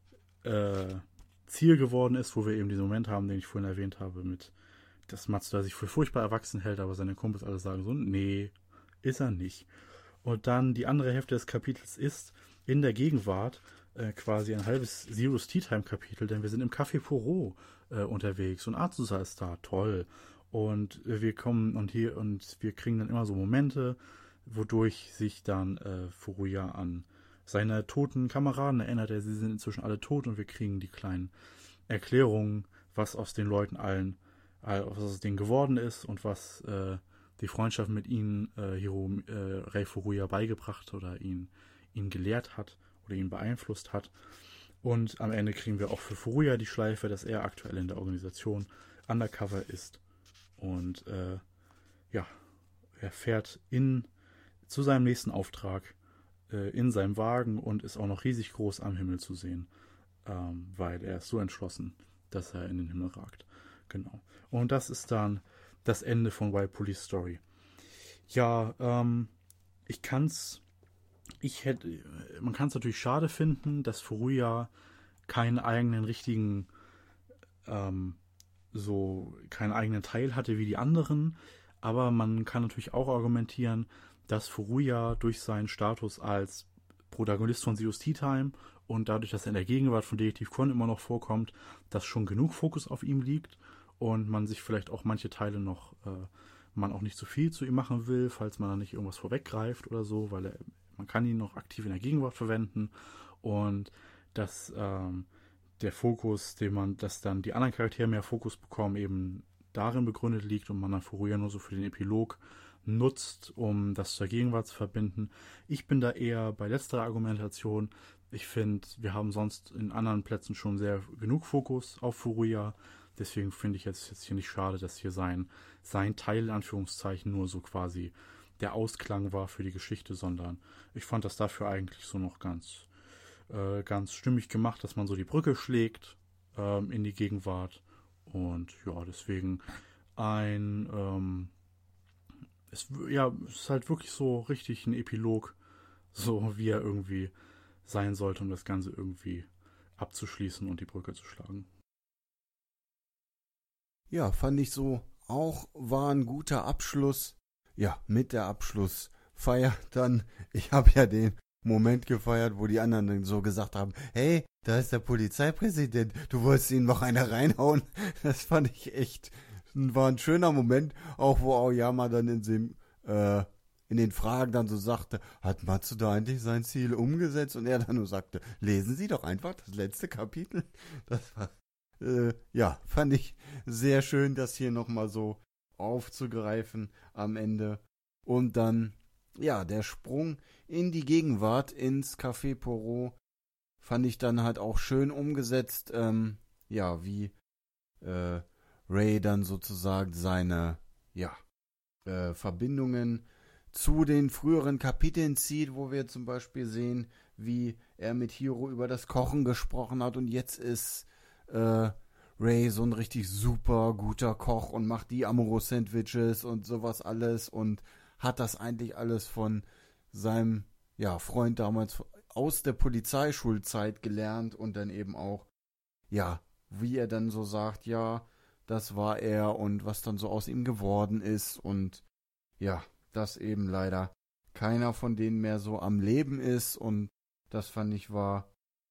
Speaker 1: äh, Ziel geworden ist, wo wir eben diesen Moment haben, den ich vorhin erwähnt habe, mit, dass Matsuda sich für furchtbar erwachsen hält, aber seine Kumpels alle sagen so, nee, ist er nicht. Und dann die andere Hälfte des Kapitels ist in der Gegenwart äh, quasi ein halbes Zero's Tea Time Kapitel, denn wir sind im Café Poro äh, unterwegs und Azusa ist da, toll. Und äh, wir kommen und hier und wir kriegen dann immer so Momente, wodurch sich dann äh, Furuya an seine toten Kameraden erinnert. Er, sie sind inzwischen alle tot und wir kriegen die kleinen Erklärungen, was aus den Leuten allen, was aus denen geworden ist und was äh, die Freundschaft mit ihnen äh, Hiro, äh, Rei Furuya beigebracht oder ihn, ihn gelehrt hat oder ihn beeinflusst hat. Und am Ende kriegen wir auch für Furuya die Schleife, dass er aktuell in der Organisation undercover ist. Und äh, ja, er fährt in, zu seinem nächsten Auftrag äh, in seinem Wagen und ist auch noch riesig groß am Himmel zu sehen, ähm, weil er ist so entschlossen, dass er in den Himmel ragt. Genau. Und das ist dann das Ende von Wild Police Story. Ja, ähm, ich kann's, ich hätte, man kann es natürlich schade finden, dass Furuya keinen eigenen richtigen, ähm, so, keinen eigenen Teil hatte wie die anderen, aber man kann natürlich auch argumentieren, dass Furuya durch seinen Status als Protagonist von Zero's Tea Time und dadurch, dass er in der Gegenwart von Detektiv Conan immer noch vorkommt, dass schon genug Fokus auf ihm liegt und man sich vielleicht auch manche Teile noch, äh, man auch nicht zu viel zu ihm machen will, falls man da nicht irgendwas vorweggreift oder so, weil er, man kann ihn noch aktiv in der Gegenwart verwenden und dass ähm, der Fokus, den man, dass dann die anderen Charaktere mehr Fokus bekommen, eben darin begründet liegt und man dann Furuya nur so für den Epilog nutzt, um das zur Gegenwart zu verbinden. Ich bin da eher bei letzterer Argumentation. Ich finde, wir haben sonst in anderen Plätzen schon sehr genug Fokus auf Furuya. Deswegen finde ich jetzt, jetzt hier nicht schade, dass hier sein, sein Teil in Anführungszeichen nur so quasi der Ausklang war für die Geschichte, sondern ich fand das dafür eigentlich so noch ganz, äh, ganz stimmig gemacht, dass man so die Brücke schlägt ähm, in die Gegenwart. Und ja, deswegen ein, ähm, es, ja, es ist halt wirklich so richtig ein Epilog, so wie er irgendwie sein sollte, um das Ganze irgendwie abzuschließen und die Brücke zu schlagen.
Speaker 3: Ja, fand ich so auch, war ein guter Abschluss. Ja, mit der Abschlussfeier dann. Ich habe ja den Moment gefeiert, wo die anderen dann so gesagt haben, hey, da ist der Polizeipräsident, du wolltest ihm noch eine reinhauen. Das fand ich echt, war ein schöner Moment, auch wo Aoyama dann in dem, äh, in den Fragen dann so sagte, hat Matsuda eigentlich sein Ziel umgesetzt? Und er dann nur sagte, lesen Sie doch einfach das letzte Kapitel. Das war, äh, ja, fand ich sehr schön, das hier nochmal so aufzugreifen am Ende. Und dann, ja, der Sprung in die Gegenwart, ins Café Porot, fand ich dann halt auch schön umgesetzt, ähm, ja, wie äh, Ray dann sozusagen seine, ja, äh, Verbindungen zu den früheren Kapiteln zieht, wo wir zum Beispiel sehen, wie er mit Hiro über das Kochen gesprochen hat und jetzt ist äh, Ray so ein richtig super guter Koch und macht die Amuro-Sandwiches und sowas alles und hat das eigentlich alles von seinem ja, Freund damals aus der Polizeischulzeit gelernt und dann eben auch, ja, wie er dann so sagt, ja, das war er und was dann so aus ihm geworden ist und ja, dass eben leider keiner von denen mehr so am Leben ist und das fand ich war,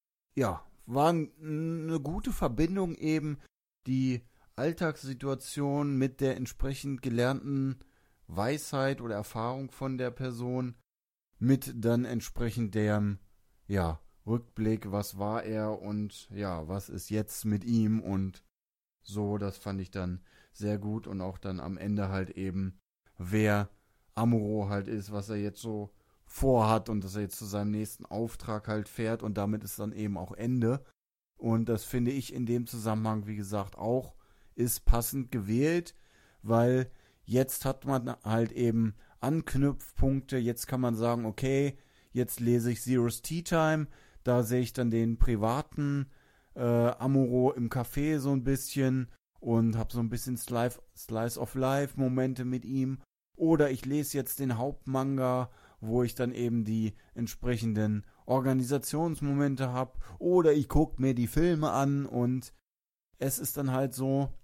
Speaker 3: ja, war eine gute Verbindung eben, die Alltagssituation mit der entsprechend gelernten Weisheit oder Erfahrung von der Person mit dann entsprechend dem, ja, Rückblick, was war er und ja, was ist jetzt mit ihm und so, das fand ich dann sehr gut und auch dann am Ende halt eben, wer Amuro halt ist, was er jetzt so vorhat und dass er jetzt zu seinem nächsten Auftrag halt fährt und damit ist dann eben auch Ende. Und das finde ich in dem Zusammenhang, wie gesagt, auch ist passend gewählt, weil jetzt hat man halt eben Anknüpfpunkte, jetzt kann man sagen, okay, jetzt lese ich Zero's Tea Time, da sehe ich dann den privaten äh, Amuro im Café so ein bisschen und habe so ein bisschen Slice, Slice of Life Momente mit ihm. Oder ich lese jetzt den Hauptmanga, wo ich dann eben die entsprechenden Organisationsmomente habe. Oder ich gucke mir die Filme an und es ist dann halt so,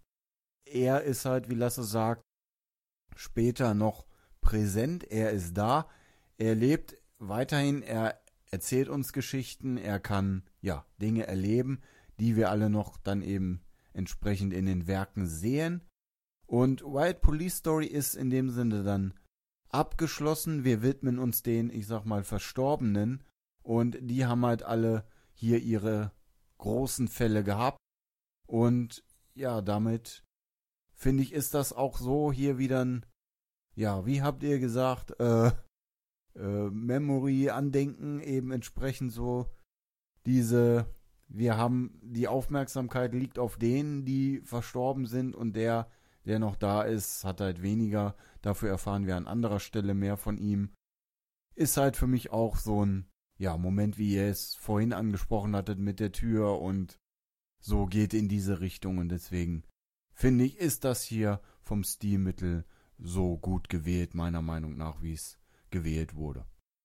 Speaker 3: er ist halt, wie Lasse sagt, später noch präsent. Er ist da, er lebt weiterhin, er erzählt uns Geschichten, er kann ja Dinge erleben, die wir alle noch dann eben entsprechend in den Werken sehen. Und Wild Police Story ist in dem Sinne dann abgeschlossen. Wir widmen uns den, ich sag mal, Verstorbenen. Und die haben halt alle hier ihre großen Fälle gehabt. Und ja, damit finde ich, ist das auch so hier wieder ein, ja, wie habt ihr gesagt, äh, äh, Memory, Andenken, eben entsprechend so diese, wir haben, die Aufmerksamkeit liegt auf denen, die verstorben sind und der, der noch da ist, hat halt weniger. Dafür erfahren wir an anderer Stelle mehr von ihm. Ist halt für mich auch so ein, ja, Moment, wie ihr es vorhin angesprochen hattet mit der Tür und so geht in diese Richtung und deswegen finde ich, ist das hier vom Stilmittel so gut gewählt, meiner Meinung nach, wie es gewählt wurde.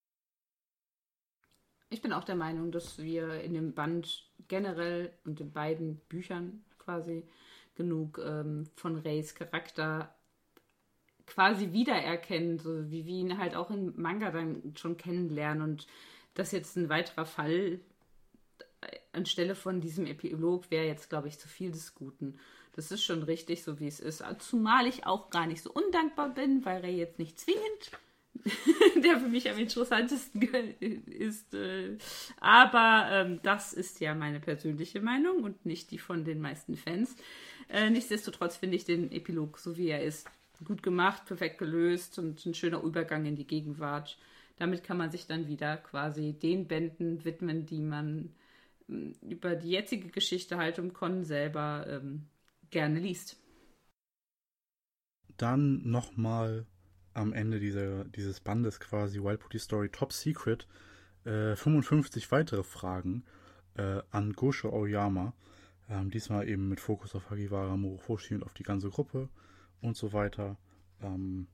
Speaker 2: Ich bin auch der Meinung, dass wir in dem Band generell und in beiden Büchern quasi genug ähm, von Reis Charakter quasi wiedererkennen, so wie wir ihn halt auch im Manga dann schon kennenlernen und das jetzt ein weiterer Fall anstelle von diesem Epilog wäre jetzt, glaube ich, zu viel des Guten. Das ist schon richtig, so wie es ist. Zumal ich auch gar nicht so undankbar bin, weil Ray jetzt nicht zwingend der für mich am interessantesten ist. Äh, aber ähm, das ist ja meine persönliche Meinung und nicht die von den meisten Fans. Äh, nichtsdestotrotz finde ich den Epilog, so wie er ist, gut gemacht, perfekt gelöst und ein schöner Übergang in die Gegenwart. Damit kann man sich dann wieder quasi den Bänden widmen, die man ähm, über die jetzige Geschichte halt um Conan selber ähm, gerne liest.
Speaker 1: Dann nochmal am Ende dieser, dieses Bandes quasi Wild Putty Story Top Secret äh, fünfundfünfzig weitere Fragen äh, an Gosho Aoyama. Ähm, diesmal eben mit Fokus auf Hagiwara Morohoshi und auf die ganze Gruppe und so weiter. Ähm,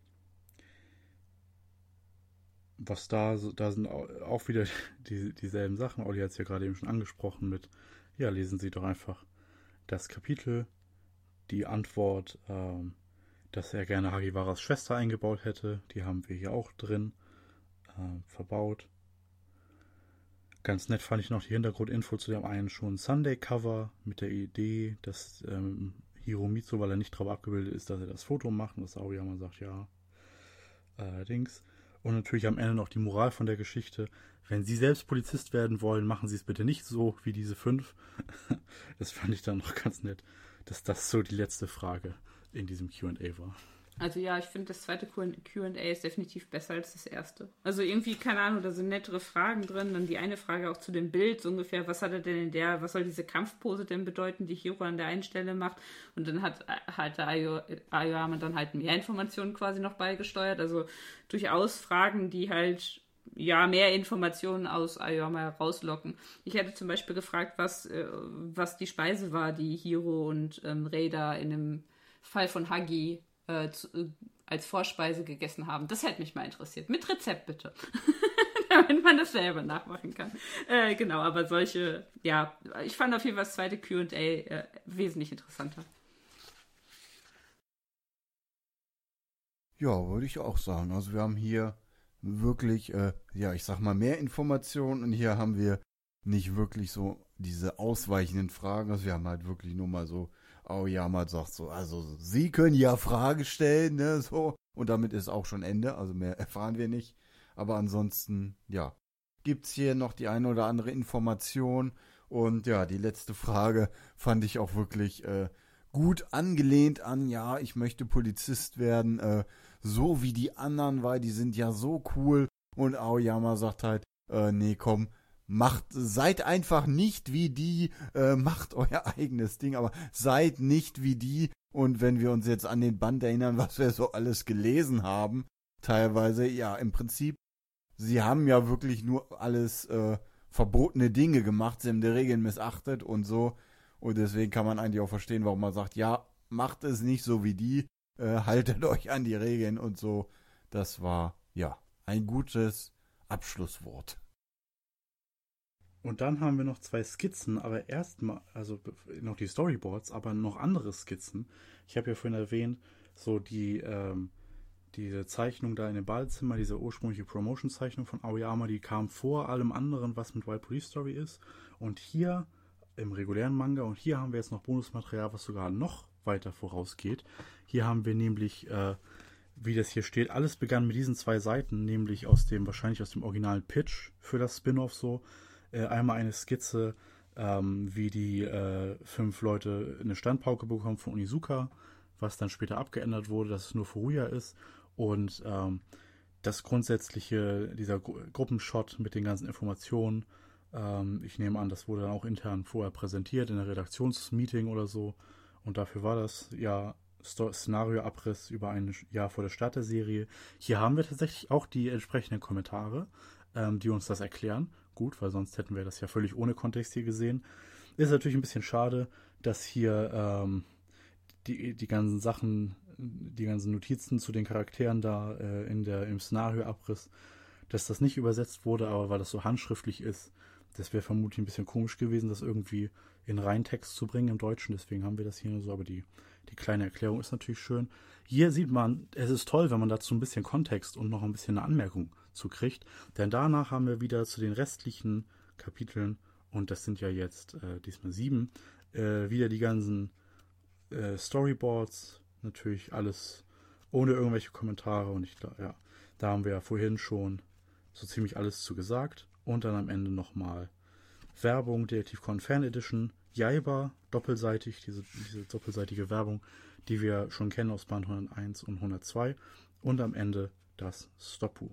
Speaker 1: was da, da sind auch wieder die, dieselben Sachen. Olli hat es ja gerade eben schon angesprochen mit, ja, lesen Sie doch einfach das Kapitel, die Antwort, ähm, dass er gerne Hagiwaras Schwester eingebaut hätte. Die haben wir hier auch drin äh, verbaut. Ganz nett fand ich noch die Hintergrundinfo zu dem einen schon Sunday-Cover mit der Idee, dass ähm, Hiromitsu, weil er nicht drauf abgebildet ist, dass er das Foto macht und dass Aoyama sagt, ja, allerdings. Und natürlich am Ende noch die Moral von der Geschichte. Wenn Sie selbst Polizist werden wollen, machen Sie es bitte nicht so wie diese fünf. Das fand ich dann noch ganz nett, dass das so die letzte Frage in diesem Q und A war.
Speaker 2: Also ja, ich finde, das zweite Q und A ist definitiv besser als das erste. Also irgendwie, keine Ahnung, da sind nettere Fragen drin. Dann die eine Frage auch zu dem Bild, so ungefähr, was hat er denn in der, was soll diese Kampfpose denn bedeuten, die Hiro an der einen Stelle macht? Und dann hat halt der Aoyama dann halt mehr Informationen quasi noch beigesteuert. Also durchaus Fragen, die halt ja mehr Informationen aus Aoyama herauslocken. Ich hätte zum Beispiel gefragt, was, äh, was die Speise war, die Hiro und ähm, Reida in dem Fall von Hagi Äh, zu, äh, als Vorspeise gegessen haben. Das hätte mich mal interessiert. Mit Rezept bitte. Damit man das selber nachmachen kann. Äh, genau, aber solche, ja, ich fand auf jeden Fall das zweite Q und A äh, wesentlich interessanter.
Speaker 3: Ja, würde ich auch sagen. Also wir haben hier wirklich, äh, ja, ich sag mal, mehr Informationen und hier haben wir nicht wirklich so diese ausweichenden Fragen. Also wir haben halt wirklich nur mal so Aoyama sagt so, also Sie können ja Fragen stellen, ne, so. Und damit ist auch schon Ende, also mehr erfahren wir nicht. Aber ansonsten, ja, gibt's hier noch die eine oder andere Information. Und ja, die letzte Frage fand ich auch wirklich äh, gut angelehnt an, ja, ich möchte Polizist werden, äh, so wie die anderen, weil die sind ja so cool. Und Aoyama sagt halt, äh, nee, komm, Macht, seid einfach nicht wie die, äh, macht euer eigenes Ding, aber seid nicht wie die. Und wenn wir uns jetzt an den Band erinnern, was wir so alles gelesen haben, teilweise, ja, im Prinzip, sie haben ja wirklich nur alles äh, verbotene Dinge gemacht, sie haben die Regeln missachtet und so. Und deswegen kann man eigentlich auch verstehen, warum man sagt, ja, macht es nicht so wie die, äh, haltet euch an die Regeln und so. Das war, ja, ein gutes Abschlusswort.
Speaker 1: Und dann haben wir noch zwei Skizzen, aber erstmal, also noch die Storyboards, aber noch andere Skizzen. Ich habe ja vorhin erwähnt, so die, ähm, diese Zeichnung da in dem Badezimmer, diese ursprüngliche Promotion-Zeichnung von Aoyama, die kam vor allem anderen, was mit Wild Police Story ist. Und hier im regulären Manga, und hier haben wir jetzt noch Bonusmaterial, was sogar noch weiter vorausgeht. Hier haben wir nämlich, äh, wie das hier steht, alles begann mit diesen zwei Seiten, nämlich aus dem, wahrscheinlich aus dem originalen Pitch für das Spin-off so. Einmal eine Skizze, ähm, wie die äh, fünf Leute eine Standpauke bekommen von Onizuka, was dann später abgeändert wurde, dass es nur Furuya ist. Und ähm, das grundsätzliche, dieser Gru- Gruppenshot mit den ganzen Informationen, ähm, ich nehme an, das wurde dann auch intern vorher präsentiert in der Redaktionsmeeting oder so. Und dafür war das ja Sto- Szenarioabriss über ein Jahr vor der Start der Serie. Hier haben wir tatsächlich auch die entsprechenden Kommentare, ähm, die uns das erklären. Gut, weil sonst hätten wir das ja völlig ohne Kontext hier gesehen. Ist natürlich ein bisschen schade, dass hier ähm, die, die ganzen Sachen, die ganzen Notizen zu den Charakteren da äh, in der, im Szenarioabriss, dass das nicht übersetzt wurde, aber weil das so handschriftlich ist, das wäre vermutlich ein bisschen komisch gewesen, das irgendwie in Reintext zu bringen im Deutschen. Deswegen haben wir das hier nur so, aber die, die kleine Erklärung ist natürlich schön. Hier sieht man, es ist toll, wenn man dazu ein bisschen Kontext und noch ein bisschen eine Anmerkung zu kriegt. Denn danach haben wir wieder zu den restlichen Kapiteln, und das sind ja jetzt äh, diesmal sieben, äh, wieder die ganzen äh, Storyboards, natürlich alles ohne irgendwelche Kommentare. Und ich glaube, ja, da haben wir ja vorhin schon so ziemlich alles zu gesagt. Und dann am Ende nochmal Werbung, Detektiv Conan Fan Edition, Jaiba, doppelseitig, diese, diese doppelseitige Werbung, die wir schon kennen aus Band hunderteins und hundertzwei. Und am Ende das Stoppu.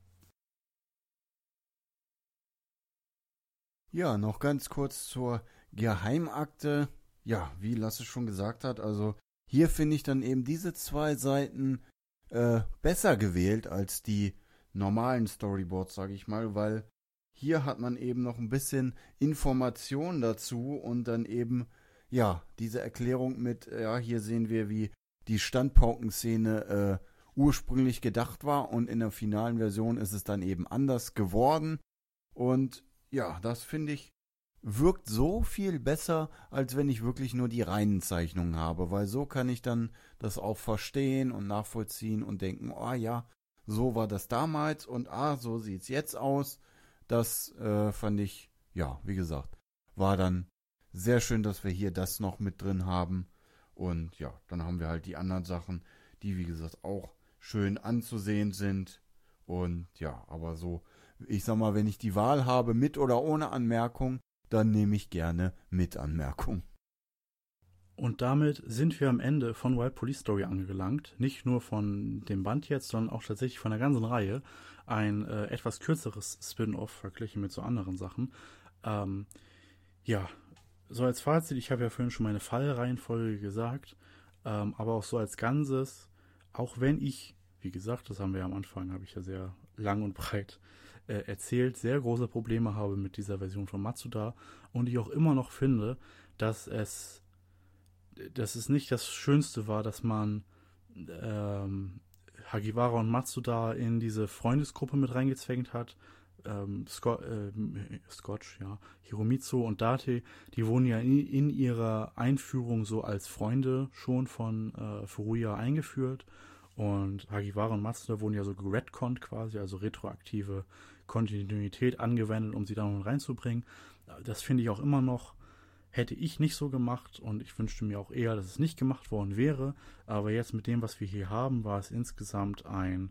Speaker 3: Ja, noch ganz kurz zur Geheimakte. Ja, wie Lasse schon gesagt hat, also hier finde ich dann eben diese zwei Seiten äh, besser gewählt als die normalen Storyboards, sage ich mal, weil hier hat man eben noch ein bisschen Information dazu und dann eben, ja, diese Erklärung mit, ja, hier sehen wir, wie die Standpaukenszene äh, ursprünglich gedacht war und in der finalen Version ist es dann eben anders geworden und ja, das finde ich wirkt so viel besser, als wenn ich wirklich nur die reinen Zeichnungen habe, weil so kann ich dann das auch verstehen und nachvollziehen und denken, ah ja, so war das damals und ah, so sieht's jetzt aus. Das äh, fand ich, ja, wie gesagt, war dann sehr schön, dass wir hier das noch mit drin haben und ja, dann haben wir halt die anderen Sachen, die wie gesagt auch schön anzusehen sind und ja, aber so, ich sag mal, wenn ich die Wahl habe, mit oder ohne Anmerkung, dann nehme ich gerne mit Anmerkung.
Speaker 1: Und damit sind wir am Ende von Wild Police Story angelangt. Nicht nur von dem Band jetzt, sondern auch tatsächlich von der ganzen Reihe. Ein äh, etwas kürzeres Spin-off verglichen mit so anderen Sachen. Ähm, ja, so als Fazit, ich habe ja vorhin schon meine Fallreihenfolge gesagt, ähm, aber auch so als Ganzes, auch wenn ich, wie gesagt, das haben wir ja am Anfang, habe ich ja sehr lang und breit äh, erzählt, sehr große Probleme habe mit dieser Version von Matsuda und ich auch immer noch finde, dass es dass es nicht das Schönste war, dass man ähm, Hagiwara und Matsuda in diese Freundesgruppe mit reingezwängt hat. Ähm, Scott, äh, Scotch, ja, Hiromitsu und Date, die wurden ja in, in ihrer Einführung so als Freunde schon von äh, Furuya eingeführt und Hagiwara und Matsuda wurden ja so geredconnt quasi, also retroaktive Kontinuität angewendet, um sie da noch reinzubringen. Das finde ich auch immer noch, hätte ich nicht so gemacht und ich wünschte mir auch eher, dass es nicht gemacht worden wäre, aber jetzt mit dem, was wir hier haben, war es insgesamt ein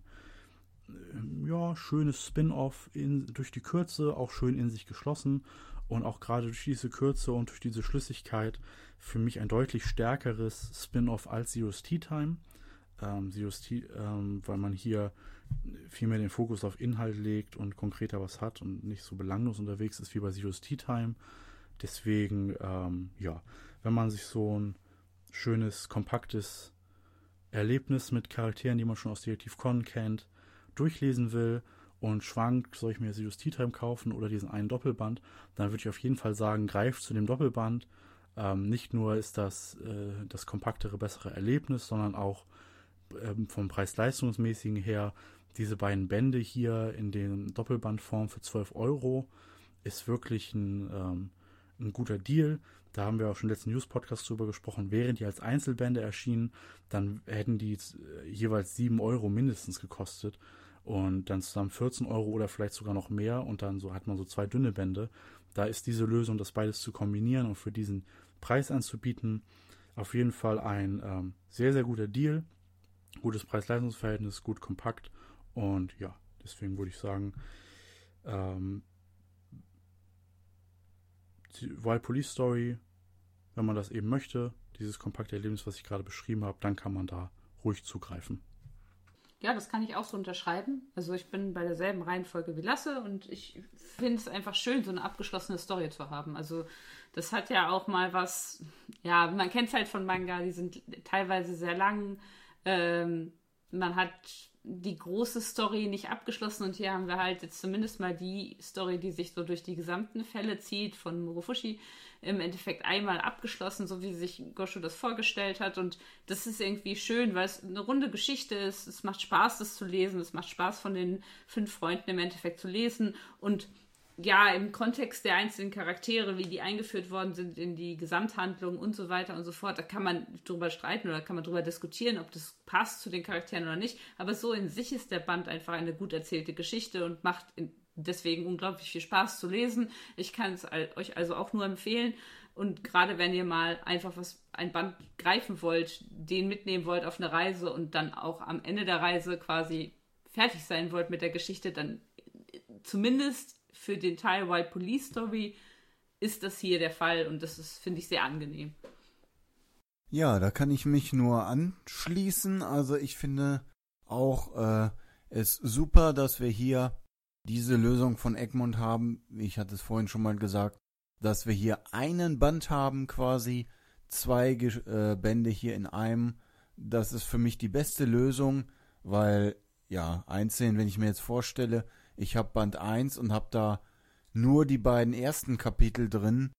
Speaker 1: ja, schönes Spin-off in, durch die Kürze, auch schön in sich geschlossen und auch gerade durch diese Kürze und durch diese Schlüssigkeit für mich ein deutlich stärkeres Spin-off als Zero's Tea Time. Ähm, Zero's Tea, ähm, weil man hier viel mehr den Fokus auf Inhalt legt und konkreter was hat und nicht so belanglos unterwegs ist wie bei Zero's Tea Time. Deswegen, ähm, ja, wenn man sich so ein schönes, kompaktes Erlebnis mit Charakteren, die man schon aus Detective Conan kennt, durchlesen will und schwankt, soll ich mir Zero's Tea Time kaufen oder diesen einen Doppelband, dann würde ich auf jeden Fall sagen, greift zu dem Doppelband. Ähm, nicht nur ist das äh, das kompaktere, bessere Erlebnis, sondern auch ähm, vom Preis-Leistungsmäßigen her diese beiden Bände hier in den Doppelbandform für zwölf Euro ist wirklich ein ähm, ein guter Deal. Da haben wir auch schon im letzten News-Podcast drüber gesprochen. Wären die als Einzelbände erschienen, dann hätten die jeweils sieben Euro mindestens gekostet und dann zusammen vierzehn Euro oder vielleicht sogar noch mehr und dann so hat man so zwei dünne Bände. Da ist diese Lösung, das beides zu kombinieren und für diesen Preis anzubieten, auf jeden Fall ein ähm, sehr, sehr guter Deal. Gutes Preis-Leistungs-Verhältnis, gut kompakt und ja, deswegen würde ich sagen, ähm, Wild Police Story, wenn man das eben möchte, dieses kompakte Erlebnis, was ich gerade beschrieben habe, dann kann man da ruhig zugreifen.
Speaker 2: Ja, das kann ich auch so unterschreiben. Also ich bin bei derselben Reihenfolge wie Lasse und ich finde es einfach schön, so eine abgeschlossene Story zu haben. Also das hat ja auch mal was, ja, man kennt es halt von Manga, die sind teilweise sehr lang. Ähm, man hat die große Story nicht abgeschlossen und hier haben wir halt jetzt zumindest mal die Story, die sich so durch die gesamten Fälle zieht, von Murofushi im Endeffekt einmal abgeschlossen, so wie sich Gosho das vorgestellt hat und das ist irgendwie schön, weil es eine runde Geschichte ist, es macht Spaß, das zu lesen, es macht Spaß von den fünf Freunden im Endeffekt zu lesen und ja, im Kontext der einzelnen Charaktere, wie die eingeführt worden sind in die Gesamthandlung und so weiter und so fort, da kann man drüber streiten oder kann man drüber diskutieren, ob das passt zu den Charakteren oder nicht. Aber so in sich ist der Band einfach eine gut erzählte Geschichte und macht deswegen unglaublich viel Spaß zu lesen. Ich kann es euch also auch nur empfehlen. Und gerade wenn ihr mal einfach was ein Band greifen wollt, den mitnehmen wollt auf eine Reise und dann auch am Ende der Reise quasi fertig sein wollt mit der Geschichte, dann zumindest für den Teil Wild Police Story ist das hier der Fall und das ist, finde ich, sehr angenehm.
Speaker 3: Ja, da kann ich mich nur anschließen. Also ich finde auch äh, es super, dass wir hier diese Lösung von Egmont haben. Ich hatte es vorhin schon mal gesagt, dass wir hier einen Band haben quasi, zwei äh, Bände hier in einem. Das ist für mich die beste Lösung, weil, ja, einzeln, wenn ich mir jetzt vorstelle, ich habe Band eins und habe da nur die beiden ersten Kapitel drin,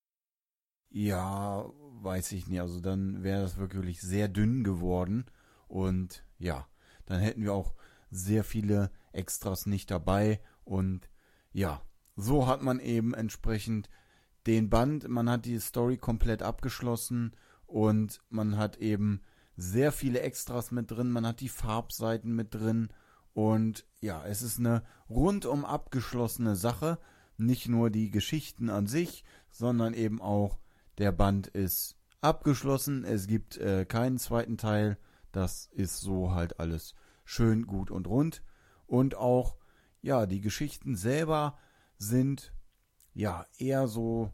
Speaker 3: ja, weiß ich nicht, also dann wäre das wirklich sehr dünn geworden und ja, dann hätten wir auch sehr viele Extras nicht dabei und ja, so hat man eben entsprechend den Band, man hat die Story komplett abgeschlossen und man hat eben sehr viele Extras mit drin, man hat die Farbseiten mit drin und ja, es ist eine rundum abgeschlossene Sache, nicht nur die Geschichten an sich, sondern eben auch der Band ist abgeschlossen, es gibt äh, keinen zweiten Teil, das ist so halt alles schön, gut und rund und auch, ja, die Geschichten selber sind ja eher so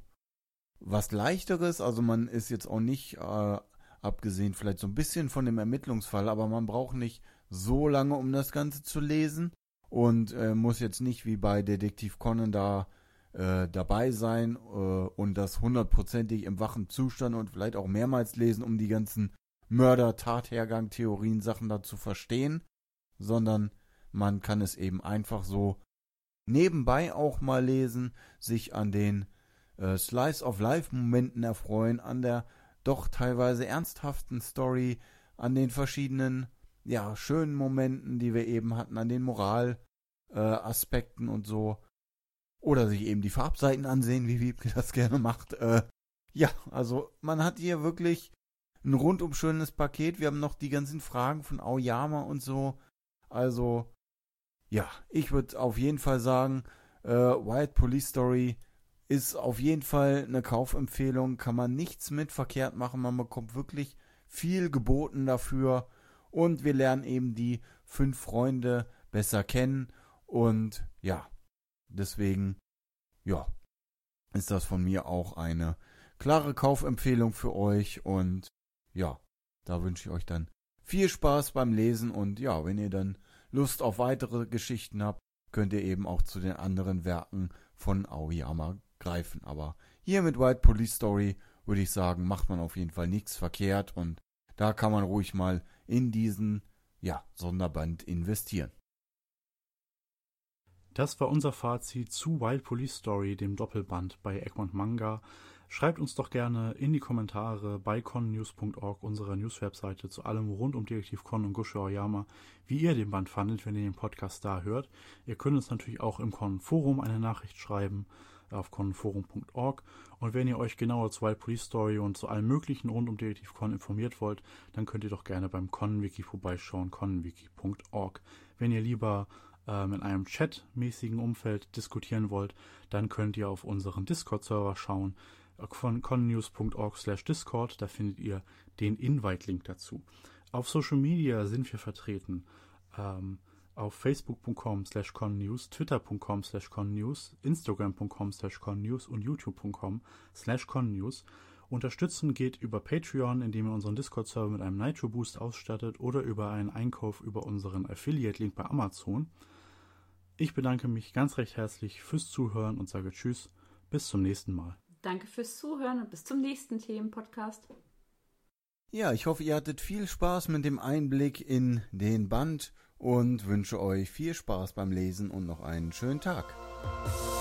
Speaker 3: was Leichteres, also man ist jetzt auch nicht, äh, abgesehen vielleicht so ein bisschen von dem Ermittlungsfall, aber man braucht nicht so lange, um das Ganze zu lesen und äh, muss jetzt nicht wie bei Detektiv Conan da äh, dabei sein äh, und das hundertprozentig im wachen Zustand und vielleicht auch mehrmals lesen, um die ganzen Mörder-, Tathergang-, Theorien, Sachen da zu verstehen, sondern man kann es eben einfach so nebenbei auch mal lesen, sich an den äh, Slice-of-Life-Momenten erfreuen, an der doch teilweise ernsthaften Story, an den verschiedenen, ja, schönen Momenten, die wir eben hatten, an den Moralaspekten äh, und so. Oder sich eben die Farbseiten ansehen, wie Wiebke das gerne macht. Äh, ja, also man hat hier wirklich ein rundum schönes Paket. Wir haben noch die ganzen Fragen von Aoyama und so. Also, ja, ich würde auf jeden Fall sagen, äh, Wild Police Story ist auf jeden Fall eine Kaufempfehlung. Kann man nichts mit verkehrt machen. Man bekommt wirklich viel geboten dafür. Und wir lernen eben die fünf Freunde besser kennen. Und ja, deswegen, ja, ist das von mir auch eine klare Kaufempfehlung für euch. Und ja, da wünsche ich euch dann viel Spaß beim Lesen. Und ja, wenn ihr dann Lust auf weitere Geschichten habt, könnt ihr eben auch zu den anderen Werken von Aoyama greifen. Aber hier mit Wild Police Story würde ich sagen, macht man auf jeden Fall nichts verkehrt. Und da kann man ruhig mal in diesen, ja, Sonderband investieren.
Speaker 1: Das war unser Fazit zu Wild Police Story, dem Doppelband bei Egmont Manga. Schreibt uns doch gerne in die Kommentare bei connews punkt org, unserer News-Webseite, zu allem rund um Detektiv Conan und Gosho Aoyama, wie ihr den Band fandet, wenn ihr den Podcast da hört. Ihr könnt uns natürlich auch im Conan-Forum eine Nachricht schreiben, auf conforum punkt org. Und wenn ihr euch genauer zu Wild Police Story und zu allem möglichen rund um Detektiv Conan informiert wollt, dann könnt ihr doch gerne beim Conan-Wiki vorbeischauen, conwiki punkt org. Wenn ihr lieber in einem chatmäßigen Umfeld diskutieren wollt, dann könnt ihr auf unseren Discord-Server schauen, von connews punkt org slash discord, da findet ihr den Invite-Link dazu. Auf Social Media sind wir vertreten, ähm, auf facebook punkt com slash connews, twitter punkt com slash connews, instagram punkt com slash connews und youtube punkt com slash connews. Unterstützen geht über Patreon, indem ihr unseren Discord-Server mit einem Nitro-Boost ausstattet oder über einen Einkauf über unseren Affiliate-Link bei Amazon. Ich bedanke mich ganz recht herzlich fürs Zuhören und sage Tschüss, bis zum nächsten Mal.
Speaker 2: Danke fürs Zuhören und bis zum nächsten Themenpodcast.
Speaker 3: Ja, ich hoffe, ihr hattet viel Spaß mit dem Einblick in den Band und wünsche euch viel Spaß beim Lesen und noch einen schönen Tag.